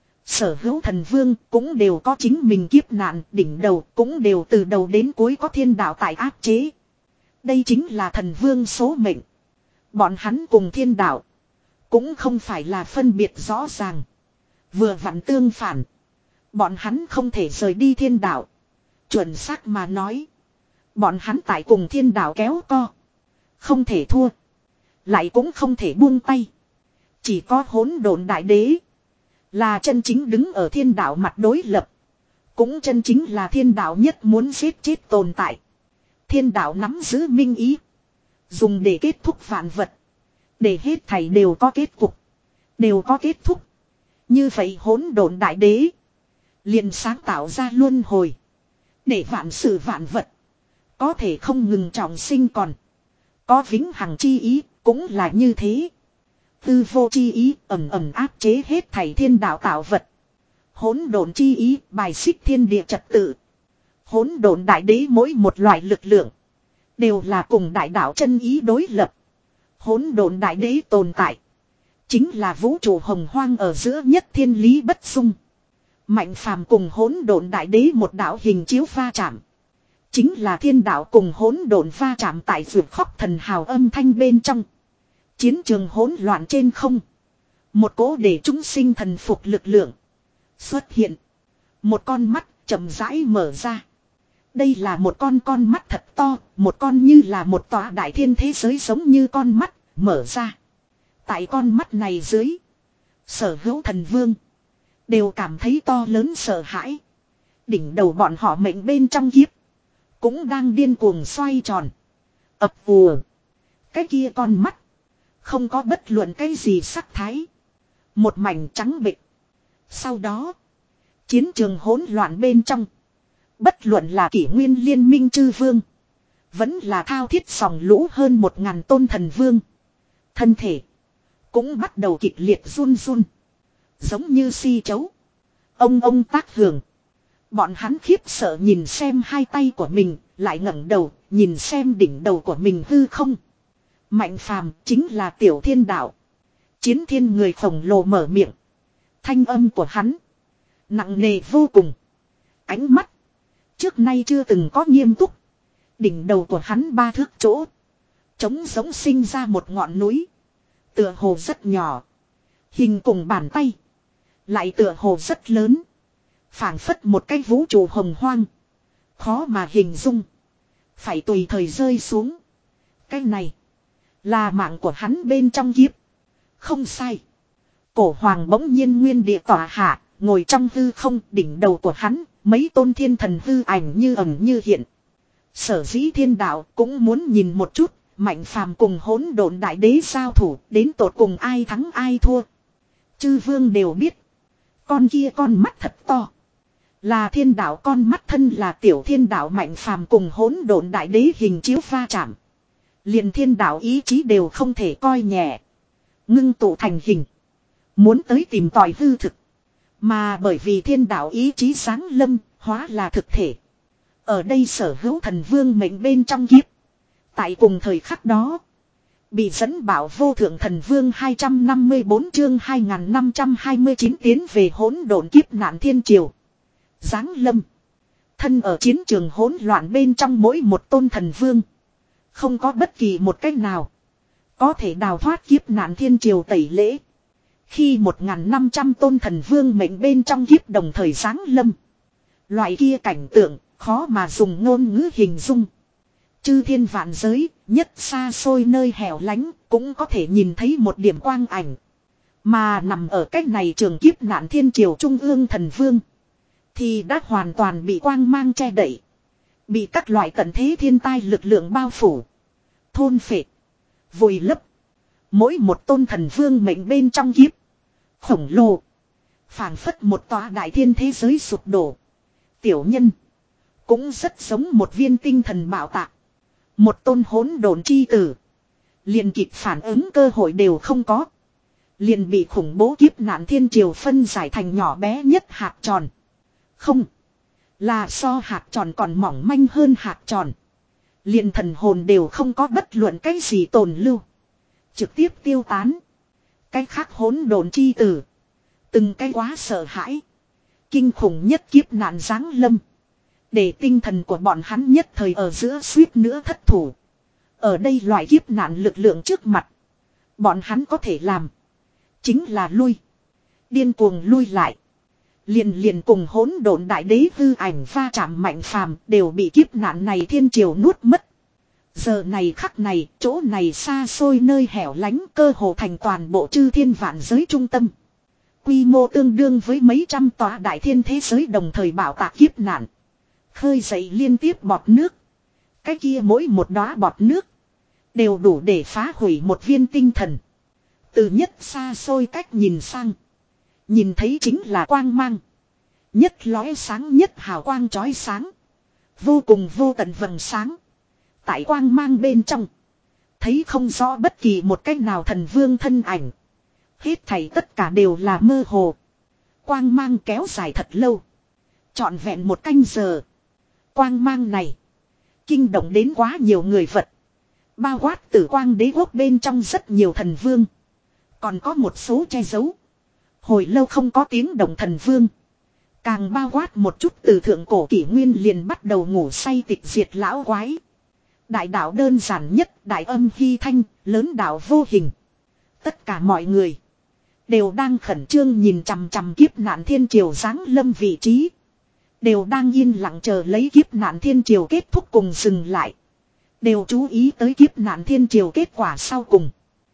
Sở hữu thần vương cũng đều có chính mình kiếp nạn. Đỉnh đầu cũng đều từ đầu đến cuối có thiên đạo tại áp chế. Đây chính là thần vương số mệnh. Bọn hắn cùng thiên đạo. Cũng không phải là phân biệt rõ ràng. Vừa vặn tương phản. Bọn hắn không thể rời đi thiên đạo. Chuẩn xác mà nói. Bọn hắn tại cùng thiên đạo kéo co. Không thể thua. Lại cũng không thể buông tay. Chỉ có hỗn độn đại đế. Là chân chính đứng ở thiên đạo mặt đối lập. Cũng chân chính là thiên đạo nhất muốn giết chết tồn tại. Thiên đạo nắm giữ minh ý. Dùng để kết thúc vạn vật. Để hết thảy đều có kết cục. Đều có kết thúc. Như vậy hỗn độn đại đế. Liền sáng tạo ra luân hồi. Để vạn sự vạn vật. Có thể không ngừng trọng sinh còn. Có vĩnh hằng chi ý. Cũng là như thế. Tư vô chi ý ẩm ẩm áp chế hết thảy thiên đạo tạo vật. Hỗn độn chi ý bài xích thiên địa trật tự. Hỗn độn đại đế mỗi một loại lực lượng. Đều là cùng đại đạo chân ý đối lập. Hỗn độn đại đế tồn tại. Chính là vũ trụ hồng hoang ở giữa nhất thiên lý bất xung. Mạnh phàm cùng hỗn độn đại đế một đạo hình chiếu va chạm. Chính là thiên đạo cùng hỗn độn va chạm tại vượt khóc thần hào âm thanh bên trong. Chiến trường hỗn loạn trên không. Một cỗ để chúng sinh thần phục lực lượng. Xuất hiện. Một con mắt chậm rãi mở ra. Đây là một con con mắt thật to. Một con như là một tòa đại thiên thế giới giống như con mắt mở ra. Tại con mắt này dưới. Sở hữu thần vương. Đều cảm thấy to lớn sợ hãi. Đỉnh đầu bọn họ mệnh bên trong kiếp. Cũng đang điên cuồng xoay tròn. Ập vùa. Cái kia con mắt. Không có bất luận cái gì sắc thái. Một mảnh trắng bệch. Sau đó. Chiến trường hỗn loạn bên trong. Bất luận là kỷ nguyên liên minh chư vương. Vẫn là thao thiết sòng lũ hơn một ngàn tôn thần vương. Thân thể. Cũng bắt đầu kịch liệt run run. Giống như si chấu. Ông ông tác hưởng. Bọn hắn khiếp sợ nhìn xem hai tay của mình. Lại ngẩng đầu nhìn xem đỉnh đầu của mình hư không. Mạnh phàm chính là tiểu thiên đạo. Chiến thiên người khổng lồ mở miệng. Thanh âm của hắn. Nặng nề vô cùng. Ánh mắt. Trước nay chưa từng có nghiêm túc. Đỉnh đầu của hắn ba thước chỗ. Trống giống sinh ra một ngọn núi. Tựa hồ rất nhỏ. Hình cùng bàn tay. Lại tựa hồ rất lớn. Phảng phất một cái vũ trụ hồng hoang. Khó mà hình dung. Phải tùy thời rơi xuống. Cái này. Là mạng của hắn bên trong kiếp. Không sai. Cổ hoàng bỗng nhiên nguyên địa tỏa hạ. Ngồi trong hư không đỉnh đầu của hắn. Mấy tôn thiên thần hư ảnh như ẩn như hiện. Sở dĩ thiên đạo cũng muốn nhìn một chút. Mạnh phàm cùng hỗn độn đại đế giao thủ. Đến tột cùng ai thắng ai thua. Chư vương đều biết. Con kia con mắt thật to. Là thiên đạo con mắt thân là tiểu thiên đạo mạnh phàm cùng hỗn độn đại đế hình chiếu va chạm. Liền thiên đạo ý chí đều không thể coi nhẹ. Ngưng tụ thành hình. Muốn tới tìm tòi hư thực. Mà bởi vì thiên đạo ý chí sáng lâm, hóa là thực thể. Ở đây sở hữu thần vương mệnh bên trong kiếp. Tại cùng thời khắc đó. Bị dẫn bảo vô thượng thần vương hai trăm năm mươi bốn chương hai nghìn năm trăm hai mươi chín tiến về hỗn độn kiếp nạn thiên triều. Giáng lâm. Thân ở chiến trường hỗn loạn bên trong mỗi một tôn thần vương. Không có bất kỳ một cách nào. Có thể đào thoát kiếp nạn thiên triều tẩy lễ. Khi một nghìn năm trăm tôn thần vương mệnh bên trong kiếp đồng thời giáng lâm. Loại kia cảnh tượng khó mà dùng ngôn ngữ hình dung. Chư thiên vạn giới, nhất xa xôi nơi hẻo lánh, cũng có thể nhìn thấy một điểm quang ảnh. Mà nằm ở cách này trường kiếp nạn thiên triều trung ương thần vương. Thì đã hoàn toàn bị quang mang che đậy. Bị các loại tận thế thiên tai lực lượng bao phủ. Thôn phệ. Vùi lấp. Mỗi một tôn thần vương mệnh bên trong kiếp. Khổng lồ. Phảng phất một tòa đại thiên thế giới sụp đổ. Tiểu nhân. Cũng rất giống một viên tinh thần bảo tạc. Một tôn hỗn độn chi tử. Liền kịp phản ứng cơ hội đều không có. Liền bị khủng bố kiếp nạn thiên triều phân giải thành nhỏ bé nhất hạt tròn. Không. Là so hạt tròn còn mỏng manh hơn hạt tròn. Liền thần hồn đều không có bất luận cái gì tồn lưu. Trực tiếp tiêu tán. Cái khác hỗn độn chi tử. Từng cái quá sợ hãi. Kinh khủng nhất kiếp nạn giáng lâm. Để tinh thần của bọn hắn nhất thời ở giữa suýt nữa thất thủ. Ở đây loại kiếp nạn lực lượng trước mặt. Bọn hắn có thể làm. Chính là lui. Điên cuồng lui lại. Liền liền cùng hỗn độn đại đế hư ảnh va chạm mạnh phàm đều bị kiếp nạn này thiên triều nuốt mất. Giờ này khắc này, chỗ này xa xôi nơi hẻo lánh cơ hồ thành toàn bộ chư thiên vạn giới trung tâm. Quy mô tương đương với mấy trăm tòa đại thiên thế giới đồng thời bảo tạc kiếp nạn. Khơi dậy liên tiếp bọt nước. Cái kia mỗi một đóa bọt nước đều đủ để phá hủy một viên tinh thần. Từ nhất xa xôi cách nhìn sang. Nhìn thấy chính là quang mang. Nhất lóe sáng nhất hào quang chói sáng. Vô cùng vô tận vầng sáng. Tại quang mang bên trong. Thấy không rõ bất kỳ một cách nào thần vương thân ảnh. Hết thảy tất cả đều là mơ hồ. Quang mang kéo dài thật lâu. Trọn vẹn một canh giờ. Quang mang này. Kinh động đến quá nhiều người vật. Bao quát tử quang đế quốc bên trong rất nhiều thần vương. Còn có một số che giấu. Hồi lâu không có tiếng động thần vương. Càng bao quát một chút từ thượng cổ kỷ nguyên liền bắt đầu ngủ say tịch diệt lão quái. Đại đạo đơn giản nhất, đại âm hy thanh, lớn đạo vô hình. Tất cả mọi người đều đang khẩn trương nhìn chằm chằm kiếp nạn thiên triều giáng lâm vị trí. Đều đang yên lặng chờ lấy kiếp nạn thiên triều kết thúc cùng dừng lại. Đều chú ý tới kiếp nạn thiên triều kết quả sau cùng.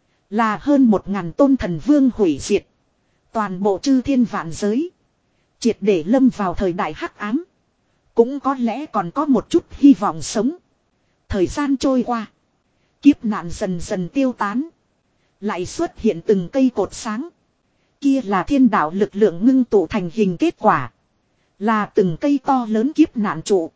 Là hơn một ngàn tôn thần vương hủy diệt. Toàn bộ chư thiên vạn giới. Triệt để lâm vào thời đại hắc ám. Cũng có lẽ còn có một chút hy vọng sống. Thời gian trôi qua. Kiếp nạn dần dần tiêu tán. Lại xuất hiện từng cây cột sáng. Kia là thiên đạo lực lượng ngưng tụ thành hình kết quả. Là từng cây to lớn kiếp nạn trụ.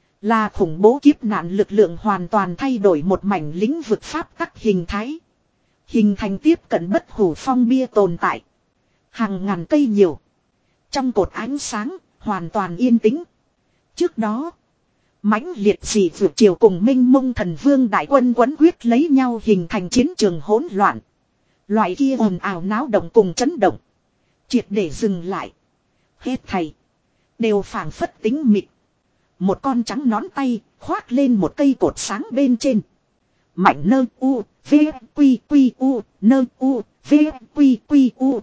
Là khủng bố kiếp nạn lực lượng hoàn toàn thay đổi một mảnh lĩnh vực pháp tắc hình thái. Hình thành tiếp cận bất hủ phong bia tồn tại. Hàng ngàn cây nhiều. Trong cột ánh sáng, hoàn toàn yên tĩnh. Trước đó, mãnh liệt dị vượt triều cùng minh mông thần vương đại quân quấn quyết lấy nhau hình thành chiến trường hỗn loạn. Loại kia ồn ào náo động cùng chấn động. Triệt để dừng lại. Hết thầy. Đều phảng phất tính mịt. Một con trắng nón tay khoác lên một cây cột sáng bên trên. Mạnh nơ u, v, quy quy u, nơ u, v, quy quy u.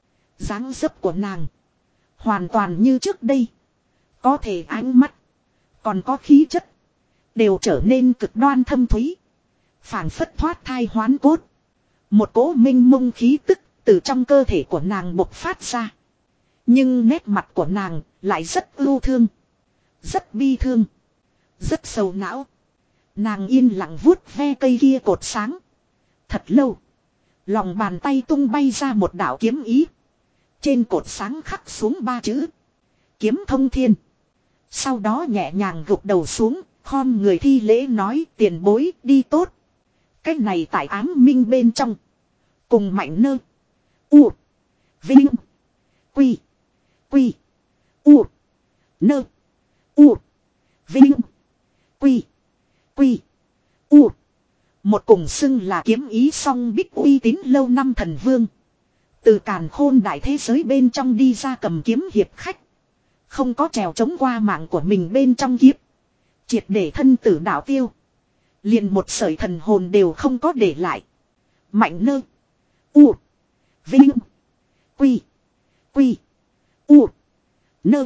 Dáng dấp của nàng. Hoàn toàn như trước đây. Có thể ánh mắt. Còn có khí chất. Đều trở nên cực đoan thâm thúy. Phảng phất thoát thai hoán cốt. Một cỗ minh mông khí tức từ trong cơ thể của nàng bộc phát ra. Nhưng nét mặt của nàng lại rất ưu thương. Rất bi thương. Rất sầu não. Nàng yên lặng vuốt ve cây kia cột sáng. Thật lâu. Lòng bàn tay tung bay ra một đạo kiếm ý. Trên cột sáng khắc xuống ba chữ. Kiếm thông thiên. Sau đó nhẹ nhàng gục đầu xuống. Khom người thi lễ nói tiền bối đi tốt. Cái này tại ám minh bên trong. Cùng mạnh nơ. U. Vinh. Quy. Quy. U. Nơ. U. Vinh. Quy. Quy. U. Một cùng xưng là kiếm ý song bích uy tín lâu năm thần vương. Từ càn khôn đại thế giới bên trong đi ra cầm kiếm hiệp khách. Không có trèo chống qua mạng của mình bên trong kiếp. Triệt để thân tử đạo tiêu. Liền một sợi thần hồn đều không có để lại. Mạnh nơ. U. Vinh. Quy. Quy. U. Nơ.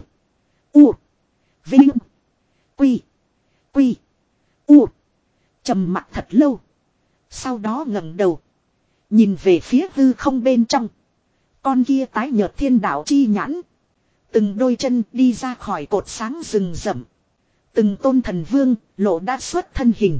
U. Vinh. Quy. Quy. U. Trầm mặt thật lâu. Sau đó ngẩng đầu. Nhìn về phía hư không bên trong. Con kia tái nhợt thiên đạo chi nhãn. Từng đôi chân đi ra khỏi cột sáng rừng rậm. Từng tôn thần vương lộ đã xuất thân hình.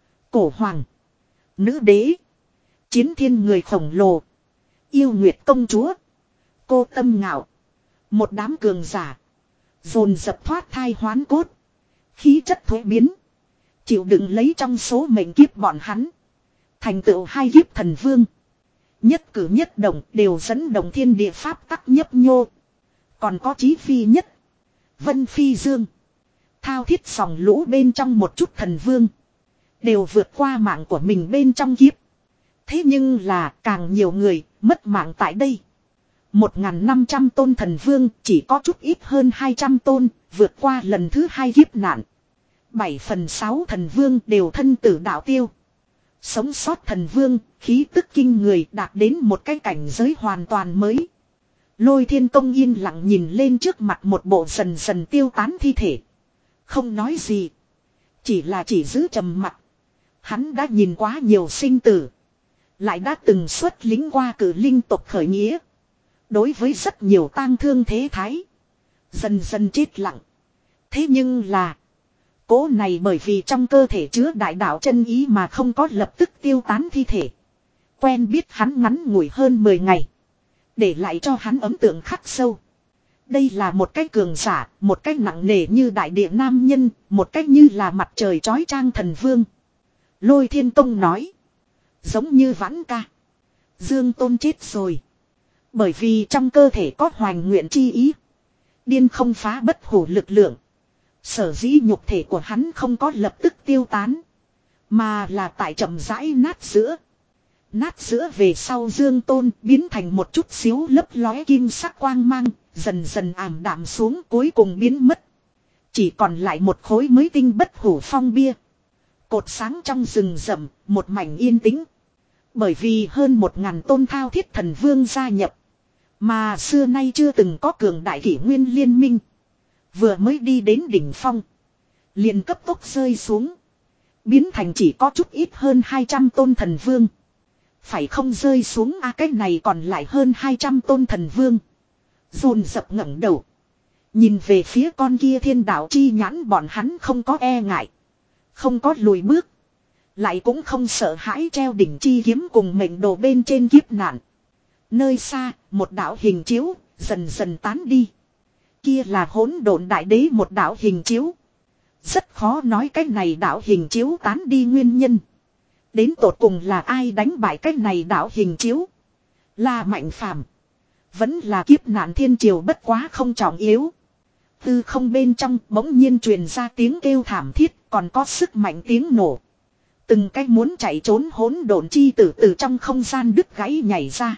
Cổ hoàng. Nữ đế. Chiến thiên người khổng lồ. Yêu nguyệt công chúa. Cô tâm ngạo. Một đám cường giả. Dồn dập thoát thai hoán cốt. Khí chất thuế biến. Chịu đựng lấy trong số mệnh kiếp bọn hắn. Thành tựu hai kiếp thần vương. Nhất cử nhất động đều dẫn động thiên địa pháp tắc nhấp nhô. Còn có chí phi nhất. Vân phi dương. Thao thiết sòng lũ bên trong một chút thần vương. Đều vượt qua mạng của mình bên trong kiếp. Thế nhưng là càng nhiều người mất mạng tại đây. Một ngàn năm trăm tôn thần vương chỉ có chút ít hơn hai trăm tôn vượt qua lần thứ hai kiếp nạn. Bảy phần sáu thần vương đều thân tử đạo tiêu. Sống sót thần vương khí tức kinh người đạt đến một cái cảnh giới hoàn toàn mới. Lôi Thiên Tông yên lặng nhìn lên trước mặt một bộ dần dần tiêu tán thi thể. Không nói gì. Chỉ là chỉ giữ trầm mặt. Hắn đã nhìn quá nhiều sinh tử. Lại đã từng xuất lính qua cử linh tộc khởi nghĩa. Đối với rất nhiều tang thương thế thái. Dần dần chết lặng. Thế nhưng là. Cố này bởi vì trong cơ thể chứa đại đạo chân ý mà không có lập tức tiêu tán thi thể. Quen biết hắn ngắn ngủi hơn mười ngày. Để lại cho hắn ấn tượng khắc sâu. Đây là một cái cường giả, một cái nặng nề như đại địa nam nhân, một cái như là mặt trời chói chang thần vương. Lôi Thiên Tông nói. Giống như Vãn ca. Dương Tôn chết rồi. Bởi vì trong cơ thể có hoành nguyện chi ý. Điên không phá bất hủ lực lượng. Sở dĩ nhục thể của hắn không có lập tức tiêu tán. Mà là tại chậm rãi nát giữa. Nát giữa về sau Dương Tôn biến thành một chút xíu lấp lóe kim sắc quang mang. Dần dần ảm đạm xuống cuối cùng biến mất. Chỉ còn lại một khối mới tinh bất hủ phong bia. Cột sáng trong rừng rậm, một mảnh yên tĩnh. Bởi vì hơn một ngàn tôn thao thiết thần vương gia nhập. Mà xưa nay chưa từng có cường đại kỷ nguyên liên minh. Vừa mới đi đến đỉnh phong. Liền cấp tốc rơi xuống. Biến thành chỉ có chút ít hơn hai trăm tôn thần vương. Phải không rơi xuống a à, cái này còn lại hơn hai trăm tôn thần vương. Dồn dập ngẩng đầu. Nhìn về phía con kia thiên đạo chi nhãn bọn hắn không có e ngại. Không có lùi bước. Lại cũng không sợ hãi treo đỉnh chi kiếm cùng mệnh đồ bên trên kiếp nạn. Nơi xa, một đạo hình chiếu, dần dần tán đi. Kia là hỗn độn đại đế một đạo hình chiếu. Rất khó nói cái này đạo hình chiếu tán đi nguyên nhân. Đến tột cùng là ai đánh bại cái này đạo hình chiếu. Là Mạnh Phàm, vẫn là kiếp nạn thiên triều bất quá không trọng yếu. Tư không bên trong bỗng nhiên truyền ra tiếng kêu thảm thiết, còn có sức mạnh tiếng nổ. Từng cái muốn chạy trốn hỗn độn chi tử từ trong không gian đứt gãy nhảy ra.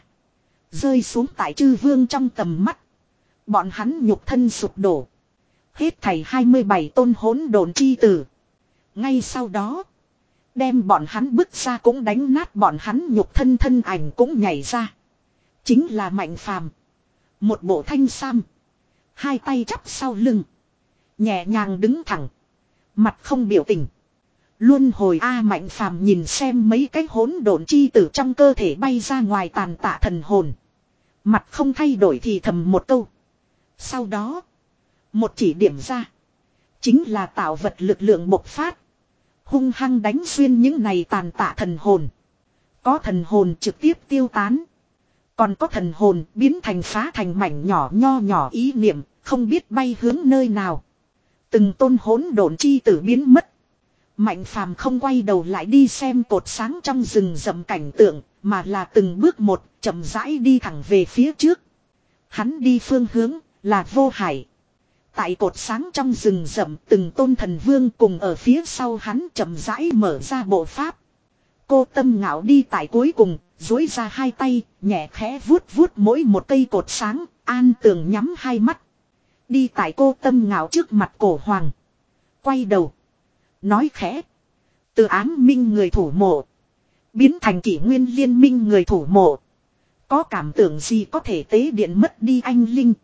Rơi xuống tại chư vương trong tầm mắt. Bọn hắn nhục thân sụp đổ. Hết thảy hai mươi bảy tôn hỗn độn chi tử. Ngay sau đó. Đem bọn hắn bước ra cũng đánh nát bọn hắn nhục thân thân ảnh cũng nhảy ra. Chính là Mạnh Phàm. Một bộ thanh sam. Hai tay chắp sau lưng. Nhẹ nhàng đứng thẳng. Mặt không biểu tình. Luân hồi A Mạnh Phàm nhìn xem mấy cái hỗn độn chi tử trong cơ thể bay ra ngoài tàn tạ thần hồn. Mặt không thay đổi thì thầm một câu. Sau đó. Một chỉ điểm ra. Chính là tạo vật lực lượng bộc phát. Hung hăng đánh xuyên những này tàn tạ thần hồn. Có thần hồn trực tiếp tiêu tán. Còn có thần hồn biến thành phá thành mảnh nhỏ nho nhỏ ý niệm. Không biết bay hướng nơi nào. Từng tôn hỗn độn chi tử biến mất. Mạnh Phàm không quay đầu lại đi xem cột sáng trong rừng rậm cảnh tượng. Mà là từng bước một chậm rãi đi thẳng về phía trước. Hắn đi phương hướng là vô hải. Tại cột sáng trong rừng rậm từng tôn thần vương cùng ở phía sau hắn chậm rãi mở ra bộ pháp. Cô Tâm Ngạo đi tại cuối cùng, duỗi ra hai tay, nhẹ khẽ vuốt vuốt mỗi một cây cột sáng, an tường nhắm hai mắt. Đi tại Cô Tâm Ngạo trước mặt Cổ Hoàng. Quay đầu. Nói khẽ. Từ ám minh người thủ mộ. Biến thành kỷ nguyên liên minh người thủ mộ. Có cảm tưởng gì có thể tế điện mất đi anh linh.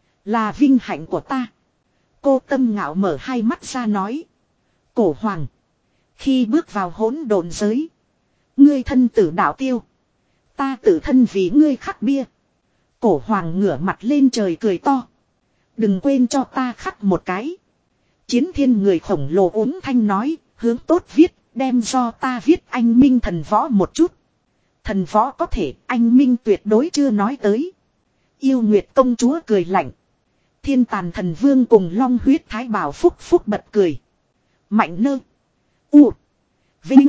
Là vinh hạnh của ta. Cô Tâm Ngạo mở hai mắt ra nói. Cổ Hoàng. Khi bước vào hỗn độn giới. Ngươi thân tử đạo tiêu. Ta tự thân vì ngươi khắc bia. Cổ Hoàng ngửa mặt lên trời cười to. Đừng quên cho ta khắc một cái. Chiến thiên người khổng lồ uống thanh nói. Hướng tốt viết. Đem do ta viết anh minh thần võ một chút. Thần võ có thể anh minh tuyệt đối chưa nói tới. Yêu Nguyệt công chúa cười lạnh. Thiên Tàn Thần Vương cùng Long Huyết Thái Bảo phúc phúc bật cười. Mạnh nơ. U. Vinh.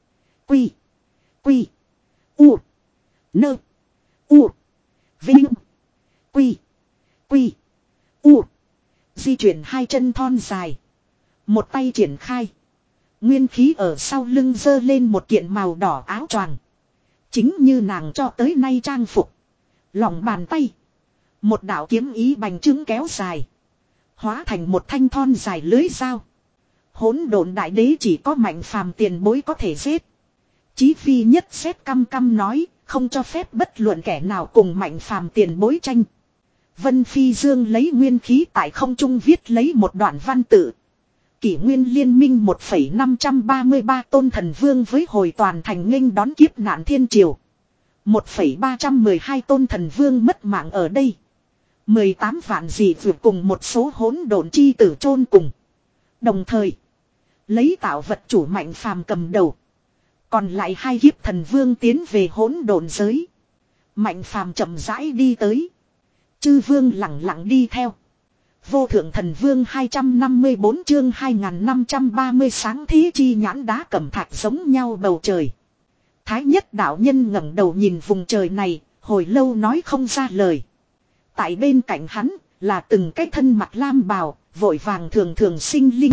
Quy. Quy. U. Nơ. U. Vinh. Quy. Quy. U. Di chuyển hai chân thon dài. Một tay triển khai. Nguyên khí ở sau lưng giơ lên một kiện màu đỏ áo choàng. Chính như nàng cho tới nay trang phục. Lòng bàn tay. Một đạo kiếm ý bành trướng kéo dài. Hóa thành một thanh thon dài lưới dao. Hỗn độn đại đế chỉ có mạnh phàm tiền bối có thể giết. Chí phi nhất xét căm căm nói. Không cho phép bất luận kẻ nào cùng mạnh phàm tiền bối tranh. Vân Phi Dương lấy nguyên khí tại không trung viết lấy một đoạn văn tự. Kỷ nguyên liên minh một phẩy năm ba ba tôn thần vương với hồi toàn thành nghênh đón kiếp nạn thiên triều. một phẩy ba một hai tôn thần vương mất mạng ở đây. mười tám vạn dị vượt cùng một số hỗn độn chi tử chôn cùng. Đồng thời, lấy tạo vật chủ mạnh phàm cầm đầu. Còn lại hai kiếp thần vương tiến về hỗn độn giới. Mạnh phàm chậm rãi đi tới. Chư vương lặng lặng đi theo. Vô thượng thần vương hai trăm năm mươi bốn chương hai nghìn năm trăm ba mươi sáng thí chi nhãn đá cẩm thạch giống nhau bầu trời. Thái nhất đạo nhân ngẩng đầu nhìn vùng trời này, hồi lâu nói không ra lời. Tại bên cạnh hắn là từng cái thân mặt lam bào, vội vàng thường thường sinh linh.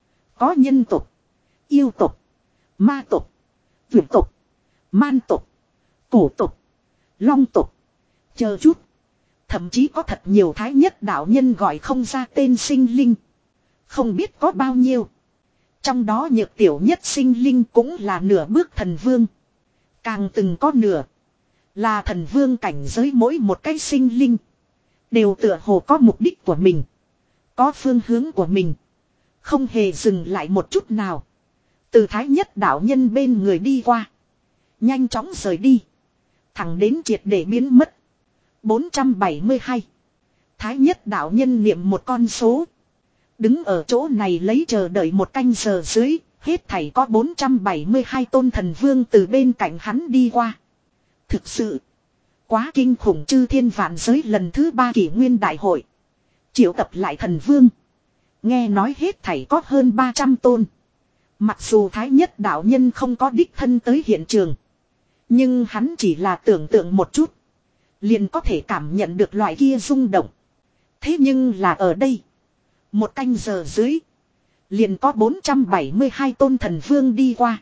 Có nhân tộc, yêu tộc, ma tộc, vượt tộc, man tộc, cổ tộc, long tộc, chờ chút. Thậm chí có thật nhiều thái nhất đạo nhân gọi không ra tên sinh linh. Không biết có bao nhiêu. Trong đó nhược tiểu nhất sinh linh cũng là nửa bước thần vương. Càng từng có nửa. Là thần vương cảnh giới mỗi một cái sinh linh. Đều tựa hồ có mục đích của mình. Có phương hướng của mình. Không hề dừng lại một chút nào. Từ thái nhất đạo nhân bên người đi qua. Nhanh chóng rời đi. Thẳng đến triệt để biến mất. bốn trăm bảy mươi hai. Thái nhất đạo nhân niệm một con số. Đứng ở chỗ này lấy chờ đợi một canh giờ dưới. Hết thảy có bốn trăm bảy mươi hai tôn thần vương từ bên cạnh hắn đi qua. Thực sự. Quá kinh khủng, chư thiên vạn giới lần thứ ba kỷ nguyên đại hội. Triệu tập lại thần vương. Nghe nói hết thảy có hơn ba trăm tôn. Mặc dù thái nhất đạo nhân không có đích thân tới hiện trường. Nhưng hắn chỉ là tưởng tượng một chút. Liền có thể cảm nhận được loại kia rung động. Thế nhưng là ở đây. Một canh giờ dưới. Liền có bốn trăm bảy mươi hai tôn thần vương đi qua.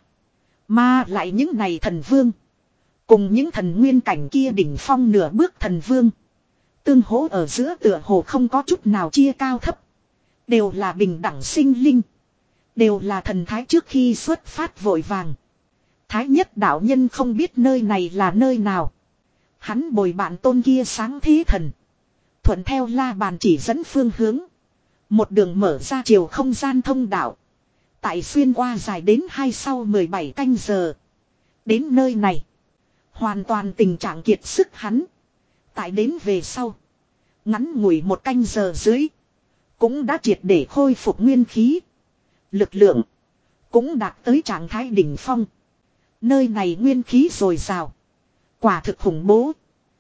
Mà lại những này thần vương. Cùng những thần nguyên cảnh kia đỉnh phong nửa bước thần vương. Tương hỗ ở giữa tựa hồ không có chút nào chia cao thấp. Đều là bình đẳng sinh linh. Đều là thần thái trước khi xuất phát vội vàng. Thái nhất đạo nhân không biết nơi này là nơi nào. Hắn bồi bạn tôn kia sáng thế thần. Thuận theo la bàn chỉ dẫn phương hướng. Một đường mở ra chiều không gian thông đạo. Tại xuyên qua dài đến hai sau mười bảy canh giờ. Đến nơi này. Hoàn toàn tình trạng kiệt sức hắn. Tại đến về sau. Ngắn ngủi một canh giờ dưới. Cũng đã triệt để khôi phục nguyên khí. Lực lượng. Cũng đạt tới trạng thái đỉnh phong. Nơi này nguyên khí dồi dào. Quả thực khủng bố.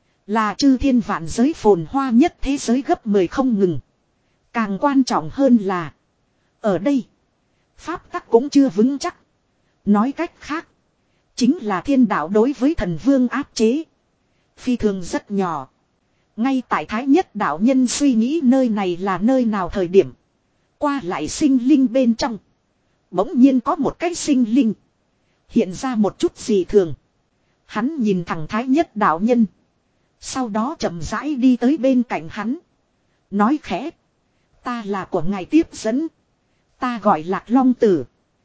Là chư thiên vạn giới phồn hoa nhất thế giới gấp mười không ngừng. Càng quan trọng hơn là. Ở đây. Pháp tắc cũng chưa vững chắc. Nói cách khác. Chính là thiên đạo đối với thần vương áp chế. Phi thường rất nhỏ. Ngay tại thái nhất đạo nhân suy nghĩ nơi này là nơi nào thời điểm. Qua lại sinh linh bên trong. Bỗng nhiên có một cái sinh linh. Hiện ra một chút gì thường. Hắn nhìn thẳng thái nhất đạo nhân. Sau đó chậm rãi đi tới bên cạnh hắn. Nói khẽ. Ta là của ngài tiếp dẫn. Ta gọi Lạc Long Tử.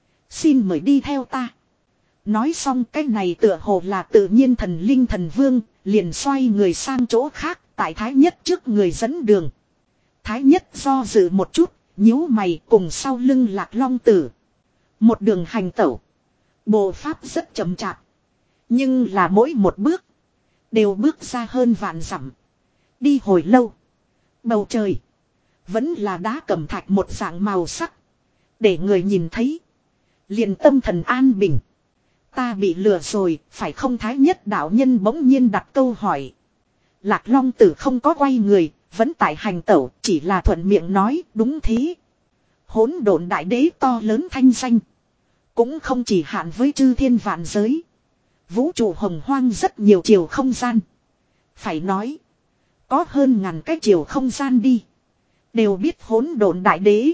Xin mời đi theo ta. Nói xong cái này tựa hồ là tự nhiên thần linh thần vương. Liền xoay người sang chỗ khác. Tại thái nhất trước người dẫn đường. Thái nhất do dự một chút. Nhíu mày cùng sau lưng Lạc Long Tử. Một đường hành tẩu. Bộ pháp rất chậm chạp. Nhưng là mỗi một bước. Đều bước ra hơn vạn dặm. Đi hồi lâu. Bầu trời. Vẫn là đá cẩm thạch một dạng màu sắc. Để người nhìn thấy. Liền tâm thần an bình. Ta bị lừa rồi. Phải không thái nhất đạo nhân bỗng nhiên đặt câu hỏi. Lạc Long Tử không có quay người. vẫn tại hành tẩu, chỉ là thuận miệng nói, đúng thế. Hỗn độn đại đế to lớn thanh danh. Cũng không chỉ hạn với chư thiên vạn giới. Vũ trụ hồng hoang rất nhiều chiều không gian. Phải nói. Có hơn ngàn cái chiều không gian đi. Đều biết hỗn độn đại đế.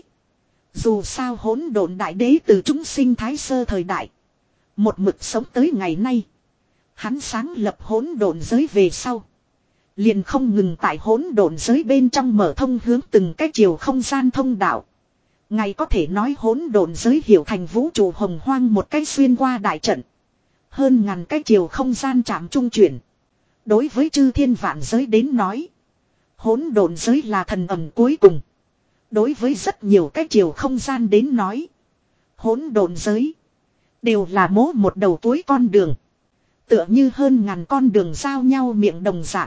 Dù sao hỗn độn đại đế từ chúng sinh thái sơ thời đại. Một mực sống tới ngày nay. Hắn sáng lập hỗn độn giới về sau. Liền không ngừng tại hỗn độn giới bên trong mở thông hướng từng cái chiều không gian thông đạo. Ngày có thể nói hỗn độn giới hiểu thành vũ trụ hồng hoang một cái xuyên qua đại trận. Hơn ngàn cái chiều không gian chạm trung chuyển. Đối với chư thiên vạn giới đến nói. Hỗn độn giới là thần ẩm cuối cùng. Đối với rất nhiều cái chiều không gian đến nói. Hỗn độn giới. Đều là mố một đầu cuối con đường. Tựa như hơn ngàn con đường giao nhau miệng đồng dạng.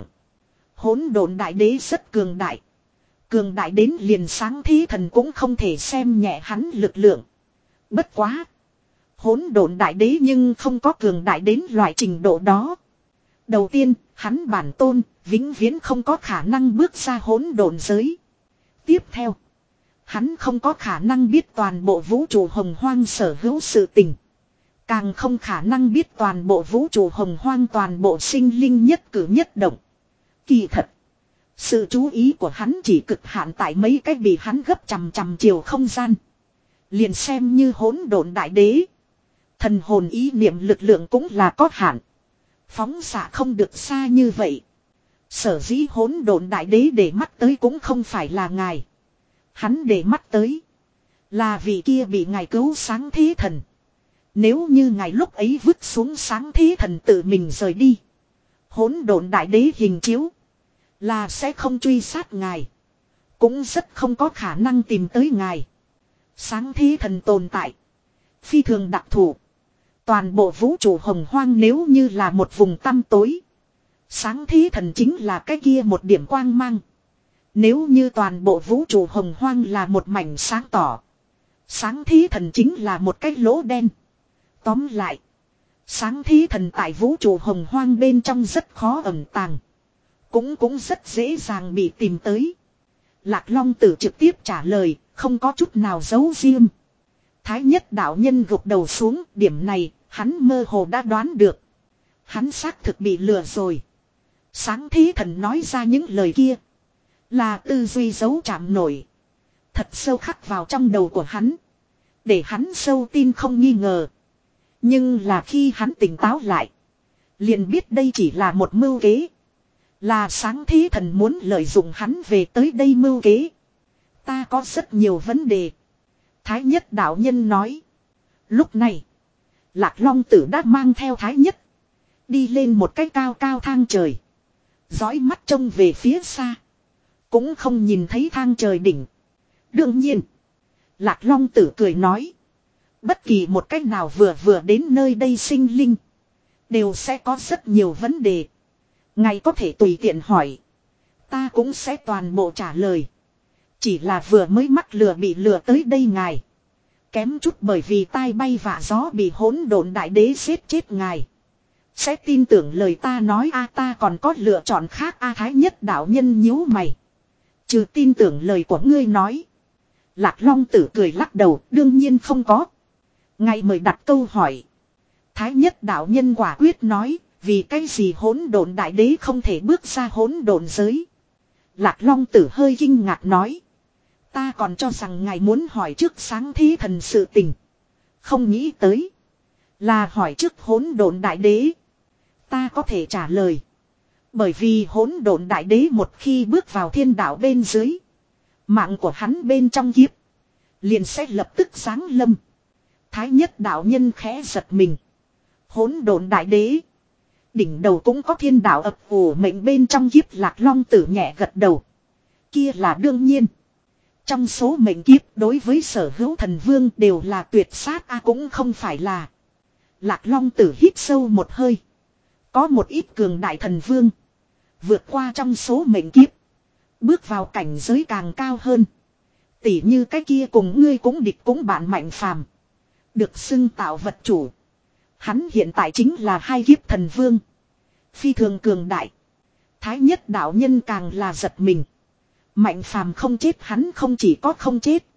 Hỗn độn đại đế rất cường đại. Cường đại đến liền sáng thế thần cũng không thể xem nhẹ hắn lực lượng. Bất quá. Hỗn độn đại đế nhưng không có cường đại đến loại trình độ đó. Đầu tiên, hắn bản tôn, vĩnh viễn không có khả năng bước ra hỗn độn giới. Tiếp theo, hắn không có khả năng biết toàn bộ vũ trụ hồng hoang sở hữu sự tình. Càng không khả năng biết toàn bộ vũ trụ hồng hoang toàn bộ sinh linh nhất cử nhất động. Kỳ thật, sự chú ý của hắn chỉ cực hạn tại mấy cái bị hắn gấp chằm chằm chiều không gian. Liền xem như hỗn độn đại đế. Thần hồn ý niệm lực lượng cũng là có hạn. Phóng xạ không được xa như vậy. Sở dĩ hỗn độn đại đế để mắt tới cũng không phải là ngài. Hắn để mắt tới. Là vị kia bị ngài cứu sáng thế thần. Nếu như ngài lúc ấy vứt xuống sáng thế thần tự mình rời đi. Hỗn độn đại đế hình chiếu. Là sẽ không truy sát ngài. Cũng rất không có khả năng tìm tới ngài. Sáng thế thần tồn tại. Phi thường đặc thù. Toàn bộ vũ trụ hồng hoang nếu như là một vùng tăm tối. Sáng thế thần chính là cái kia một điểm quang mang. Nếu như toàn bộ vũ trụ hồng hoang là một mảnh sáng tỏ. Sáng thế thần chính là một cái lỗ đen. Tóm lại. Sáng thế thần tại vũ trụ hồng hoang bên trong rất khó ẩn tàng. Cũng cũng rất dễ dàng bị tìm tới. Lạc Long Tử trực tiếp trả lời, không có chút nào giấu riêng. Thái nhất đạo nhân gục đầu xuống, điểm này, hắn mơ hồ đã đoán được. Hắn xác thực bị lừa rồi. Sáng thế thần nói ra những lời kia. Là tư duy giấu chạm nổi. Thật sâu khắc vào trong đầu của hắn. Để hắn sâu tin không nghi ngờ. Nhưng là khi hắn tỉnh táo lại. Liền biết đây chỉ là một mưu kế. Là sáng thế thần muốn lợi dụng hắn về tới đây mưu kế. Ta có rất nhiều vấn đề. Thái nhất đạo nhân nói. Lúc này. Lạc Long Tử đã mang theo Thái nhất. Đi lên một cái cao cao thang trời. Dõi mắt trông về phía xa. Cũng không nhìn thấy thang trời đỉnh. Đương nhiên. Lạc Long Tử cười nói. Bất kỳ một cách nào vừa vừa đến nơi đây sinh linh. Đều sẽ có rất nhiều vấn đề. Ngài có thể tùy tiện hỏi. Ta cũng sẽ toàn bộ trả lời. Chỉ là vừa mới mắc lừa bị lừa tới đây ngài. Kém chút bởi vì tai bay vạ gió bị hỗn độn đại đế giết chết ngài. Sẽ tin tưởng lời ta nói a ta còn có lựa chọn khác a Thái nhất đạo nhân nhíu mày. Trừ tin tưởng lời của ngươi nói. Lạc Long Tử cười lắc đầu, đương nhiên không có. Ngài mời đặt câu hỏi. Thái nhất đạo nhân quả quyết nói, vì cái gì hỗn độn đại đế không thể bước ra hỗn độn giới. Lạc Long Tử hơi kinh ngạc nói. Ta còn cho rằng ngài muốn hỏi trước sáng thế thần sự tình. Không nghĩ tới. Là hỏi trước hỗn độn đại đế. Ta có thể trả lời. Bởi vì hỗn độn đại đế một khi bước vào thiên đạo bên dưới. Mạng của hắn bên trong kiếp. Liền sẽ lập tức giáng lâm. Thái nhất đạo nhân khẽ giật mình. Hỗn độn đại đế. Đỉnh đầu cũng có thiên đạo ập ủ mệnh bên trong kiếp. Lạc Long Tử nhẹ gật đầu. Kia là đương nhiên. Trong số mệnh kiếp đối với sở hữu thần vương đều là tuyệt sát a cũng không phải là. Lạc Long Tử hít sâu một hơi. Có một ít cường đại thần vương. Vượt qua trong số mệnh kiếp. Bước vào cảnh giới càng cao hơn. Tỉ như cái kia cùng ngươi cũng địch cũng bạn mạnh phàm. Được xưng tạo vật chủ. Hắn hiện tại chính là hai kiếp thần vương. Phi thường cường đại. Thái nhất đạo nhân càng là giật mình. Mạnh phàm không chết, hắn không chỉ có không chết,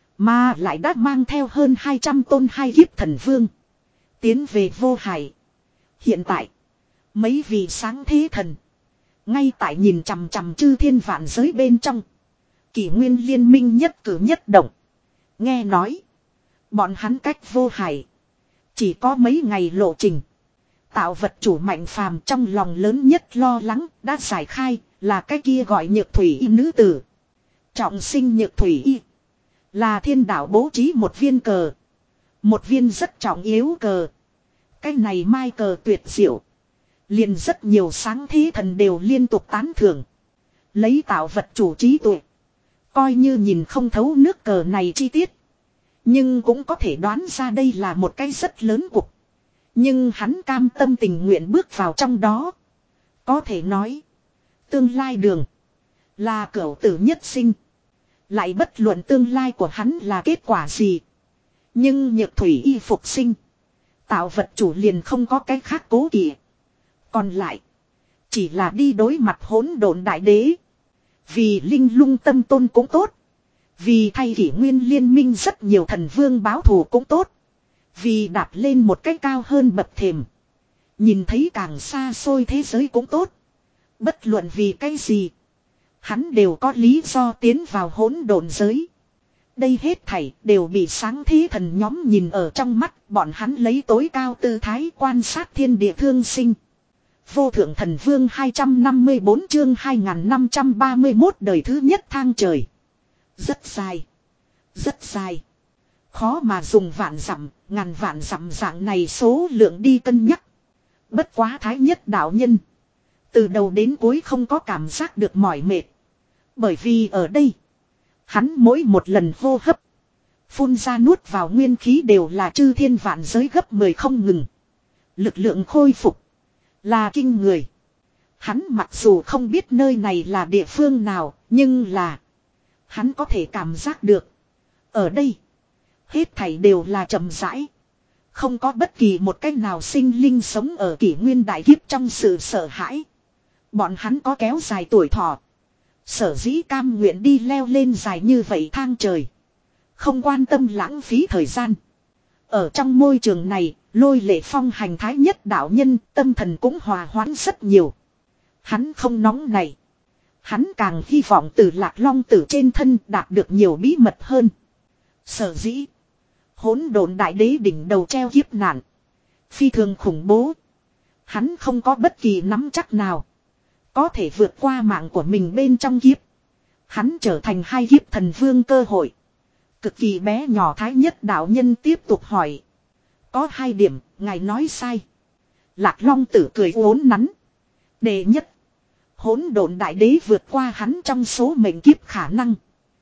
mà lại đã mang theo hơn hai trăm tôn hai kiếp thần vương tiến về vô hải. Hiện tại mấy vị sáng thế thần ngay tại nhìn chằm chằm chư thiên vạn giới bên trong. Kỷ nguyên liên minh nhất cử nhất động. Nghe nói bọn hắn cách vô hải chỉ có mấy ngày lộ trình. Tạo vật chủ Mạnh phàm trong lòng lớn nhất lo lắng đã giải khai, là cái kia gọi Nhược Thủy Y nữ tử. Trọng sinh Nhược Thủy Y là thiên đạo bố trí một viên cờ, một viên rất trọng yếu cờ. Cái này mai cờ tuyệt diệu, liền rất nhiều sáng thế thần đều liên tục tán thưởng. Lấy tạo vật chủ trí tuệ, coi như nhìn không thấu nước cờ này chi tiết, nhưng cũng có thể đoán ra đây là một cái rất lớn cục. Nhưng hắn cam tâm tình nguyện bước vào trong đó. Có thể nói, tương lai đường là cửu tử nhất sinh. Lại bất luận tương lai của hắn là kết quả gì, nhưng Nhược Thủy Y phục sinh, tạo vật chủ liền không có cái khác cố kỵ. Còn lại chỉ là đi đối mặt hỗn độn đại đế. Vì linh lung tâm tôn cũng tốt, vì thay kỷ nguyên liên minh rất nhiều thần vương báo thù cũng tốt, vì đạp lên một cái cao hơn bậc thềm, nhìn thấy càng xa xôi thế giới cũng tốt. Bất luận vì cái gì, hắn đều có lý do tiến vào hỗn độn giới. Đây hết thảy đều bị sáng thế thần nhóm nhìn ở trong mắt. Bọn hắn lấy tối cao tư thái quan sát thiên địa thương sinh. Vô thượng thần vương hai trăm năm mươi bốn chương hai nghìn năm trăm ba mươi mốt đời thứ nhất thang trời. Rất dài, rất dài, khó mà dùng vạn dặm, ngàn vạn dặm dạng này số lượng đi cân nhắc. Bất quá thái nhất đạo nhân từ đầu đến cuối không có cảm giác được mỏi mệt. Bởi vì ở đây, hắn mỗi một lần hô hấp, phun ra nuốt vào nguyên khí đều là chư thiên vạn giới gấp mười không ngừng. Lực lượng khôi phục là kinh người. Hắn mặc dù không biết nơi này là địa phương nào, nhưng là hắn có thể cảm giác được. Ở đây, hết thảy đều là chậm rãi. Không có bất kỳ một cách nào sinh linh sống ở kỷ nguyên đại kiếp trong sự sợ hãi. Bọn hắn có kéo dài tuổi thọ, sở dĩ cam nguyện đi leo lên dài như vậy thang trời, không quan tâm lãng phí thời gian. Ở trong môi trường này, Lôi Lệ Phong hành thái nhất đạo nhân tâm thần cũng hòa hoãn rất nhiều. Hắn không nóng này, hắn càng hy vọng từ Lạc Long Tử trên thân đạt được nhiều bí mật hơn. Sở dĩ hỗn độn đại đế đỉnh đầu treo kiếp nạn, phi thường khủng bố. Hắn không có bất kỳ nắm chắc nào có thể vượt qua mạng của mình bên trong kiếp. Hắn trở thành hai kiếp thần vương cơ hội cực kỳ bé nhỏ. Thái nhất đạo nhân tiếp tục hỏi. Có hai điểm, ngài nói sai. Lạc Long Tử cười uốn nắn. Đệ nhất, hỗn độn đại đế vượt qua hắn trong số mệnh kiếp khả năng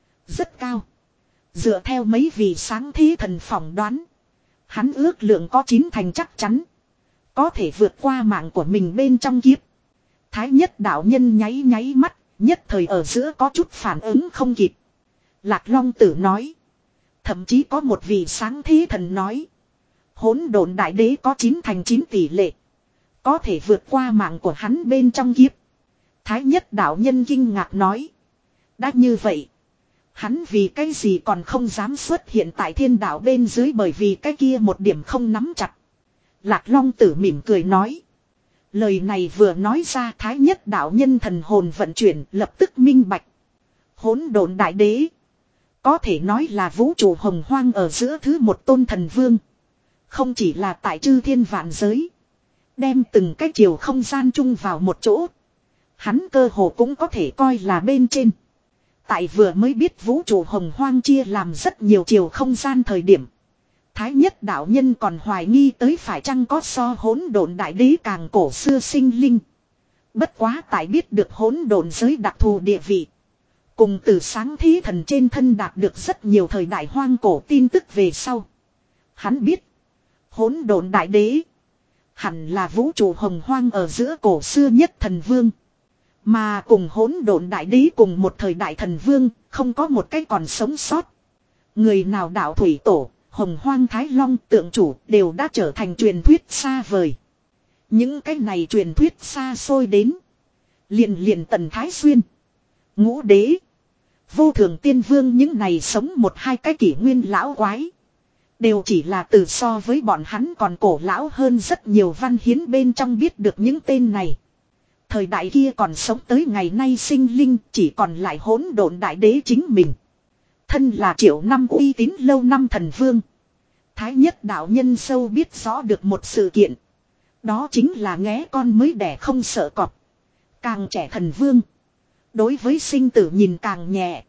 rất cao. Dựa theo mấy vị sáng thế thần phỏng đoán, hắn ước lượng có chín thành chắc chắn có thể vượt qua mạng của mình bên trong kiếp. Thái nhất đạo nhân nháy nháy mắt, nhất thời ở giữa có chút phản ứng không kịp. Lạc Long Tử nói. Thậm chí có một vị sáng thế thần nói, hỗn độn đại đế có chín thành chín tỷ lệ có thể vượt qua mạng của hắn bên trong kiếp. Thái nhất đạo nhân kinh ngạc nói. Đã như vậy, hắn vì cái gì còn không dám xuất hiện tại thiên đạo bên dưới, bởi vì cái kia một điểm không nắm chặt. Lạc Long Tử mỉm cười nói. Lời này vừa nói ra, thái nhất đạo nhân thần hồn vận chuyển, lập tức minh bạch. Hỗn độn đại đế có thể nói là vũ trụ hồng hoang ở giữa thứ một tôn thần vương. Không chỉ là tại chư thiên vạn giới, đem từng cái chiều không gian chung vào một chỗ, hắn cơ hồ cũng có thể coi là bên trên. Tại vừa mới biết vũ trụ hồng hoang chia làm rất nhiều chiều không gian thời điểm, thái nhất đạo nhân còn hoài nghi tới phải chăng có so hỗn độn đại đế càng cổ xưa sinh linh. Bất quá tại biết được hỗn độn giới đặc thù địa vị, cùng từ sáng thế thần trên thân đạt được rất nhiều thời đại hoang cổ tin tức về sau, hắn biết hỗn độn đại đế hẳn là vũ trụ hồng hoang ở giữa cổ xưa nhất thần vương. Mà cùng hỗn độn đại đế cùng một thời đại thần vương, không có một cái còn sống sót. Người nào đạo thủy tổ, hồng hoang thái long tượng chủ đều đã trở thành truyền thuyết xa vời. Những cái này truyền thuyết xa xôi đến liền liền Tần Thái Xuyên, Ngũ Đế, Vô thường tiên vương những này sống một hai cái kỷ nguyên lão quái. Đều chỉ là từ so với bọn hắn còn cổ lão hơn rất nhiều văn hiến bên trong biết được những tên này. Thời đại kia còn sống tới ngày nay sinh linh chỉ còn lại hỗn độn đại đế chính mình. Thân là triệu năm uy tín lâu năm thần vương. Thái nhất đạo nhân sâu biết rõ được một sự kiện. Đó chính là nghé con mới đẻ không sợ cọp. Càng trẻ thần vương. Đối với sinh tử nhìn càng nhẹ.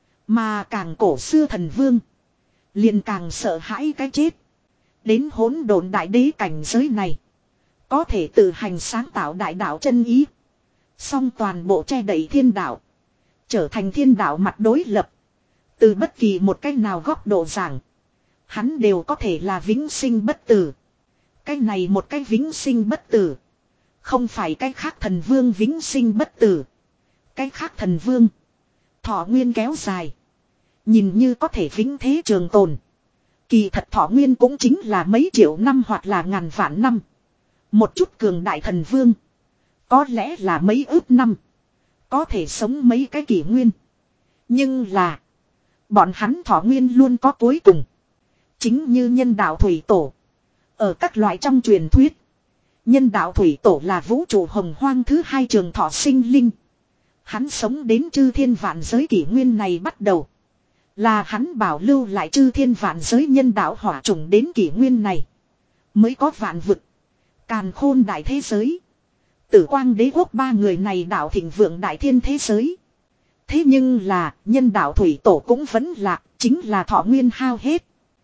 Mà càng cổ xưa thần vương. Liền càng sợ hãi cái chết. Đến hỗn độn đại đế cảnh giới này. Có thể tự hành sáng tạo đại đạo chân ý. Song toàn bộ che đậy thiên đạo. Trở thành thiên đạo mặt đối lập. Từ bất kỳ một cách nào góc độ giảng. Hắn đều có thể là vĩnh sinh bất tử. Cái này một cái vĩnh sinh bất tử. Không phải cái khác thần vương vĩnh sinh bất tử. Cái khác thần vương. Thọ nguyên kéo dài. Nhìn như có thể vĩnh thế trường tồn. Kỳ thật thọ nguyên cũng chính là mấy triệu năm hoặc là ngàn vạn năm. Một chút cường đại thần vương. Có lẽ là mấy ước năm. Có thể sống mấy cái kỷ nguyên. Nhưng là. Bọn hắn thọ nguyên luôn có cuối cùng. Chính như nhân đạo thủy tổ. Ở các loại trong truyền thuyết. Nhân đạo thủy tổ là vũ trụ hồng hoang thứ hai trường thọ sinh linh. Hắn sống đến chư thiên vạn giới kỷ nguyên này bắt đầu. Là hắn bảo lưu lại chư thiên vạn giới nhân đạo hỏa trùng đến kỷ nguyên này. Mới có vạn vực. Càn khôn đại thế giới. Tử quang đế quốc ba người này đạo thịnh vượng đại thiên thế giới. Thế nhưng là nhân đạo thủy tổ cũng vẫn lạc. Chính là thọ nguyên hao hết.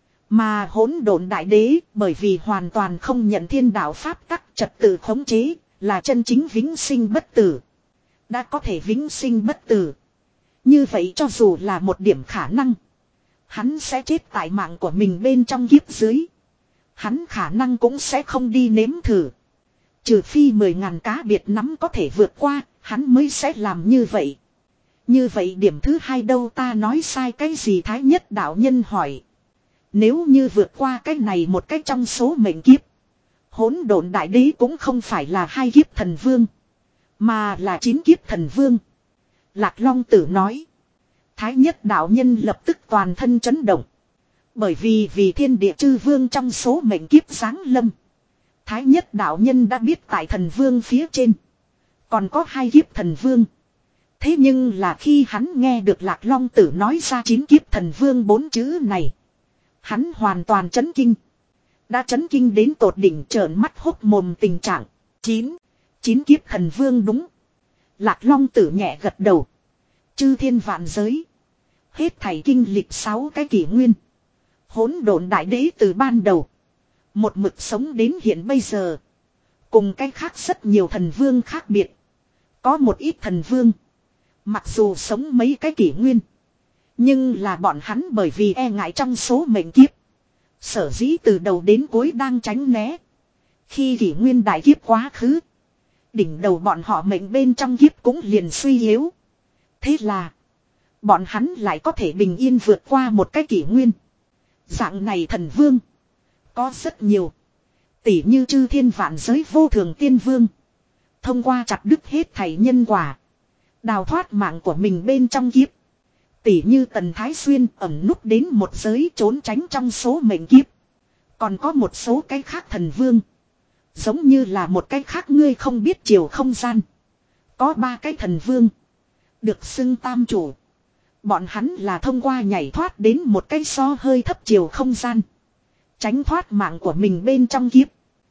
Mà hỗn độn đại đế bởi vì hoàn toàn không nhận thiên đạo pháp tắc trật tự khống chế. Là chân chính vĩnh sinh bất tử. Đã có thể vĩnh sinh bất tử. Như vậy cho dù là một điểm khả năng. Hắn sẽ chết tại mạng của mình bên trong kiếp dưới. Hắn khả năng cũng sẽ không đi nếm thử. Trừ phi mười ngàn cá biệt nắm có thể vượt qua. Hắn mới sẽ làm như vậy. Như vậy điểm thứ hai đâu ta nói sai cái gì Thái nhất đạo nhân hỏi. Nếu như vượt qua cái này một cách trong số mệnh kiếp. Hỗn độn đại đế cũng không phải là hai kiếp thần vương. Mà là chín kiếp thần vương. Lạc Long Tử nói. Thái nhất đạo nhân lập tức toàn thân chấn động. Bởi vì vì thiên địa chư vương trong số mệnh kiếp giáng lâm. Thái nhất đạo nhân đã biết tại thần vương phía trên. Còn có hai kiếp thần vương. Thế nhưng là khi hắn nghe được Lạc Long Tử nói ra chín kiếp thần vương bốn chữ này. Hắn hoàn toàn chấn kinh. Đã chấn kinh đến tột đỉnh trợn mắt hốc mồm tình trạng. Chín. Chín kiếp thần vương đúng. Lạc Long Tử nhẹ gật đầu. Chư thiên vạn giới. Hết thảy kinh lịch sáu cái kỷ nguyên. Hỗn độn đại đế từ ban đầu. Một mực sống đến hiện bây giờ. Cùng cái khác rất nhiều thần vương khác biệt. Có một ít thần vương. Mặc dù sống mấy cái kỷ nguyên. Nhưng là bọn hắn bởi vì e ngại trong số mệnh kiếp. Sở dĩ từ đầu đến cuối đang tránh né. Khi kỷ nguyên đại kiếp quá khứ. Đỉnh đầu bọn họ mệnh bên trong kiếp cũng liền suy yếu. Thế là. Bọn hắn lại có thể bình yên vượt qua một cái kỷ nguyên. Dạng này thần vương. Có rất nhiều. Tỉ như chư thiên vạn giới vô thường tiên vương. Thông qua chặt đứt hết thảy nhân quả. Đào thoát mạng của mình bên trong kiếp. Tỉ như Tần Thái Xuyên ẩn núp đến một giới trốn tránh trong số mệnh kiếp. Còn có một số cái khác thần vương. Giống như là một cái khác ngươi không biết chiều không gian. Có ba cái thần vương. Được xưng tam chủ. Bọn hắn là thông qua nhảy thoát đến một cái so hơi thấp chiều không gian. Tránh thoát mạng của mình bên trong kiếp.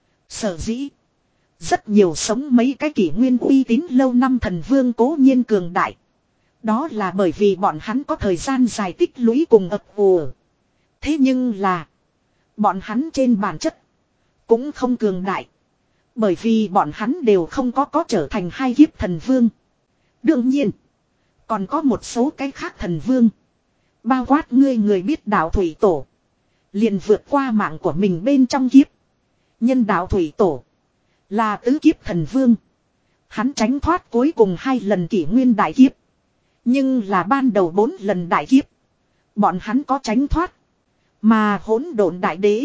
Sở dĩ. Rất nhiều sống mấy cái kỷ nguyên uy tín lâu năm thần vương cố nhiên cường đại. Đó là bởi vì bọn hắn có thời gian dài tích lũy cùng ập ùa. Thế nhưng là. Bọn hắn trên bản chất. Cũng không cường đại. Bởi vì bọn hắn đều không có có trở thành hai kiếp thần vương. Đương nhiên. Còn có một số cái khác thần vương. Bao quát ngươi người biết đạo thủy tổ. Liền vượt qua mạng của mình bên trong kiếp. Nhân đạo thủy tổ. Là tứ kiếp thần vương. Hắn tránh thoát cuối cùng hai lần kỷ nguyên đại kiếp. Nhưng là ban đầu bốn lần đại kiếp. Bọn hắn có tránh thoát. Mà hỗn độn đại đế.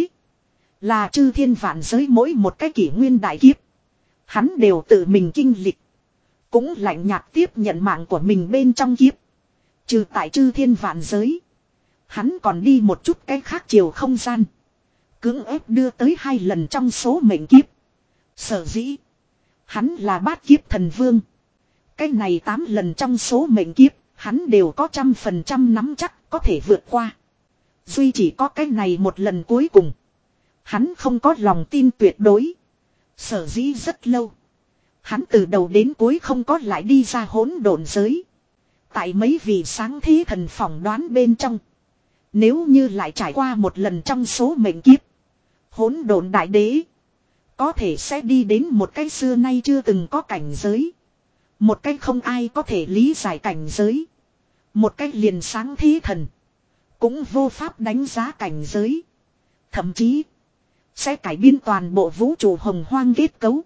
Là chư thiên vạn giới mỗi một cái kỷ nguyên đại kiếp. Hắn đều tự mình kinh lịch. Cũng lạnh nhạt tiếp nhận mạng của mình bên trong kiếp. Trừ tại chư thiên vạn giới. Hắn còn đi một chút cái khác chiều không gian. Cưỡng ép đưa tới hai lần trong số mệnh kiếp. Sở dĩ. Hắn là bát kiếp thần vương. Cái này tám lần trong số mệnh kiếp. Hắn đều có trăm phần trăm nắm chắc có thể vượt qua. Duy chỉ có cái này một lần cuối cùng. Hắn không có lòng tin tuyệt đối. Sở dĩ rất lâu. Hắn từ đầu đến cuối không có lại đi ra hỗn độn giới. Tại mấy vị sáng thế thần phỏng đoán bên trong. Nếu như lại trải qua một lần trong số mệnh kiếp. Hỗn độn đại đế. Có thể sẽ đi đến một cái xưa nay chưa từng có cảnh giới. Một cái không ai có thể lý giải cảnh giới. Một cái liền sáng thế thần. Cũng vô pháp đánh giá cảnh giới. Thậm chí. Sẽ cải biến toàn bộ vũ trụ hồng hoang kết cấu.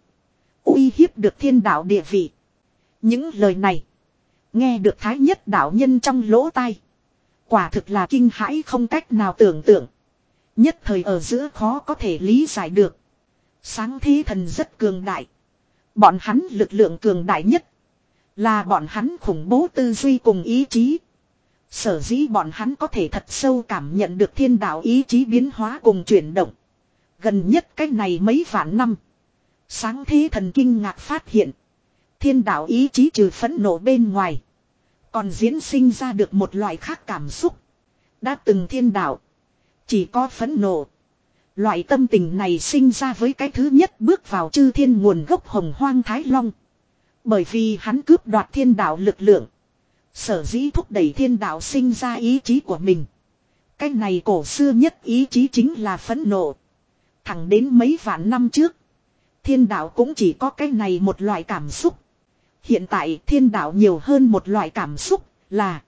Uy hiếp được thiên đạo địa vị. Những lời này. Nghe được thái nhất đạo nhân trong lỗ tai. Quả thực là kinh hãi không cách nào tưởng tượng. Nhất thời ở giữa khó có thể lý giải được. Sáng thế thần rất cường đại. Bọn hắn lực lượng cường đại nhất. Là bọn hắn khủng bố tư duy cùng ý chí. Sở dĩ bọn hắn có thể thật sâu cảm nhận được thiên đạo ý chí biến hóa cùng chuyển động. Gần nhất cái này mấy vạn năm. Sáng thế thần kinh ngạc phát hiện. Thiên đạo ý chí trừ phẫn nộ bên ngoài. Còn diễn sinh ra được một loại khác cảm xúc. Đã từng thiên đạo. Chỉ có phẫn nộ. Loại tâm tình này sinh ra với cái thứ nhất bước vào chư thiên nguồn gốc hồng hoang Thái Long. Bởi vì hắn cướp đoạt thiên đạo lực lượng. Sở dĩ thúc đẩy thiên đạo sinh ra ý chí của mình. Cái này cổ xưa nhất ý chí chính là phẫn nộ. Thẳng đến mấy vạn năm trước. Thiên đạo cũng chỉ có cái này một loại cảm xúc. Hiện tại thiên đạo nhiều hơn một loại cảm xúc là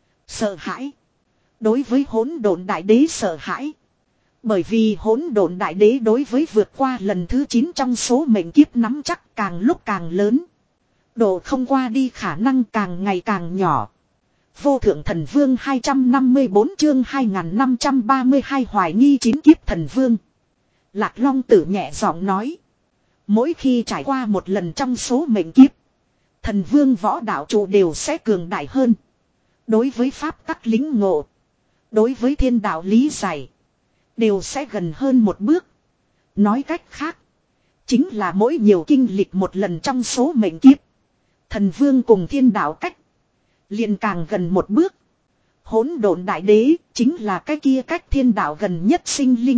sợ hãi. Đối với hỗn độn đại đế sợ hãi. Bởi vì hỗn độn đại đế đối với vượt qua lần thứ chín trong số mệnh kiếp nắm chắc càng lúc càng lớn. Độ không qua đi khả năng càng ngày càng nhỏ. Vô thượng thần vương hai trăm năm mươi bốn chương hai nghìn năm trăm ba mươi hai hoài nghi chín kiếp thần vương. Lạc Long Tử nhẹ giọng nói. Mỗi khi trải qua một lần trong số mệnh kiếp. Thần vương võ đạo trụ đều sẽ cường đại hơn. Đối với pháp tắc lính ngộ. Đối với thiên đạo lý giải. Đều sẽ gần hơn một bước. Nói cách khác. Chính là mỗi nhiều kinh lịch một lần trong số mệnh kiếp. Thần vương cùng thiên đạo cách. Liền càng gần một bước. Hỗn độn đại đế chính là cái kia cách thiên đạo gần nhất sinh linh.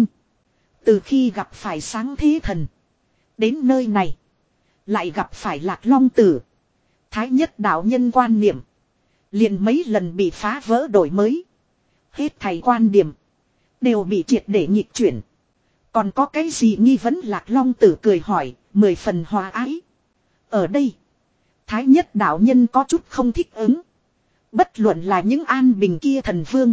Từ khi gặp phải sáng thế thần. Đến nơi này. Lại gặp phải Lạc Long Tử. Thái nhất đạo nhân quan niệm. Liền mấy lần bị phá vỡ đổi mới. Hết thầy quan điểm. Đều bị triệt để nhịp chuyển. Còn có cái gì nghi vấn Lạc Long Tử cười hỏi. Mười phần hòa ái. Ở đây. Thái nhất đạo nhân có chút không thích ứng. Bất luận là những an bình kia thần vương.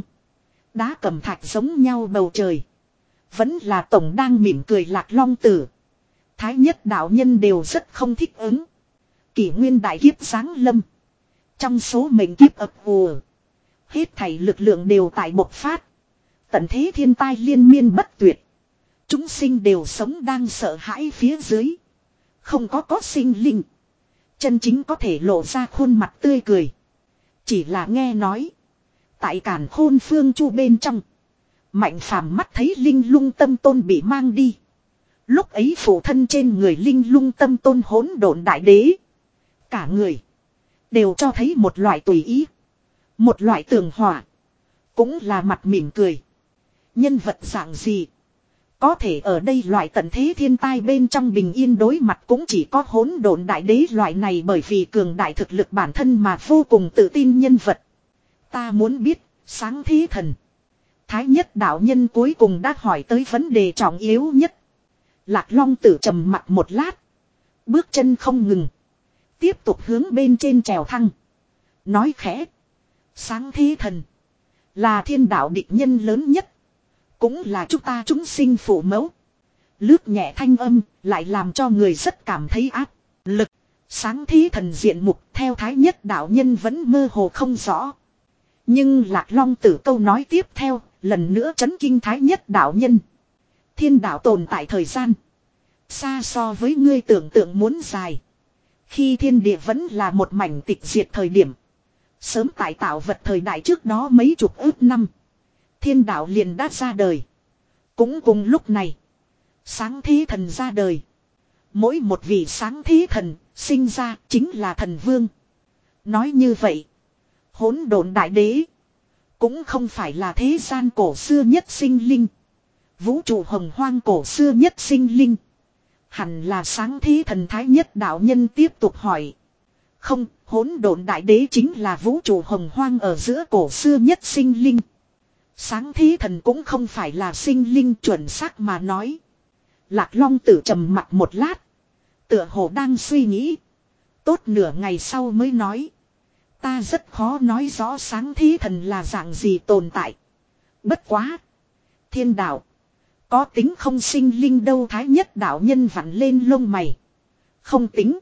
Đá cẩm thạch giống nhau bầu trời. Vẫn là tổng đang mỉm cười Lạc Long Tử. Thái nhất đạo nhân đều rất không thích ứng. Kỷ nguyên đại kiếp giáng lâm. Trong số mệnh kiếp ập ùa. Hết thảy lực lượng đều tại bộc phát. Tận thế thiên tai liên miên bất tuyệt. Chúng sinh đều sống đang sợ hãi phía dưới. Không có có sinh linh. Chân chính có thể lộ ra khuôn mặt tươi cười. Chỉ là nghe nói. Tại Càn Khôn Phương Chu bên trong. Mạnh phàm mắt thấy linh lung tâm tôn bị mang đi. Lúc ấy phụ thân trên người linh lung tâm tôn hỗn độn đại đế. Cả người. Đều cho thấy một loại tùy ý. Một loại tường hòa. Cũng là mặt mỉm cười. Nhân vật dạng gì. Có thể ở đây loại tận thế thiên tai bên trong bình yên đối mặt cũng chỉ có hỗn độn đại đế loại này bởi vì cường đại thực lực bản thân mà vô cùng tự tin nhân vật. Ta muốn biết, sáng thế thần. Thái nhất đạo nhân cuối cùng đã hỏi tới vấn đề trọng yếu nhất. Lạc Long Tử trầm mặt một lát. Bước chân không ngừng. Tiếp tục hướng bên trên trèo thăng. Nói khẽ. Sáng thế thần. Là thiên đạo địch nhân lớn nhất. Cũng là chúng ta chúng sinh phụ mẫu. Lướt nhẹ thanh âm lại làm cho người rất cảm thấy áp lực. Sáng thế thần diện mục theo thái nhất đạo nhân vẫn mơ hồ không rõ. Nhưng Lạc Long Tử câu nói tiếp theo lần nữa chấn kinh thái nhất đạo nhân. Thiên đạo tồn tại thời gian. Xa so với ngươi tưởng tượng muốn dài. Khi thiên địa vẫn là một mảnh tịch diệt thời điểm. Sớm tại tạo vật thời đại trước đó mấy chục ước năm. Thiên đạo liền đã ra đời. Cũng cùng lúc này. Sáng thế thần ra đời. Mỗi một vị sáng thế thần sinh ra chính là thần vương. Nói như vậy. Hỗn độn đại đế. Cũng không phải là thế gian cổ xưa nhất sinh linh. Vũ trụ hồng hoang cổ xưa nhất sinh linh. Hẳn là sáng thế thần thái nhất đạo nhân tiếp tục hỏi. Không, hỗn độn đại đế chính là vũ trụ hồng hoang ở giữa cổ xưa nhất sinh linh. Sáng thế thần cũng không phải là sinh linh chuẩn xác mà nói. Lạc Long Tử trầm mặt một lát. Tựa hồ đang suy nghĩ. Tốt nửa ngày sau mới nói. Ta rất khó nói rõ sáng thế thần là dạng gì tồn tại. Bất quá. Thiên đạo. Có tính không sinh linh đâu thái nhất đạo nhân vặn lên lông mày. Không tính.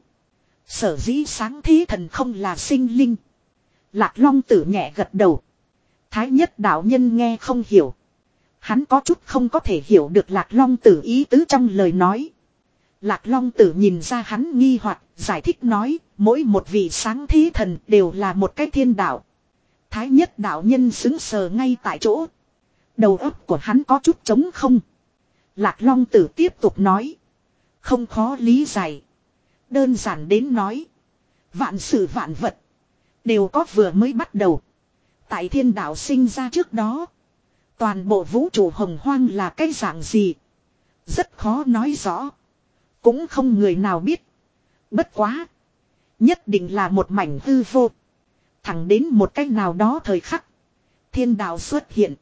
Sở dĩ sáng thế thần không là sinh linh. Lạc Long Tử nhẹ gật đầu. Thái nhất đạo nhân nghe không hiểu. Hắn có chút không có thể hiểu được Lạc Long Tử ý tứ trong lời nói. Lạc Long Tử nhìn ra hắn nghi hoặc, giải thích nói, mỗi một vị sáng thế thần đều là một cái thiên đạo. Thái nhất đạo nhân xứng sờ ngay tại chỗ. Đầu óc của hắn có chút trống không. Lạc Long Tử tiếp tục nói. Không khó lý giải. Đơn giản đến nói. Vạn sự vạn vật. Đều có vừa mới bắt đầu. Tại thiên đạo sinh ra trước đó. Toàn bộ vũ trụ hồng hoang là cái dạng gì. Rất khó nói rõ. Cũng không người nào biết. Bất quá. Nhất định là một mảnh hư vô. Thẳng đến một cách nào đó thời khắc. Thiên đạo xuất hiện.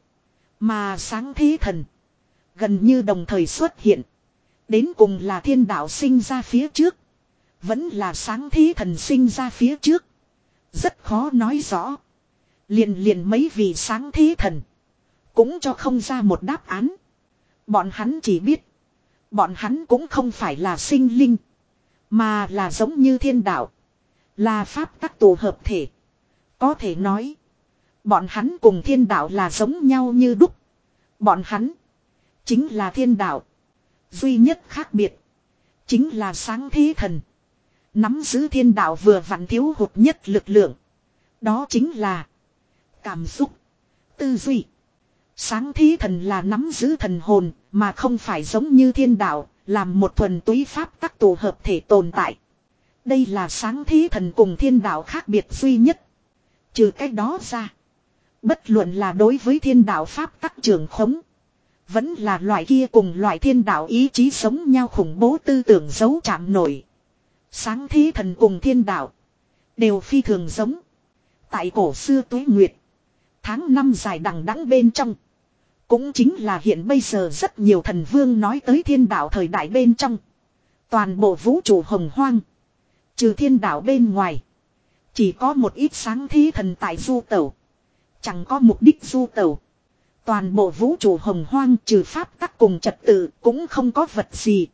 Mà sáng thế thần. Gần như đồng thời xuất hiện. Đến cùng là thiên đạo sinh ra phía trước. Vẫn là sáng thế thần sinh ra phía trước. Rất khó nói rõ. Liền liền mấy vị sáng thế thần. Cũng cho không ra một đáp án. Bọn hắn chỉ biết. Bọn hắn cũng không phải là sinh linh. Mà là giống như thiên đạo. Là pháp tắc tổ hợp thể. Có thể nói. Bọn hắn cùng thiên đạo là giống nhau như đúc. Bọn hắn. Chính là thiên đạo. Duy nhất khác biệt. Chính là sáng thế thần. Nắm giữ thiên đạo vừa vặn thiếu hụt nhất lực lượng. Đó chính là. Cảm xúc. Tư duy. Sáng thế thần là nắm giữ thần hồn. Mà không phải giống như thiên đạo. Làm một thuần túy pháp tắc tổ hợp thể tồn tại. Đây là sáng thế thần cùng thiên đạo khác biệt duy nhất. Trừ cái đó ra. Bất luận là đối với thiên đạo pháp tắc trường khống. Vẫn là loại kia cùng loại thiên đạo ý chí sống nhau khủng bố tư tưởng giấu chạm nổi. Sáng thế thần cùng thiên đạo. Đều phi thường giống. Tại cổ xưa tuế nguyệt. Tháng năm dài đằng đẵng bên trong. Cũng chính là hiện bây giờ rất nhiều thần vương nói tới thiên đạo thời đại bên trong. Toàn bộ vũ trụ hồng hoang. Trừ thiên đạo bên ngoài. Chỉ có một ít sáng thế thần tại du tẩu. Chẳng có mục đích du tẩu. Toàn bộ vũ trụ hồng hoang trừ pháp tắc cùng trật tự cũng không có vật gì.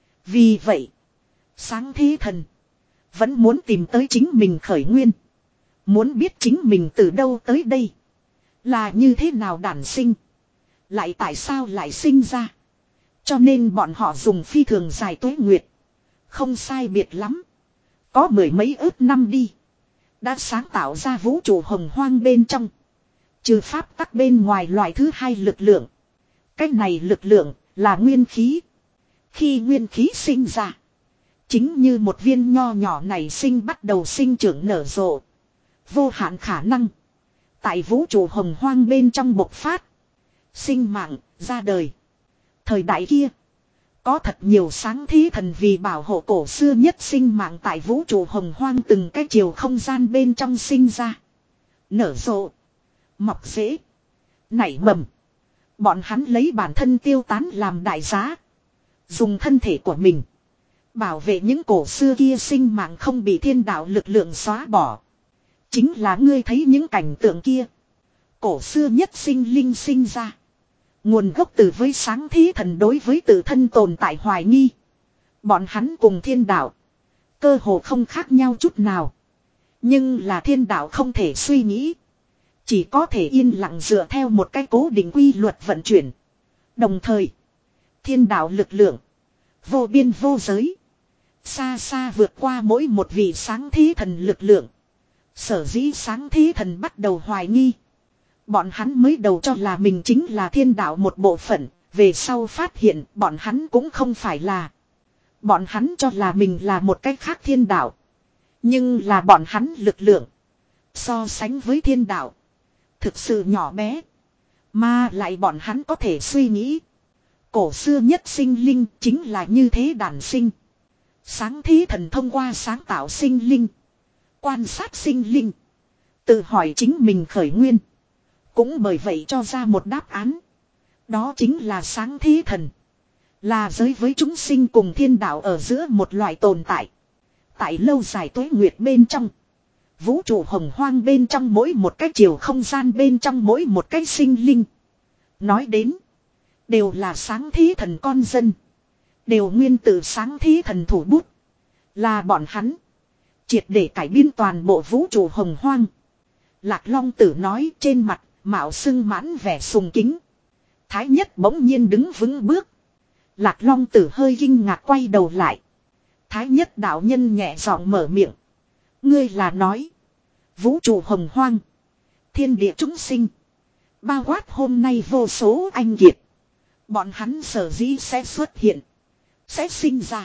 Vì vậy. Sáng thế thần. Vẫn muốn tìm tới chính mình khởi nguyên. Muốn biết chính mình từ đâu tới đây. Là như thế nào đản sinh. Lại tại sao lại sinh ra. Cho nên bọn họ dùng phi thường dài tuế nguyệt. Không sai biệt lắm. Có mười mấy ước năm đi. Đã sáng tạo ra vũ trụ hồng hoang bên trong. Trừ pháp tắc bên ngoài loại thứ hai lực lượng. Cách này lực lượng là nguyên khí. Khi nguyên khí sinh ra. Chính như một viên nho nhỏ này sinh bắt đầu sinh trưởng nở rộ. Vô hạn khả năng. Tại vũ trụ hồng hoang bên trong bộc phát. Sinh mạng ra đời. Thời đại kia. Có thật nhiều sáng thế thần vì bảo hộ cổ xưa nhất sinh mạng tại vũ trụ hồng hoang từng cái chiều không gian bên trong sinh ra. Nở rộ. Mọc rễ. Nảy mầm. Bọn hắn lấy bản thân tiêu tán làm đại giá. Dùng thân thể của mình. Bảo vệ những cổ xưa kia sinh mạng không bị thiên đạo lực lượng xóa bỏ. Chính là ngươi thấy những cảnh tượng kia. Cổ xưa nhất sinh linh sinh ra. Nguồn gốc từ với sáng thế thần đối với tự thân tồn tại hoài nghi. Bọn hắn cùng thiên đạo. Cơ hồ không khác nhau chút nào. Nhưng là thiên đạo không thể suy nghĩ. Chỉ có thể yên lặng dựa theo một cái cố định quy luật vận chuyển. Đồng thời. Thiên đạo lực lượng. Vô biên vô giới. Xa xa vượt qua mỗi một vị sáng thế thần lực lượng. Sở dĩ sáng thế thần bắt đầu hoài nghi. Bọn hắn mới đầu cho là mình chính là thiên đạo một bộ phận, về sau phát hiện bọn hắn cũng không phải là. Bọn hắn cho là mình là một cách khác thiên đạo. Nhưng là bọn hắn lực lượng. So sánh với thiên đạo. Thực sự nhỏ bé. Mà lại bọn hắn có thể suy nghĩ. Cổ xưa nhất sinh linh chính là như thế đản sinh. Sáng thế thần thông qua sáng tạo sinh linh. Quan sát sinh linh. Tự hỏi chính mình khởi nguyên. Cũng bởi vậy cho ra một đáp án. Đó chính là sáng thế thần. Là giới với chúng sinh cùng thiên đạo ở giữa một loại tồn tại. Tại lâu dài tuế nguyệt bên trong. Vũ trụ hồng hoang bên trong mỗi một cái chiều không gian bên trong mỗi một cái sinh linh. Nói đến. Đều là sáng thế thần con dân. Đều nguyên từ sáng thế thần thủ bút. Là bọn hắn. Triệt để cải biên toàn bộ vũ trụ hồng hoang. Lạc Long Tử nói trên mặt. Mạo xưng mãn vẻ sùng kính. Thái nhất bỗng nhiên đứng vững bước. Lạc Long Tử hơi kinh ngạc quay đầu lại. Thái nhất đạo nhân nhẹ giọng mở miệng. Ngươi là nói. Vũ trụ hồng hoang. Thiên địa chúng sinh. Bao quát hôm nay vô số anh kiệt. Bọn hắn sở dĩ sẽ xuất hiện. Sẽ sinh ra.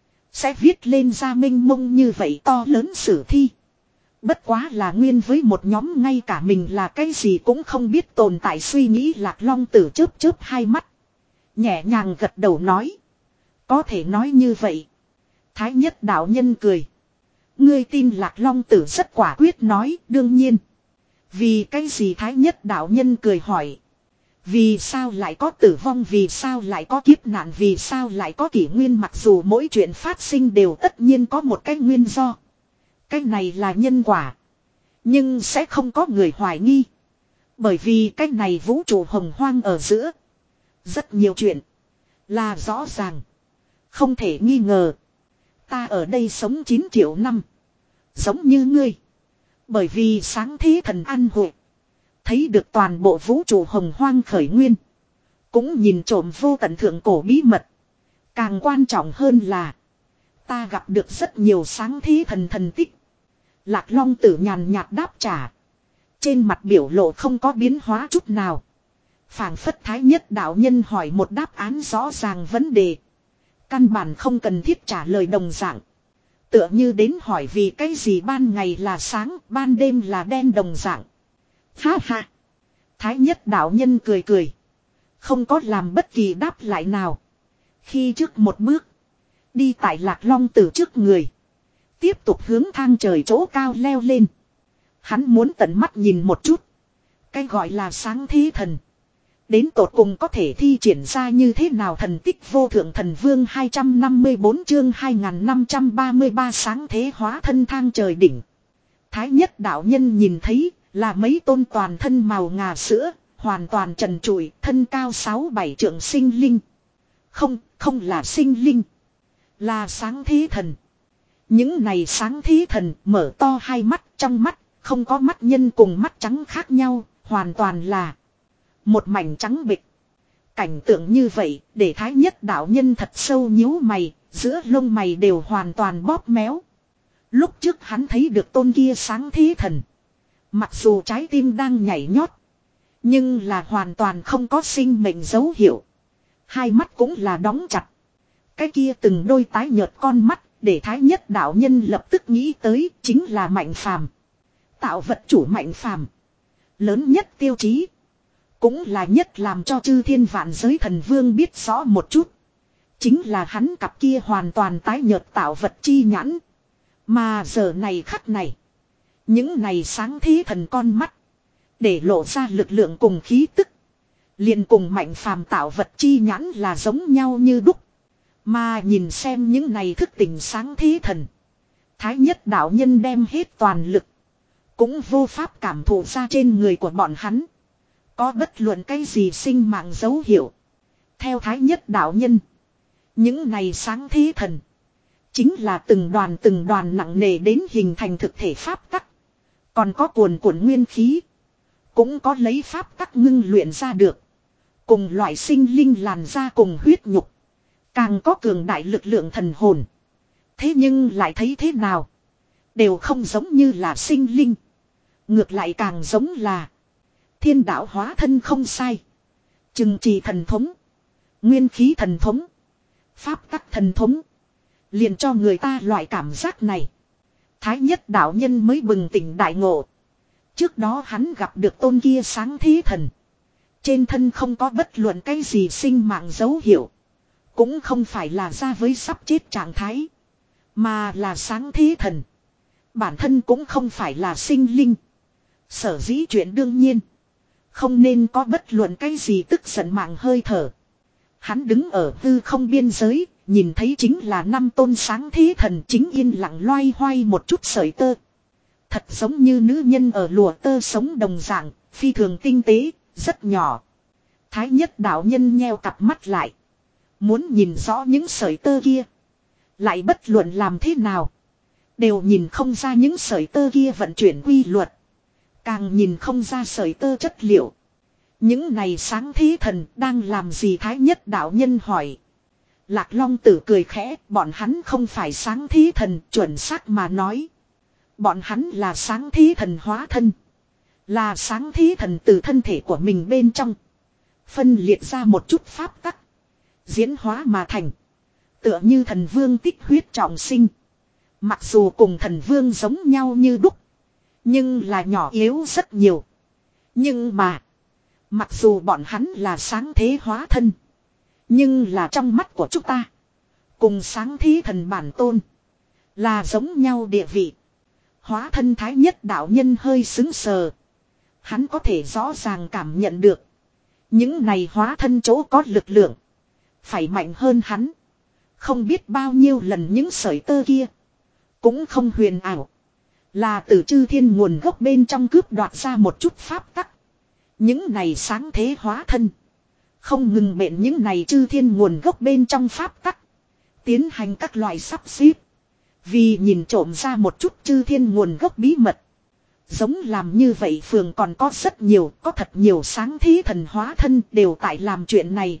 Sẽ viết lên ra minh mông như vậy to lớn sử thi. Bất quá là nguyên với một nhóm ngay cả mình là cái gì cũng không biết tồn tại suy nghĩ. Lạc Long Tử chớp chớp hai mắt. Nhẹ nhàng gật đầu nói. Có thể nói như vậy. Thái nhất đạo nhân cười. Ngươi tin Lạc Long Tử rất quả quyết nói đương nhiên. Vì cái gì Thái nhất đạo nhân cười hỏi. Vì sao lại có tử vong, vì sao lại có kiếp nạn, vì sao lại có kỷ nguyên, mặc dù mỗi chuyện phát sinh đều tất nhiên có một cái nguyên do. Cái này là nhân quả. Nhưng sẽ không có người hoài nghi. Bởi vì cái này vũ trụ hồng hoang ở giữa. Rất nhiều chuyện. Là rõ ràng. Không thể nghi ngờ. Ta ở đây sống chín triệu năm. Giống như ngươi. Bởi vì sáng thế thần ăn hội. Thấy được toàn bộ vũ trụ hồng hoang khởi nguyên. Cũng nhìn trộm vô tận thượng cổ bí mật. Càng quan trọng hơn là. Ta gặp được rất nhiều sáng thế thần thần tích. Lạc Long Tử nhàn nhạt đáp trả. Trên mặt biểu lộ không có biến hóa chút nào. Phảng phất thái nhất đạo nhân hỏi một đáp án rõ ràng vấn đề. Căn bản không cần thiết trả lời đồng dạng. Tựa như đến hỏi vì cái gì ban ngày là sáng, ban đêm là đen đồng dạng. Ha ha. Thái nhất đạo nhân cười cười. Không có làm bất kỳ đáp lại nào. Khi trước một bước. Đi tại Lạc Long Tử trước người. Tiếp tục hướng thang trời chỗ cao leo lên. Hắn muốn tận mắt nhìn một chút. Cái gọi là sáng thế thần. Đến tột cùng có thể thi triển ra như thế nào thần tích vô thượng thần vương hai trăm năm mươi tư chương hai nghìn năm trăm ba mươi ba sáng thế hóa thân thang trời đỉnh. Thái nhất đạo nhân nhìn thấy là mấy tôn toàn thân màu ngà sữa, hoàn toàn trần trụi, thân cao sáu bảy trượng sinh linh. Không, không là sinh linh. Là sáng thế thần. Những này sáng thế thần mở to hai mắt, trong mắt, không có mắt nhân cùng mắt trắng khác nhau, hoàn toàn là một mảnh trắng bịch. Cảnh tượng như vậy, để thái nhất đạo nhân thật sâu nhíu mày, giữa lông mày đều hoàn toàn bóp méo. Lúc trước hắn thấy được tôn kia sáng thế thần. Mặc dù trái tim đang nhảy nhót, nhưng là hoàn toàn không có sinh mệnh dấu hiệu. Hai mắt cũng là đóng chặt. Cái kia từng đôi tái nhợt con mắt, để thái nhất đạo nhân lập tức nghĩ tới chính là Mạnh Phàm. Tạo vật chủ Mạnh Phàm. Lớn nhất tiêu chí. Cũng là nhất làm cho chư thiên vạn giới thần vương biết rõ một chút. Chính là hắn cặp kia hoàn toàn tái nhợt tạo vật chi nhãn. Mà giờ này khắc này. Những này sáng thế thần con mắt. Để lộ ra lực lượng cùng khí tức. Liền cùng Mạnh Phàm tạo vật chi nhãn là giống nhau như đúc. Mà nhìn xem những này thức tỉnh sáng thế thần. Thái nhất đạo nhân đem hết toàn lực. Cũng vô pháp cảm thụ ra trên người của bọn hắn. Có bất luận cái gì sinh mạng dấu hiệu. Theo thái nhất đạo nhân. Những này sáng thế thần. Chính là từng đoàn từng đoàn nặng nề đến hình thành thực thể pháp tắc. Còn có cuồn cuộn nguyên khí. Cũng có lấy pháp tắc ngưng luyện ra được. Cùng loại sinh linh làn da cùng huyết nhục. Càng có cường đại lực lượng thần hồn. Thế nhưng lại thấy thế nào? Đều không giống như là sinh linh. Ngược lại càng giống là thiên đạo hóa thân không sai. Trừng trì thần thống. Nguyên khí thần thống. Pháp tắc thần thống. Liền cho người ta loại cảm giác này. Thái nhất đạo nhân mới bừng tỉnh đại ngộ. Trước đó hắn gặp được tôn kia sáng thế thần. Trên thân không có bất luận cái gì sinh mạng dấu hiệu. Cũng không phải là ra với sắp chết trạng thái. Mà là sáng thế thần. Bản thân cũng không phải là sinh linh. Sở dĩ chuyện đương nhiên. Không nên có bất luận cái gì tức giận mạng hơi thở. Hắn đứng ở hư không biên giới. Nhìn thấy chính là năm tôn sáng thế thần chính yên lặng loay hoay một chút sợi tơ. Thật giống như nữ nhân ở lụa tơ sống đồng dạng, phi thường tinh tế, rất nhỏ. Thái nhất đạo nhân nheo cặp mắt lại. Muốn nhìn rõ những sợi tơ kia. Lại bất luận làm thế nào. Đều nhìn không ra những sợi tơ kia vận chuyển quy luật. Càng nhìn không ra sợi tơ chất liệu. Những này sáng thế thần đang làm gì thái nhất đạo nhân hỏi. Lạc Long Tử cười khẽ, bọn hắn không phải sáng thế thần, chuẩn xác mà nói. Bọn hắn là sáng thế thần hóa thân. Là sáng thế thần từ thân thể của mình bên trong. Phân liệt ra một chút pháp tắc. Diễn hóa mà thành. Tựa như thần vương tích huyết trọng sinh. Mặc dù cùng thần vương giống nhau như đúc. Nhưng là nhỏ yếu rất nhiều. Nhưng mà. Mặc dù bọn hắn là sáng thế hóa thân. Nhưng là trong mắt của chúng ta. Cùng sáng thế thần bản tôn. Là giống nhau địa vị. Hóa thân thái nhất đạo nhân hơi xứng sờ. Hắn có thể rõ ràng cảm nhận được. Những này hóa thân chỗ có lực lượng. Phải mạnh hơn hắn. Không biết bao nhiêu lần những sợi tơ kia. Cũng không huyền ảo. Là từ chư thiên nguồn gốc bên trong cướp đoạt ra một chút pháp tắc. Những này sáng thế hóa thân. Không ngừng bện những này chư thiên nguồn gốc bên trong pháp tắc. Tiến hành các loại sắp xếp. Vì nhìn trộm ra một chút chư thiên nguồn gốc bí mật. Giống làm như vậy phường còn có rất nhiều, có thật nhiều sáng thế thần hóa thân đều tại làm chuyện này.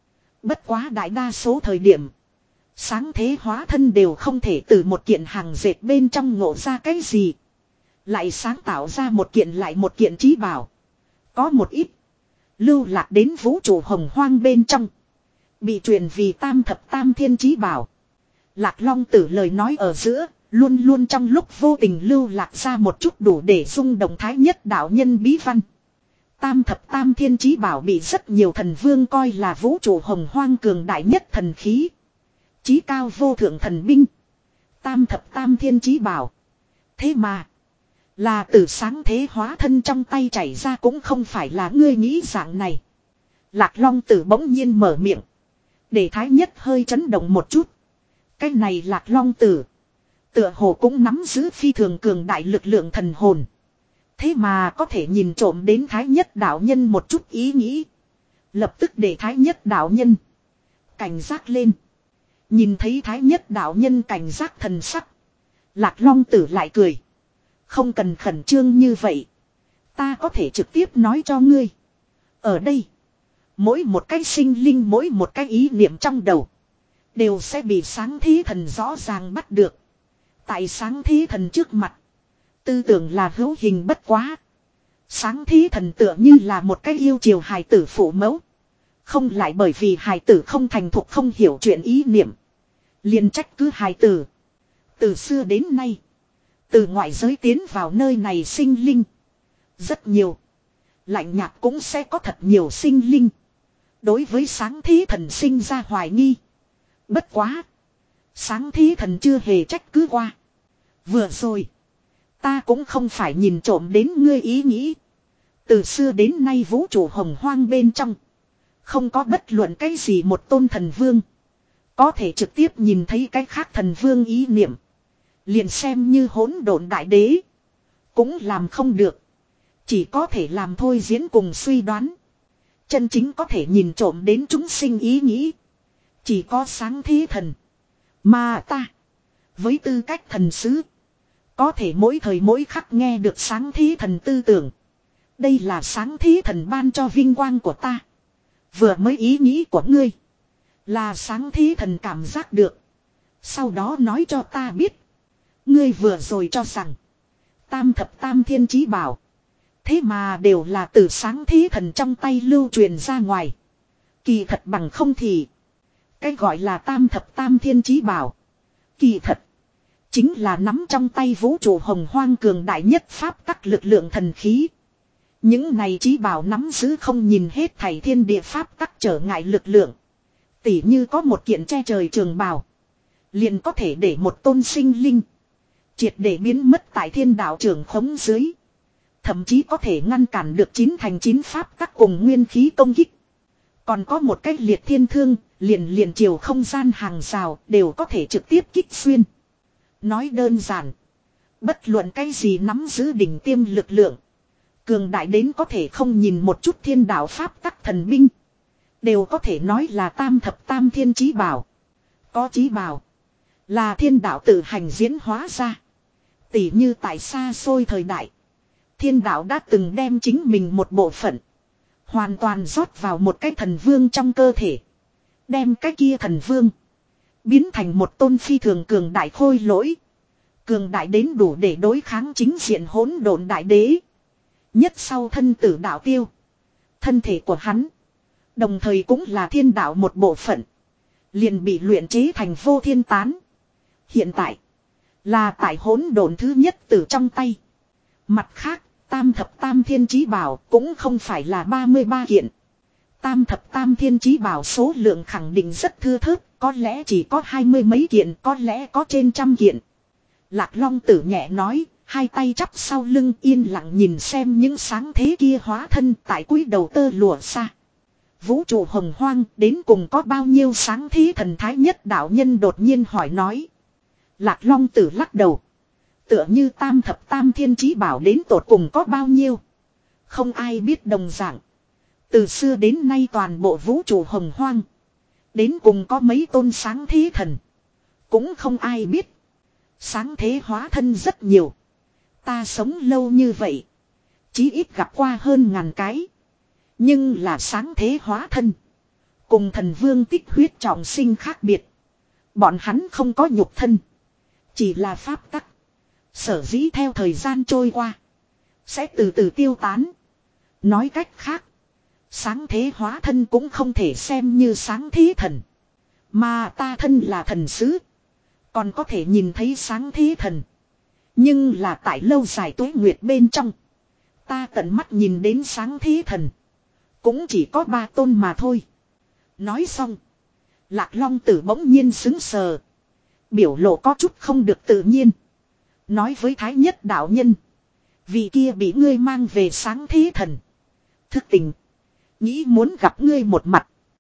Bất quá đại đa số thời điểm. Sáng thế hóa thân đều không thể từ một kiện hàng dệt bên trong ngộ ra cái gì. Lại sáng tạo ra một kiện lại một kiện trí bảo. Có một ít. Lưu lạc đến vũ trụ hồng hoang bên trong. Bị truyền vì tam thập tam thiên trí bảo. Lạc Long Tử lời nói ở giữa. Luôn luôn trong lúc vô tình lưu lạc ra một chút đủ để rung động thái nhất đạo nhân bí văn. Tam thập tam thiên trí bảo bị rất nhiều thần vương coi là vũ trụ hồng hoang cường đại nhất thần khí. Chí cao vô thượng thần binh. Tam thập tam thiên trí bảo. Thế mà. Là từ sáng thế hóa thân trong tay chảy ra cũng không phải là ngươi nghĩ dạng này. Lạc Long Tử bỗng nhiên mở miệng. Để thái nhất hơi chấn động một chút. Cái này Lạc Long Tử. Tựa hồ cũng nắm giữ phi thường cường đại lực lượng thần hồn. Thế mà có thể nhìn trộm đến thái nhất đạo nhân một chút ý nghĩ. Lập tức để thái nhất đạo nhân. Cảnh giác lên. Nhìn thấy thái nhất đạo nhân cảnh giác thần sắc. Lạc Long Tử lại cười. Không cần khẩn trương như vậy. Ta có thể trực tiếp nói cho ngươi. Ở đây. Mỗi một cái sinh linh mỗi một cái ý niệm trong đầu. Đều sẽ bị sáng thế thần rõ ràng bắt được. Tại sáng thế thần trước mặt. Tư tưởng là hữu hình bất quá. Sáng thế thần tựa như là một cái yêu chiều hài tử phụ mẫu. Không lại bởi vì hài tử không thành thục không hiểu chuyện ý niệm. Liền trách cứ hài tử. Từ xưa đến nay. Từ ngoại giới tiến vào nơi này sinh linh. Rất nhiều. Lạnh nhạt cũng sẽ có thật nhiều sinh linh. Đối với sáng thế thần sinh ra hoài nghi. Bất quá. Sáng thế thần chưa hề trách cứ qua. Vừa rồi. Ta cũng không phải nhìn trộm đến ngươi ý nghĩ. Từ xưa đến nay vũ trụ hồng hoang bên trong. Không có bất luận cái gì một tôn thần vương. Có thể trực tiếp nhìn thấy cái khác thần vương ý niệm. Liền xem như hỗn độn đại đế. Cũng làm không được. Chỉ có thể làm thôi diễn cùng suy đoán. Chân chính có thể nhìn trộm đến chúng sinh ý nghĩ. Chỉ có sáng thế thần. Mà ta. Với tư cách thần sứ. Có thể mỗi thời mỗi khắc nghe được sáng thế thần tư tưởng. Đây là sáng thế thần ban cho vinh quang của ta. Vừa mới ý nghĩ của ngươi. Là sáng thế thần cảm giác được. Sau đó nói cho ta biết. Ngươi vừa rồi cho rằng. Tam thập tam thiên chí bảo. Thế mà đều là từ sáng thế thần trong tay lưu truyền ra ngoài. Kỳ thật bằng không thì. Cái gọi là tam thập tam thiên chí bảo. Kỳ thật. Chính là nắm trong tay vũ trụ hồng hoang cường đại nhất pháp các lực lượng thần khí. Những này chí bảo nắm giữ không nhìn hết thảy thiên địa pháp các trở ngại lực lượng. Tỉ như có một kiện che trời trường bào. Liền có thể để một tôn sinh linh. Triệt để biến mất tại thiên đạo trường khống dưới. Thậm chí có thể ngăn cản được chín thành chín pháp các cùng nguyên khí công kích. Còn có một cách liệt thiên thương, liền liền chiều không gian hàng rào đều có thể trực tiếp kích xuyên. Nói đơn giản. Bất luận cái gì nắm giữ đỉnh tiêm lực lượng. Cường đại đến có thể không nhìn một chút thiên đạo pháp các thần binh. Đều có thể nói là tam thập tam thiên chí bảo. Có chí bảo. Là thiên đạo tự hành diễn hóa ra. Tỉ như tại xa xôi thời đại. Thiên đạo đã từng đem chính mình một bộ phận. Hoàn toàn rót vào một cái thần vương trong cơ thể. Đem cái kia thần vương. Biến thành một tôn phi thường cường đại khôi lỗi. Cường đại đến đủ để đối kháng chính diện hỗn độn đại đế. Nhất sau thân tử đạo tiêu. Thân thể của hắn. Đồng thời cũng là thiên đạo một bộ phận. Liền bị luyện chế thành vô thiên tán. Hiện tại. Là tại hỗn độn thứ nhất từ trong tay. Mặt khác. Tam thập tam thiên chí bảo cũng không phải là ba mươi ba kiện. Tam thập tam thiên chí bảo số lượng khẳng định rất thưa thớt. Có lẽ chỉ có hai mươi mấy kiện. Có lẽ có trên trăm kiện. Lạc Long Tử nhẹ nói. Hai tay chắp sau lưng yên lặng nhìn xem những sáng thế kia hóa thân tại cúi đầu tơ lụa xa. Vũ trụ hồng hoang đến cùng có bao nhiêu sáng thế thần thái nhất đạo nhân đột nhiên hỏi nói. Lạc Long Tử lắc đầu. Tựa như tam thập tam thiên chí bảo đến tột cùng có bao nhiêu. Không ai biết đồng dạng. Từ xưa đến nay toàn bộ vũ trụ hồng hoang. Đến cùng có mấy tôn sáng thế thần. Cũng không ai biết. Sáng thế hóa thân rất nhiều. Ta sống lâu như vậy. Chí ít gặp qua hơn ngàn cái. Nhưng là sáng thế hóa thân. Cùng thần vương tích huyết trọng sinh khác biệt. Bọn hắn không có nhục thân. Chỉ là pháp tắc. Sở dĩ theo thời gian trôi qua. Sẽ từ từ tiêu tán. Nói cách khác. Sáng thế hóa thân cũng không thể xem như sáng thế thần. Mà ta thân là thần sứ. Còn có thể nhìn thấy sáng thế thần. Nhưng là tại lâu dài tuế nguyệt bên trong. Ta tận mắt nhìn đến sáng thế thần. Cũng chỉ có ba tôn mà thôi. Nói xong. Lạc Long Tử bỗng nhiên xứng sờ. Biểu lộ có chút không được tự nhiên. Nói với Thái Nhất đạo nhân. Vị kia bị ngươi mang về sáng thế thần. Thức tình. Nghĩ muốn gặp ngươi một mặt.